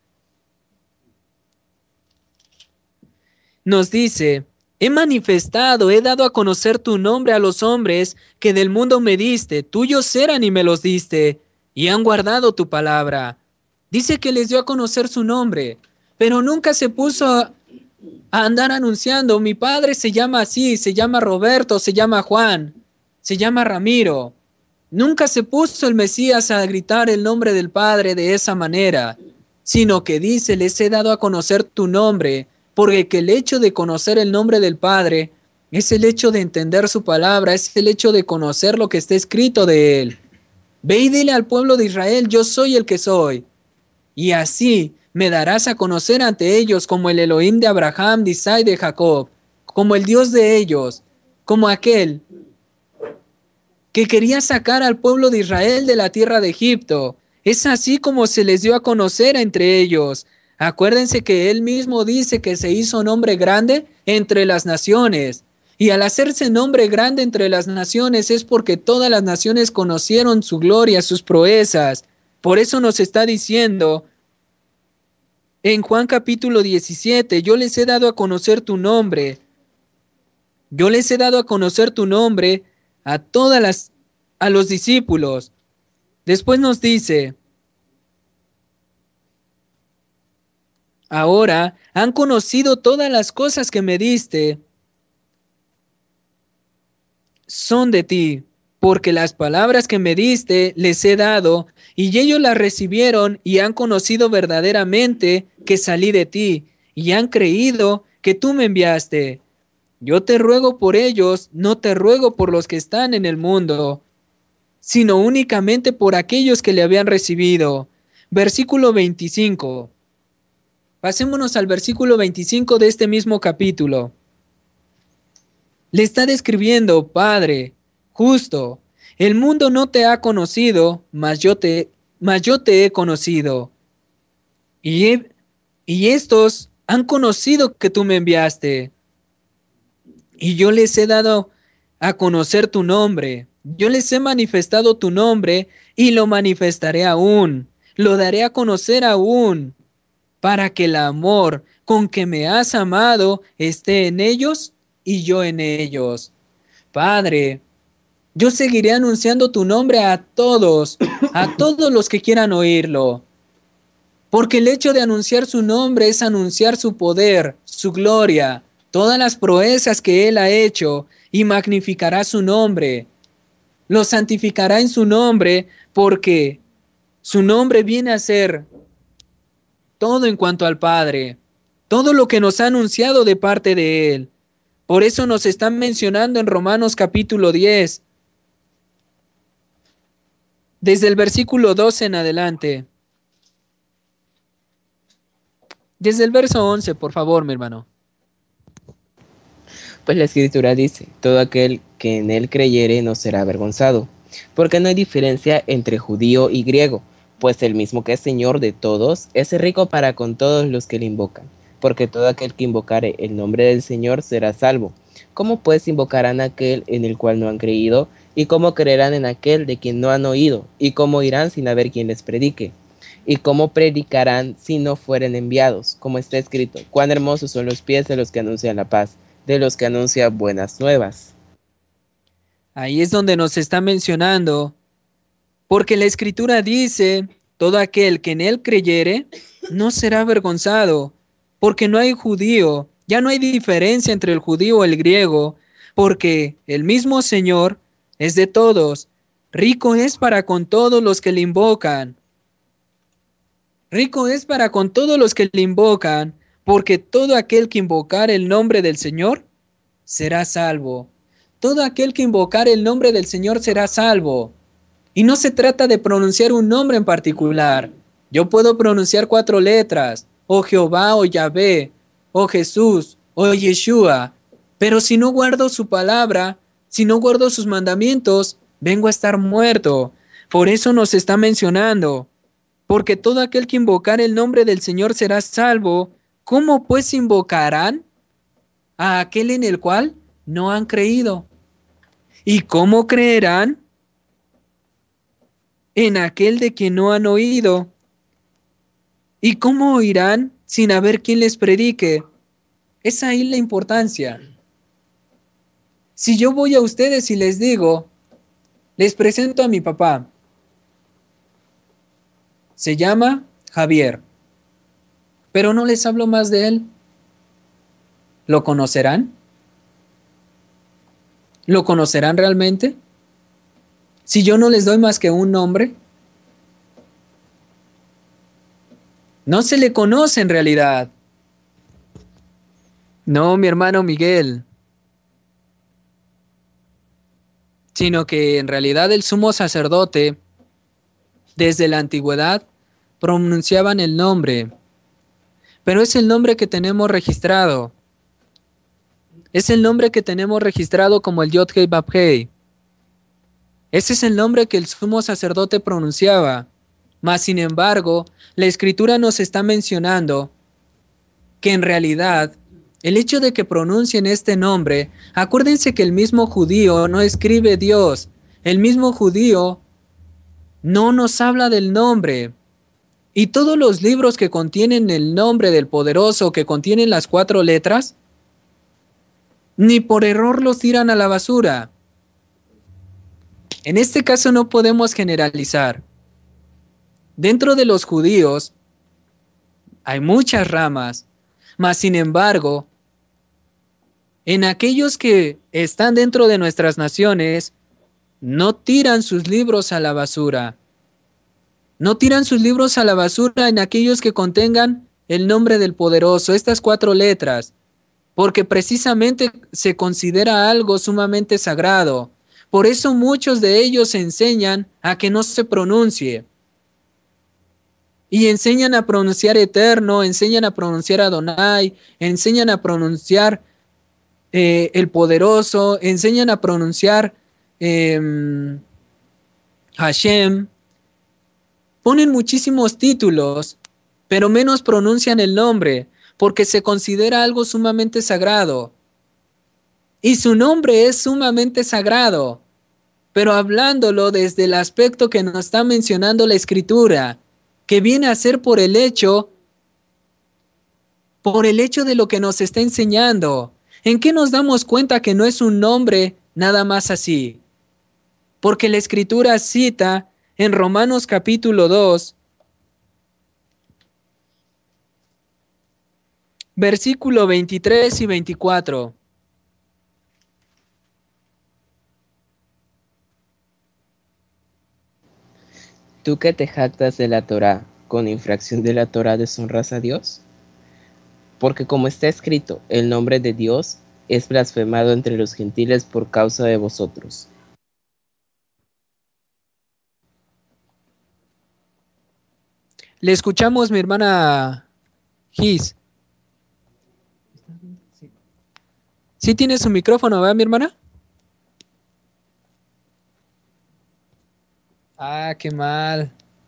Nos dice: he manifestado, he dado a conocer tu nombre a los hombres que del mundo me diste. Tuyos eran y me los diste, y han guardado tu palabra. Dice que les dio a conocer su nombre, pero nunca se puso a, a andar anunciando: mi padre se llama así, se llama Roberto, se llama Juan, se llama Ramiro. Nunca se puso el Mesías a gritar el nombre del Padre de esa manera, sino que dice: les he dado a conocer tu nombre, porque el hecho de conocer el nombre del Padre es el hecho de entender su palabra, es el hecho de conocer lo que está escrito de Él. Ve y dile al pueblo de Israel: yo soy el que soy. Y así me darás a conocer ante ellos como el Elohim de Abraham, de Isaac y de Jacob, como el Dios de ellos, como aquel que quería sacar al pueblo de Israel de la tierra de Egipto. Es así como se les dio a conocer entre ellos. Acuérdense que Él mismo dice que se hizo nombre grande entre las naciones. Y al hacerse nombre grande entre las naciones es porque todas las naciones conocieron su gloria, sus proezas. Por eso nos está diciendo en Juan capítulo diecisiete: yo les he dado a conocer tu nombre. Yo les he dado a conocer tu nombre a todas las, a los discípulos. Después nos dice: ahora han conocido todas las cosas que me diste, son de ti, porque las palabras que me diste les he dado, y ellos las recibieron y han conocido verdaderamente que salí de ti, y han creído que tú me enviaste. Yo te ruego por ellos, no te ruego por los que están en el mundo, sino únicamente por aquellos que le habían recibido. Versículo veinticinco. Pasémonos al versículo veinticinco de este mismo capítulo. Le está describiendo: Padre justo, el mundo no te ha conocido, mas yo te, mas yo te he conocido. Y, he, y estos Han conocido que tú me enviaste. Y yo les he dado a conocer tu nombre. Yo les he manifestado tu nombre y lo manifestaré aún. Lo daré a conocer aún, para que el amor con que me has amado esté en ellos y yo en ellos. Padre, yo seguiré anunciando tu nombre a todos, a todos los que quieran oírlo. Porque el hecho de anunciar su nombre es anunciar su poder, su gloria, todas las proezas que Él ha hecho, y magnificará su nombre. Lo santificará en su nombre, porque su nombre viene a ser todo en cuanto al Padre, todo lo que nos ha anunciado de parte de Él. Por eso nos están mencionando en Romanos capítulo diez, desde el versículo doce en adelante. Desde el verso once, por favor, mi hermano. Pues la Escritura dice, todo aquel que en él creyere no será avergonzado, porque no hay diferencia entre judío y griego, pues el mismo que es Señor de todos es rico para con todos los que le invocan, porque todo aquel que invocare el nombre del Señor será salvo. ¿Cómo pues invocarán a aquel en el cual no han creído? ¿Y cómo creerán en aquel de quien no han oído? ¿Y cómo irán sin haber quien les predique? ¿Y cómo predicarán si no fueren enviados? Como está escrito, cuán hermosos son los pies de los que anuncian la paz, de los que anuncian buenas nuevas. Ahí es donde nos está mencionando, porque la Escritura dice, todo aquel que en Él creyere no será avergonzado, porque no hay judío, ya no hay diferencia entre el judío y el griego, porque el mismo Señor es de todos, rico es para con todos los que le invocan. Rico es para con todos los que le invocan, porque todo aquel que invocar el nombre del Señor será salvo. Todo aquel que invocar el nombre del Señor será salvo. Y no se trata de pronunciar un nombre en particular. Yo puedo pronunciar cuatro letras, o Jehová, o Yahvé, o Jesús, o Yeshua, pero si no guardo su palabra, si no guardo sus mandamientos, vengo a estar muerto. Por eso nos está mencionando, porque todo aquel que invocar el nombre del Señor será salvo. ¿Cómo pues invocarán a aquel en el cual no han creído? ¿Y cómo creerán en aquel de quien no han oído? ¿Y cómo oirán sin haber quien les predique? Es ahí la importancia. Si yo voy a ustedes y les digo, les presento a mi papá, se llama Javier, pero no les hablo más de él, ¿lo conocerán? ¿Lo conocerán realmente? Si yo no les doy más que un nombre, no se le conoce en realidad. No, mi hermano Miguel, sino que en realidad el sumo sacerdote, desde la antigüedad, pronunciaban el nombre, pero es el nombre que tenemos registrado. Es el nombre que tenemos registrado como el Yod-Hei Vav-Hei. Ese es el nombre que el sumo sacerdote pronunciaba. Mas, sin embargo, la Escritura nos está mencionando que en realidad el hecho de que pronuncien este nombre, acuérdense que el mismo judío no escribe Dios. El mismo judío no nos habla del nombre. Y todos los libros que contienen el nombre del poderoso, que contienen las cuatro letras, ni por error los tiran a la basura. En este caso no podemos generalizar. Dentro de los judíos hay muchas ramas, mas sin embargo, en aquellos que están dentro de nuestras naciones, no tiran sus libros a la basura. No tiran sus libros a la basura en aquellos que contengan el nombre del poderoso, estas cuatro letras, porque precisamente se considera algo sumamente sagrado. Por eso muchos de ellos enseñan a que no se pronuncie. Y enseñan a pronunciar Eterno, enseñan a pronunciar Adonai, enseñan a pronunciar eh, el Poderoso, enseñan a pronunciar eh, Hashem. Ponen muchísimos títulos, pero menos pronuncian el nombre, porque se considera algo sumamente sagrado. Y su nombre es sumamente sagrado, pero hablándolo desde el aspecto que nos está mencionando la Escritura, que viene a ser por el hecho, por el hecho de lo que nos está enseñando. ¿En qué nos damos cuenta que no es un nombre nada más así? Porque la Escritura cita en Romanos capítulo dos, versículo veintitrés y veinticuatro. ¿Tú que te jactas de la Torá, con infracción de la Torá deshonras a Dios? Porque como está escrito, el nombre de Dios es blasfemado entre los gentiles por causa de vosotros. Le escuchamos, mi hermana Gis. ¿Sí tiene su micrófono, verdad, mi hermana? Ah, qué mal.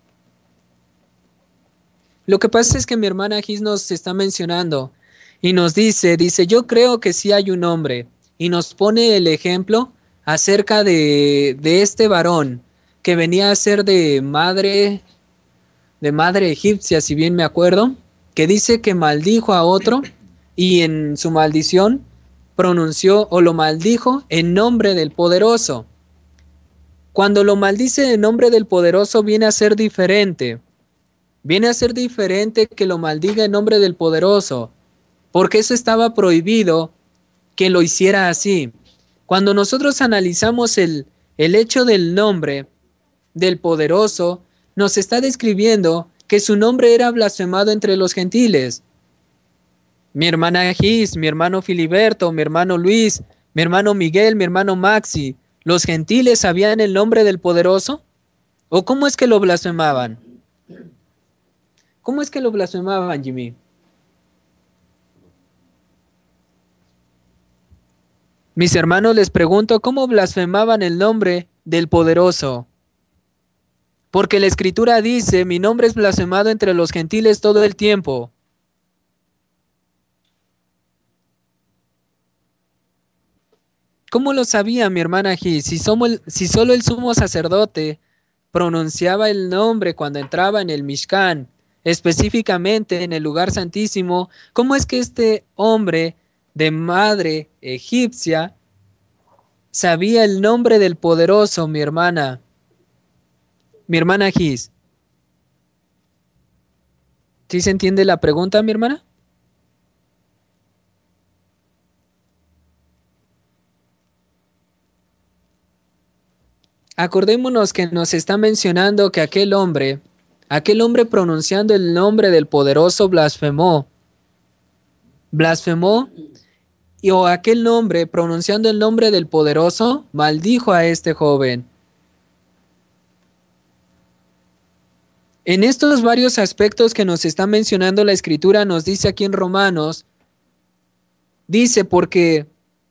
Lo que pasa es que mi hermana Gis nos está mencionando y nos dice, dice, yo creo que sí hay un hombre, y nos pone el ejemplo acerca de, de este varón que venía a ser de madre, de madre egipcia, si bien me acuerdo, que dice que maldijo a otro y en su maldición pronunció o lo maldijo en nombre del poderoso. Cuando lo maldice en nombre del poderoso viene a ser diferente. Viene a ser diferente que lo maldiga en nombre del poderoso, porque eso estaba prohibido que lo hiciera así. Cuando nosotros analizamos el, el hecho del nombre del poderoso, nos está describiendo que su nombre era blasfemado entre los gentiles. Mi hermana Gis, mi hermano Filiberto, mi hermano Luis, mi hermano Miguel, mi hermano Maxi, ¿los gentiles sabían el nombre del poderoso? ¿O cómo es que lo blasfemaban? ¿Cómo es que lo blasfemaban, Jimmy? Mis hermanos, les pregunto, ¿cómo blasfemaban el nombre del poderoso? Porque la Escritura dice, mi nombre es blasfemado entre los gentiles todo el tiempo. ¿Cómo lo sabía mi hermana Gis? Si, somos, si solo el sumo sacerdote pronunciaba el nombre cuando entraba en el Mishkan, específicamente en el lugar santísimo, ¿cómo es que este hombre de madre egipcia sabía el nombre del poderoso, mi hermana? Mi hermana Gis. ¿Sí se entiende la pregunta, mi hermana? Acordémonos que nos está mencionando que aquel hombre, aquel hombre pronunciando el nombre del poderoso blasfemó. Blasfemó y o aquel nombre pronunciando el nombre del poderoso maldijo a este joven. En estos varios aspectos que nos está mencionando la Escritura, nos dice aquí en Romanos, dice porque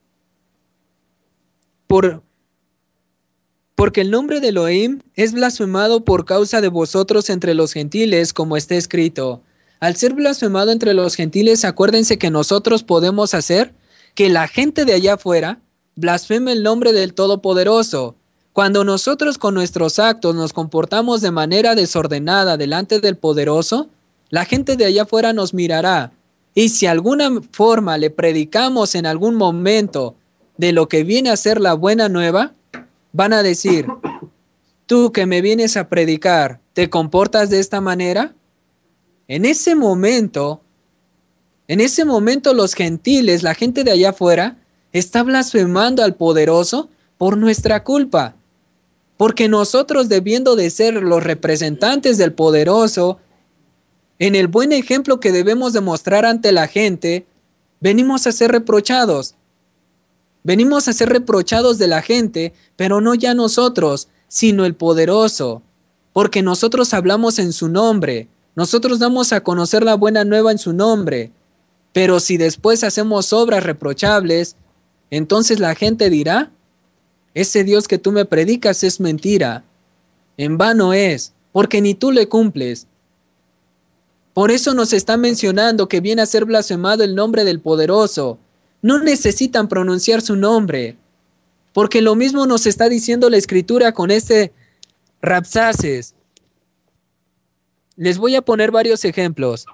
por Porque el nombre de Elohim es blasfemado por causa de vosotros entre los gentiles, como está escrito. Al ser blasfemado entre los gentiles, acuérdense que nosotros podemos hacer que la gente de allá afuera blasfeme el nombre del Todopoderoso. Cuando nosotros con nuestros actos nos comportamos de manera desordenada delante del Poderoso, la gente de allá afuera nos mirará. Y si alguna forma le predicamos en algún momento de lo que viene a ser la buena nueva, van a decir, tú que me vienes a predicar, ¿te comportas de esta manera? En ese momento, en ese momento los gentiles, la gente de allá afuera, está blasfemando al poderoso por nuestra culpa. Porque nosotros, debiendo de ser los representantes del poderoso, en el buen ejemplo que debemos demostrar ante la gente, venimos a ser reprochados. Venimos a ser reprochados de la gente, pero no ya nosotros, sino el poderoso, porque nosotros hablamos en su nombre, nosotros damos a conocer la buena nueva en su nombre, pero si después hacemos obras reprochables, entonces la gente dirá, ese Dios que tú me predicas es mentira, en vano es, porque ni tú le cumples. Por eso nos está mencionando que viene a ser blasfemado el nombre del Poderoso. No necesitan pronunciar su nombre, porque lo mismo nos está diciendo la Escritura con este Rabsaces. Les voy a poner varios ejemplos.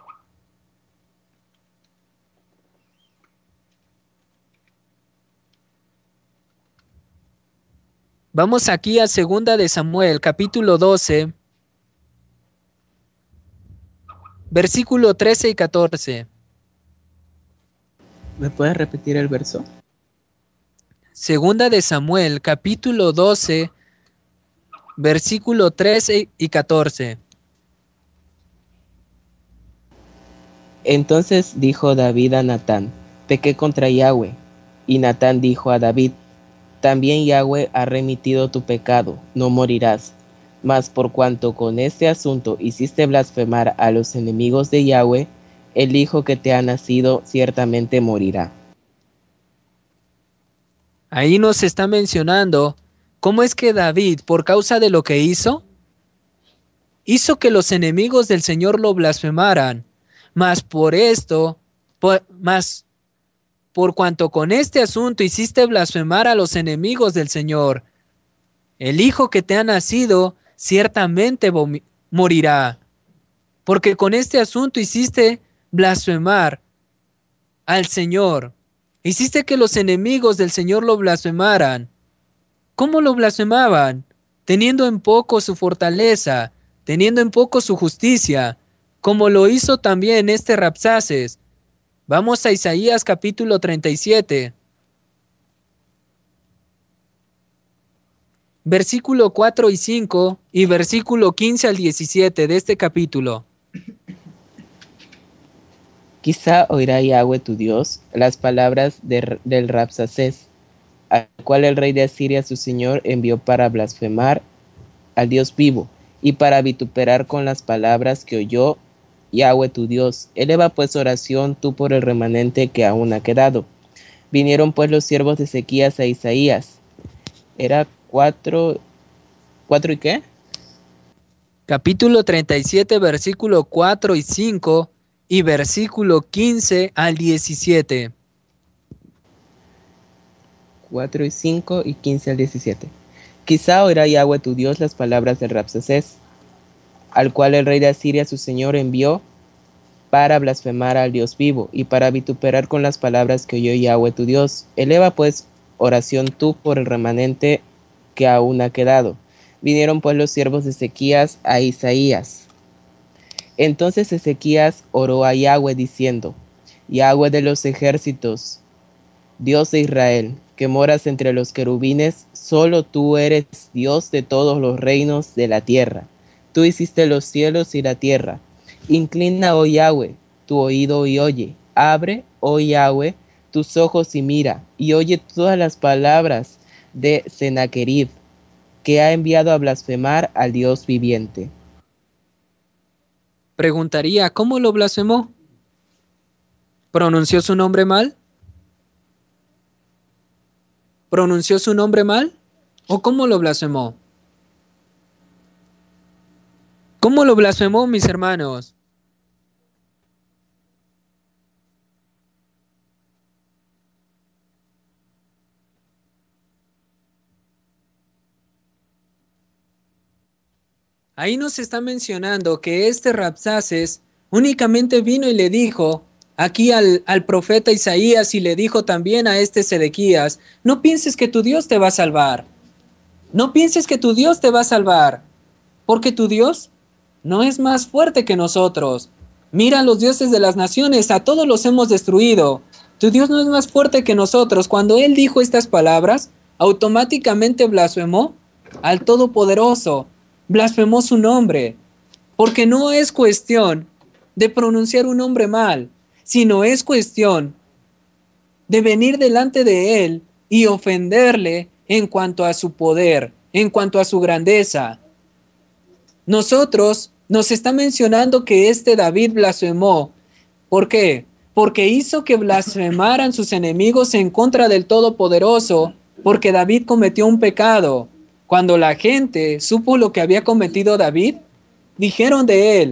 Vamos aquí a Segunda de Samuel, capítulo doce, versículo trece y catorce. ¿Me puedes repetir el verso? Segunda de Samuel, capítulo doce, versículo trece y catorce. Entonces dijo David a Natán: pequé contra Yahweh. Y Natán dijo a David: también Yahweh ha remitido tu pecado, no morirás. Mas por cuanto con este asunto hiciste blasfemar a los enemigos de Yahweh, el hijo que te ha nacido ciertamente morirá. Ahí nos está mencionando cómo es que David, por causa de lo que hizo, hizo que los enemigos del Señor lo blasfemaran. Mas por esto, por, mas por cuanto con este asunto hiciste blasfemar a los enemigos del Señor, el hijo que te ha nacido ciertamente morirá. Porque con este asunto hiciste blasfemar al Señor. Hiciste que los enemigos del Señor lo blasfemaran. ¿Cómo lo blasfemaban? Teniendo en poco su fortaleza, teniendo en poco su justicia, como lo hizo también este Rabsaces. Vamos a Isaías capítulo treinta y siete. Versículo cuatro y cinco y versículo quince al diecisiete de este capítulo. Quizá oirá Yahweh tu Dios las palabras de, del Rabsaces, al cual el rey de Asiria su señor envió para blasfemar al Dios vivo y para vituperar con las palabras que oyó Yahweh tu Dios. Eleva pues oración tú por el remanente que aún ha quedado. Vinieron pues los siervos de Ezequías a Isaías. Era cuatro... ¿Cuatro y qué? Capítulo treinta y siete, versículo cuatro y cinco y versículo quince al diecisiete. cuatro y cinco y quince al diecisiete. Quizá oirá Yahweh tu Dios las palabras del Rabsaces, al cual el rey de Asiria su señor envió para blasfemar al Dios vivo y para vituperar con las palabras que oyó Yahweh tu Dios. Eleva pues oración tú por el remanente que aún ha quedado. Vinieron pues los siervos de Ezequías a Isaías. Entonces Ezequías oró a Yahweh diciendo: Yahweh de los ejércitos, Dios de Israel, que moras entre los querubines, solo tú eres Dios de todos los reinos de la tierra. Tú hiciste los cielos y la tierra. Inclina, oh Yahweh, tu oído y oye. Abre, oh Yahweh, tus ojos y mira, y oye todas las palabras de Sennacherib, que ha enviado a blasfemar al Dios viviente. Preguntaría, ¿cómo lo blasfemó? ¿Pronunció su nombre mal? ¿Pronunció su nombre mal? ¿O cómo lo blasfemó? ¿Cómo lo blasfemó, mis hermanos? Ahí nos está mencionando que este Rabsaces únicamente vino y le dijo aquí al, al profeta Isaías y le dijo también a este Sedequías: no pienses que tu Dios te va a salvar. No pienses que tu Dios te va a salvar, porque tu Dios no es más fuerte que nosotros. Mira a los dioses de las naciones, a todos los hemos destruido. Tu Dios no es más fuerte que nosotros. Cuando él dijo estas palabras, automáticamente blasfemó al Todopoderoso. Blasfemó su nombre, porque no es cuestión de pronunciar un nombre mal, sino es cuestión de venir delante de él y ofenderle en cuanto a su poder, en cuanto a su grandeza. Nosotros nos está mencionando que este David blasfemó. ¿Por qué? Porque hizo que blasfemaran sus enemigos en contra del Todopoderoso, porque David cometió un pecado. Cuando la gente supo lo que había cometido David, dijeron de él: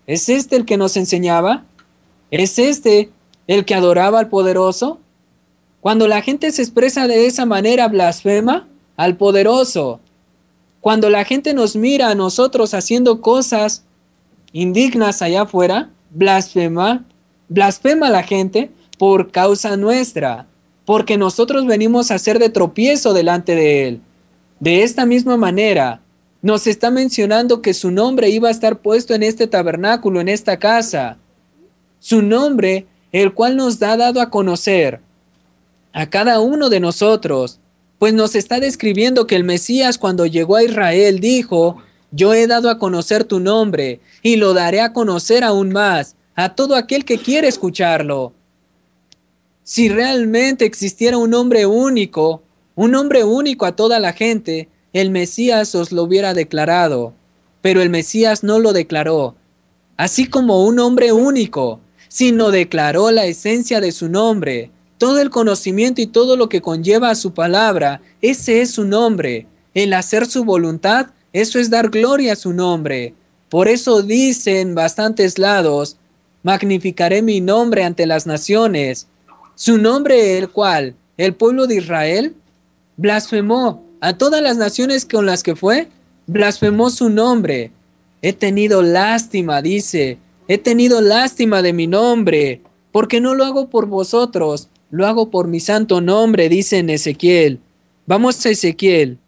¿Es este el que nos enseñaba? ¿Es este el que adoraba al poderoso? Cuando la gente se expresa de esa manera, blasfema al poderoso. Cuando la gente nos mira a nosotros haciendo cosas indignas allá afuera, blasfema, blasfema a la gente por causa nuestra, porque nosotros venimos a ser de tropiezo delante de Él. De esta misma manera, nos está mencionando que su nombre iba a estar puesto en este tabernáculo, en esta casa. Su nombre, el cual nos ha dado a conocer a cada uno de nosotros, pues nos está describiendo que el Mesías, cuando llegó a Israel, dijo: yo he dado a conocer tu nombre y lo daré a conocer aún más a todo aquel que quiere escucharlo. Si realmente existiera un nombre único, un nombre único a toda la gente, el Mesías os lo hubiera declarado, pero el Mesías no lo declaró, así como un nombre único, sino declaró la esencia de su nombre, todo el conocimiento y todo lo que conlleva a su palabra. Ese es su nombre. El hacer su voluntad, eso es dar gloria a su nombre. Por eso dice en bastantes lados: magnificaré mi nombre ante las naciones. Su nombre, el cual el pueblo de Israel blasfemó a todas las naciones con las que fue, blasfemó su nombre. He tenido lástima, dice, he tenido lástima de mi nombre, porque no lo hago por vosotros, lo hago por mi santo nombre, dice en Ezequiel. Vamos a Ezequiel.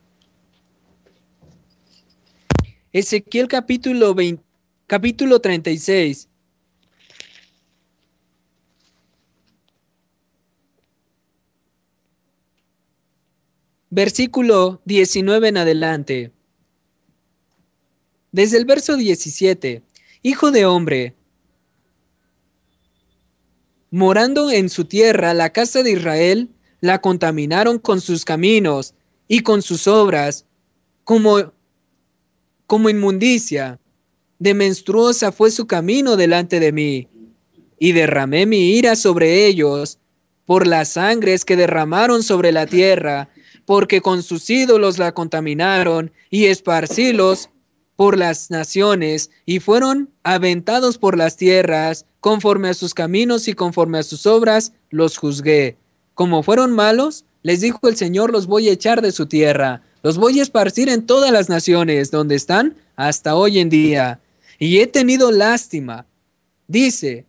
Ezequiel capítulo veinte, capítulo treinta y seis. Versículo diecinueve en adelante. Desde el verso diecisiete. Hijo de hombre, morando en su tierra, la casa de Israel la contaminaron con sus caminos y con sus obras, como, como inmundicia. De menstruosa fue su camino delante de mí, y derramé mi ira sobre ellos por las sangres que derramaron sobre la tierra, porque con sus ídolos la contaminaron, y esparcílos por las naciones, y fueron aventados por las tierras. Conforme a sus caminos y conforme a sus obras los juzgué. Como fueron malos, les dijo el Señor, los voy a echar de su tierra, los voy a esparcir en todas las naciones donde están hasta hoy en día. Y he tenido lástima, dice,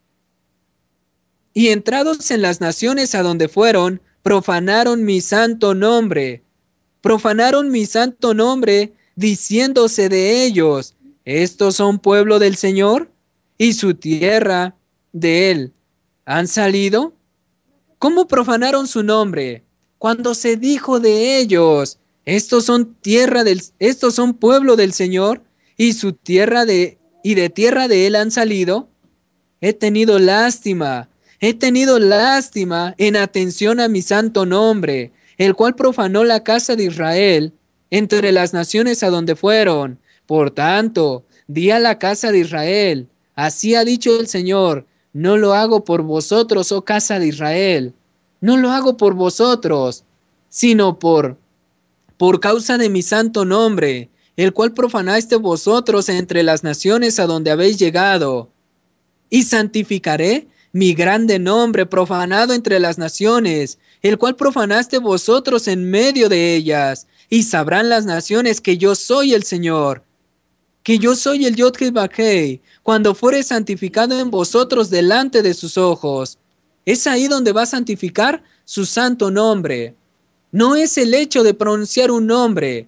y entrados en las naciones a donde fueron, profanaron mi santo nombre, profanaron mi santo nombre, diciéndose de ellos: estos son pueblo del Señor, y su tierra de él han salido. ¿Cómo profanaron su nombre? Cuando se dijo de ellos: estos son tierra del, estos son pueblo del Señor, y su tierra de, y de tierra de él han salido. He tenido lástima, he tenido lástima en atención a mi santo nombre, el cual profanó la casa de Israel entre las naciones a donde fueron. Por tanto, di a la casa de Israel: así ha dicho el Señor, no lo hago por vosotros, oh casa de Israel, no lo hago por vosotros, sino por, por causa de mi santo nombre, el cual profanaste vosotros entre las naciones a donde habéis llegado. Y santificaré mi grande nombre profanado entre las naciones, el cual profanaste vosotros en medio de ellas, y sabrán las naciones que yo soy el Señor, que yo soy el Yod-Heh-Vah-Heh, cuando fuere santificado en vosotros delante de sus ojos. Es ahí donde va a santificar su santo nombre. No es el hecho de pronunciar un nombre,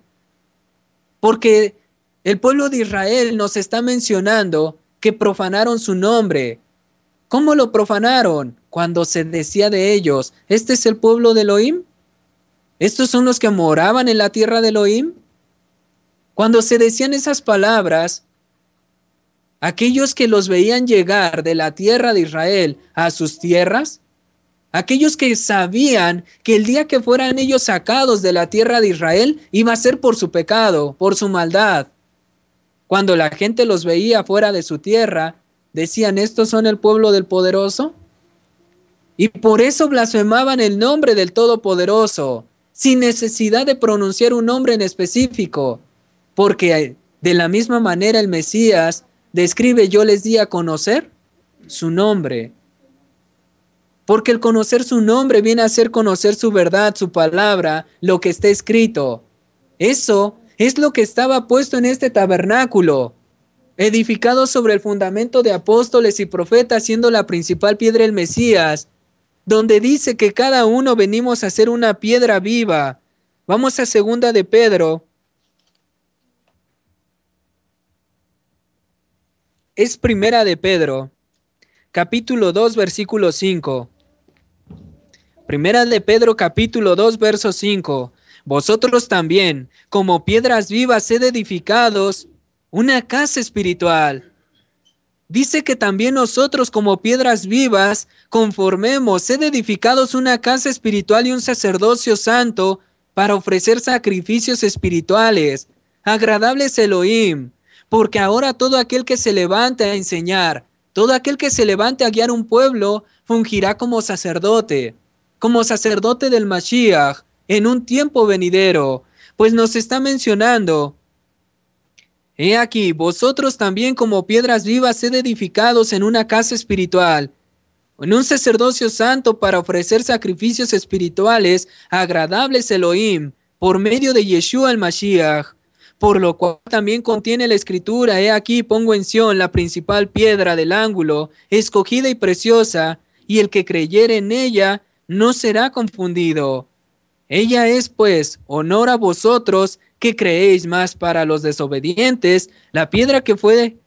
porque el pueblo de Israel nos está mencionando que profanaron su nombre. ¿Cómo lo profanaron? Cuando se decía de ellos: ¿este es el pueblo de Elohim? ¿Estos son los que moraban en la tierra de Elohim? Cuando se decían esas palabras, aquellos que los veían llegar de la tierra de Israel a sus tierras, aquellos que sabían que el día que fueran ellos sacados de la tierra de Israel iba a ser por su pecado, por su maldad. Cuando la gente los veía fuera de su tierra, decían: ¿estos son el pueblo del Poderoso? Y por eso blasfemaban el nombre del Todopoderoso, sin necesidad de pronunciar un nombre en específico, porque de la misma manera el Mesías describe, yo les di a conocer su nombre. Porque el conocer su nombre viene a ser conocer su verdad, su palabra, lo que está escrito. Eso es lo que estaba puesto en este tabernáculo, edificado sobre el fundamento de apóstoles y profetas, siendo la principal piedra el Mesías, donde dice que cada uno venimos a ser una piedra viva. Vamos a segunda de Pedro. Es primera de Pedro, capítulo dos, versículo cinco. Primera de Pedro, capítulo dos, verso cinco. Vosotros también, como piedras vivas, sed edificados una casa espiritual. Dice que también nosotros, como piedras vivas, conformemos, sed edificados una casa espiritual y un sacerdocio santo para ofrecer sacrificios espirituales, agradables a Elohim. Porque ahora todo aquel que se levante a enseñar, todo aquel que se levante a guiar un pueblo, fungirá como sacerdote, como sacerdote del Mashiach, en un tiempo venidero, pues nos está mencionando: he aquí, vosotros también como piedras vivas sed edificados en una casa espiritual, en un sacerdocio santo para ofrecer sacrificios espirituales agradables a Elohim, por medio de Yeshua el Mashiach. Por lo cual también contiene la escritura: he aquí pongo en Sión la principal piedra del ángulo, escogida y preciosa, y el que creyere en ella no será confundido. Ella es, pues, honor a vosotros que creéis, más para los desobedientes, la piedra que fue,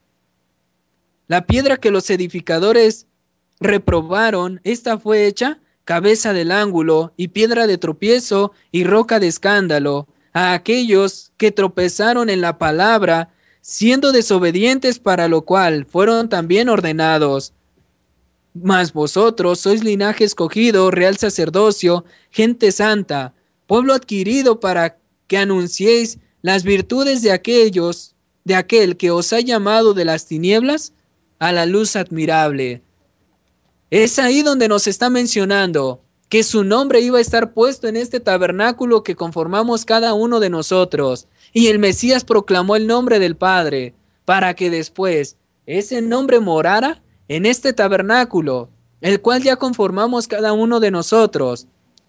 la piedra que los edificadores reprobaron, esta fue hecha cabeza del ángulo, y piedra de tropiezo, y roca de escándalo, a aquellos que tropezaron en la palabra, siendo desobedientes, para lo cual fueron también ordenados. Mas vosotros sois linaje escogido, real sacerdocio, gente santa, pueblo adquirido, para que anunciéis las virtudes de aquellos, de aquel que os ha llamado de las tinieblas a la luz admirable. Es ahí donde nos está mencionando que su nombre iba a estar puesto en este tabernáculo que conformamos cada uno de nosotros. Y el Mesías proclamó el nombre del Padre, para que después ese nombre morara en este tabernáculo, el cual ya conformamos cada uno de nosotros.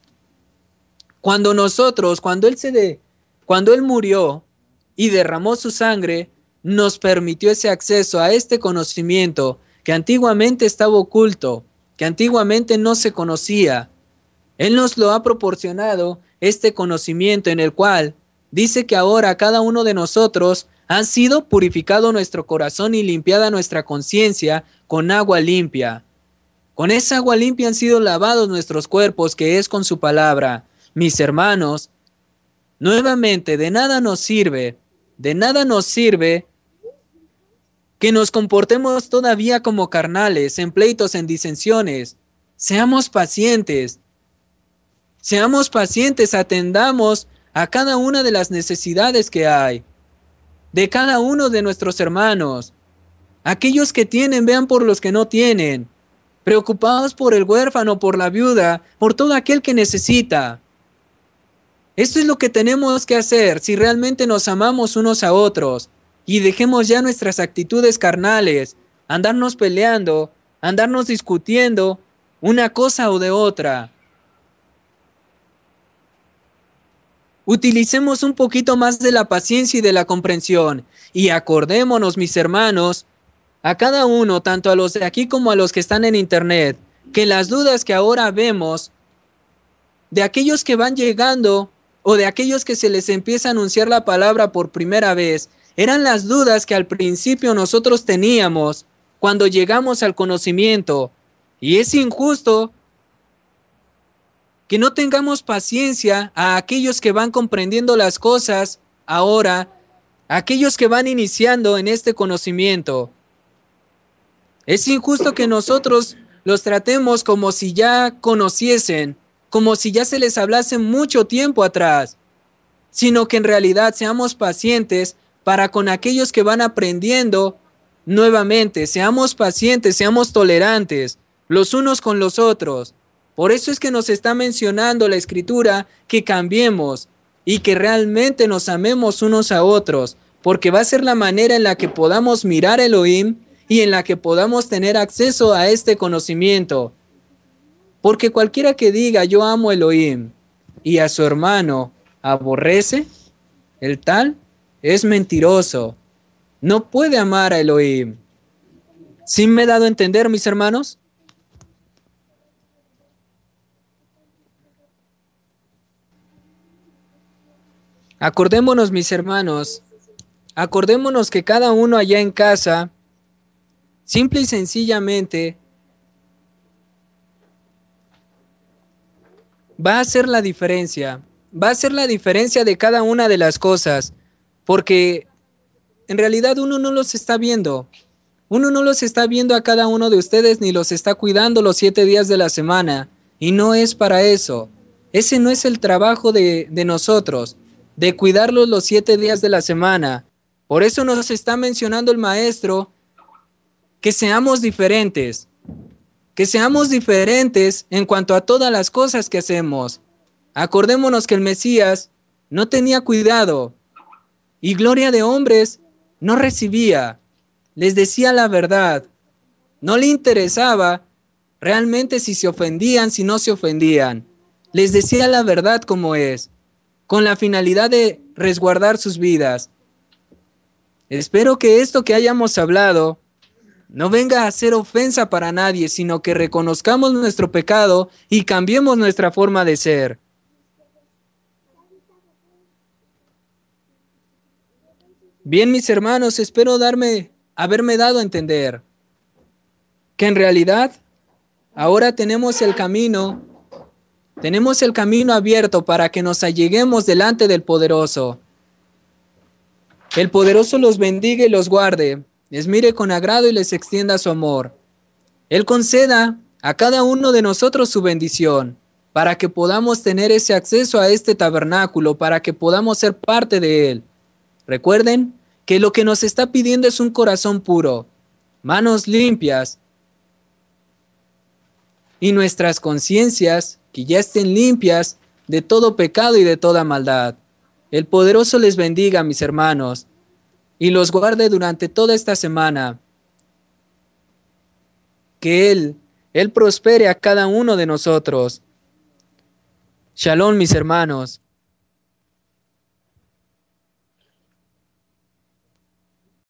Cuando nosotros, cuando Él se de, cuando Él murió y derramó su sangre, nos permitió ese acceso a este conocimiento que antiguamente estaba oculto, que antiguamente no se conocía. Él nos lo ha proporcionado, este conocimiento, en el cual dice que ahora cada uno de nosotros ha sido purificado nuestro corazón y limpiada nuestra conciencia con agua limpia. Con esa agua limpia han sido lavados nuestros cuerpos, que es con su palabra. Mis hermanos, nuevamente, de nada nos sirve, de nada nos sirve que nos comportemos todavía como carnales, en pleitos, en disensiones. Seamos pacientes. Seamos pacientes, atendamos a cada una de las necesidades que hay, de cada uno de nuestros hermanos. Aquellos que tienen, vean por los que no tienen. Preocupados por el huérfano, por la viuda, por todo aquel que necesita. Esto es lo que tenemos que hacer si realmente nos amamos unos a otros. Y dejemos ya nuestras actitudes carnales, andarnos peleando, andarnos discutiendo una cosa o de otra. Utilicemos un poquito más de la paciencia y de la comprensión, y acordémonos, mis hermanos, a cada uno, tanto a los de aquí como a los que están en internet, que las dudas que ahora vemos, de aquellos que van llegando o de aquellos que se les empieza a anunciar la palabra por primera vez, eran las dudas que al principio nosotros teníamos cuando llegamos al conocimiento. Y es injusto que no tengamos paciencia a aquellos que van comprendiendo las cosas ahora, a aquellos que van iniciando en este conocimiento. Es injusto que nosotros los tratemos como si ya conociesen, como si ya se les hablase mucho tiempo atrás, sino que en realidad seamos pacientes para con aquellos que van aprendiendo nuevamente. Seamos pacientes, seamos tolerantes los unos con los otros. Por eso es que nos está mencionando la Escritura que cambiemos y que realmente nos amemos unos a otros, porque va a ser la manera en la que podamos mirar a Elohim y en la que podamos tener acceso a este conocimiento. Porque cualquiera que diga yo amo a Elohim y a su hermano aborrece, el tal es mentiroso. No puede amar a Elohim. ¿Sí me he dado a entender, mis hermanos? Acordémonos, mis hermanos, acordémonos que cada uno allá en casa, simple y sencillamente, va a hacer la diferencia. Va a hacer la diferencia de cada una de las cosas, porque en realidad uno no los está viendo. Uno no los está viendo a cada uno de ustedes ni los está cuidando los siete días de la semana. Y no es para eso. Ese no es el trabajo de, de nosotros, de cuidarlos los siete días de la semana. Por eso nos está mencionando el maestro que seamos diferentes. Que seamos diferentes en cuanto a todas las cosas que hacemos. Acordémonos que el Mesías no tenía cuidado y gloria de hombres no recibía. Les decía la verdad. No le interesaba realmente si se ofendían, si no se ofendían. Les decía la verdad como es, con la finalidad de resguardar sus vidas. Espero que esto que hayamos hablado no venga a ser ofensa para nadie, sino que reconozcamos nuestro pecado y cambiemos nuestra forma de ser. Bien, mis hermanos, espero darme, haberme dado a entender que en realidad ahora tenemos el camino, tenemos el camino abierto para que nos alleguemos delante del Poderoso. El Poderoso los bendiga y los guarde, les mire con agrado y les extienda su amor. Él conceda a cada uno de nosotros su bendición, para que podamos tener ese acceso a este tabernáculo, para que podamos ser parte de él. Recuerden que lo que nos está pidiendo es un corazón puro, manos limpias, y nuestras conciencias que ya estén limpias de todo pecado y de toda maldad. El Poderoso les bendiga, mis hermanos, y los guarde durante toda esta semana. Que Él, Él prospere a cada uno de nosotros. Shalom, mis hermanos.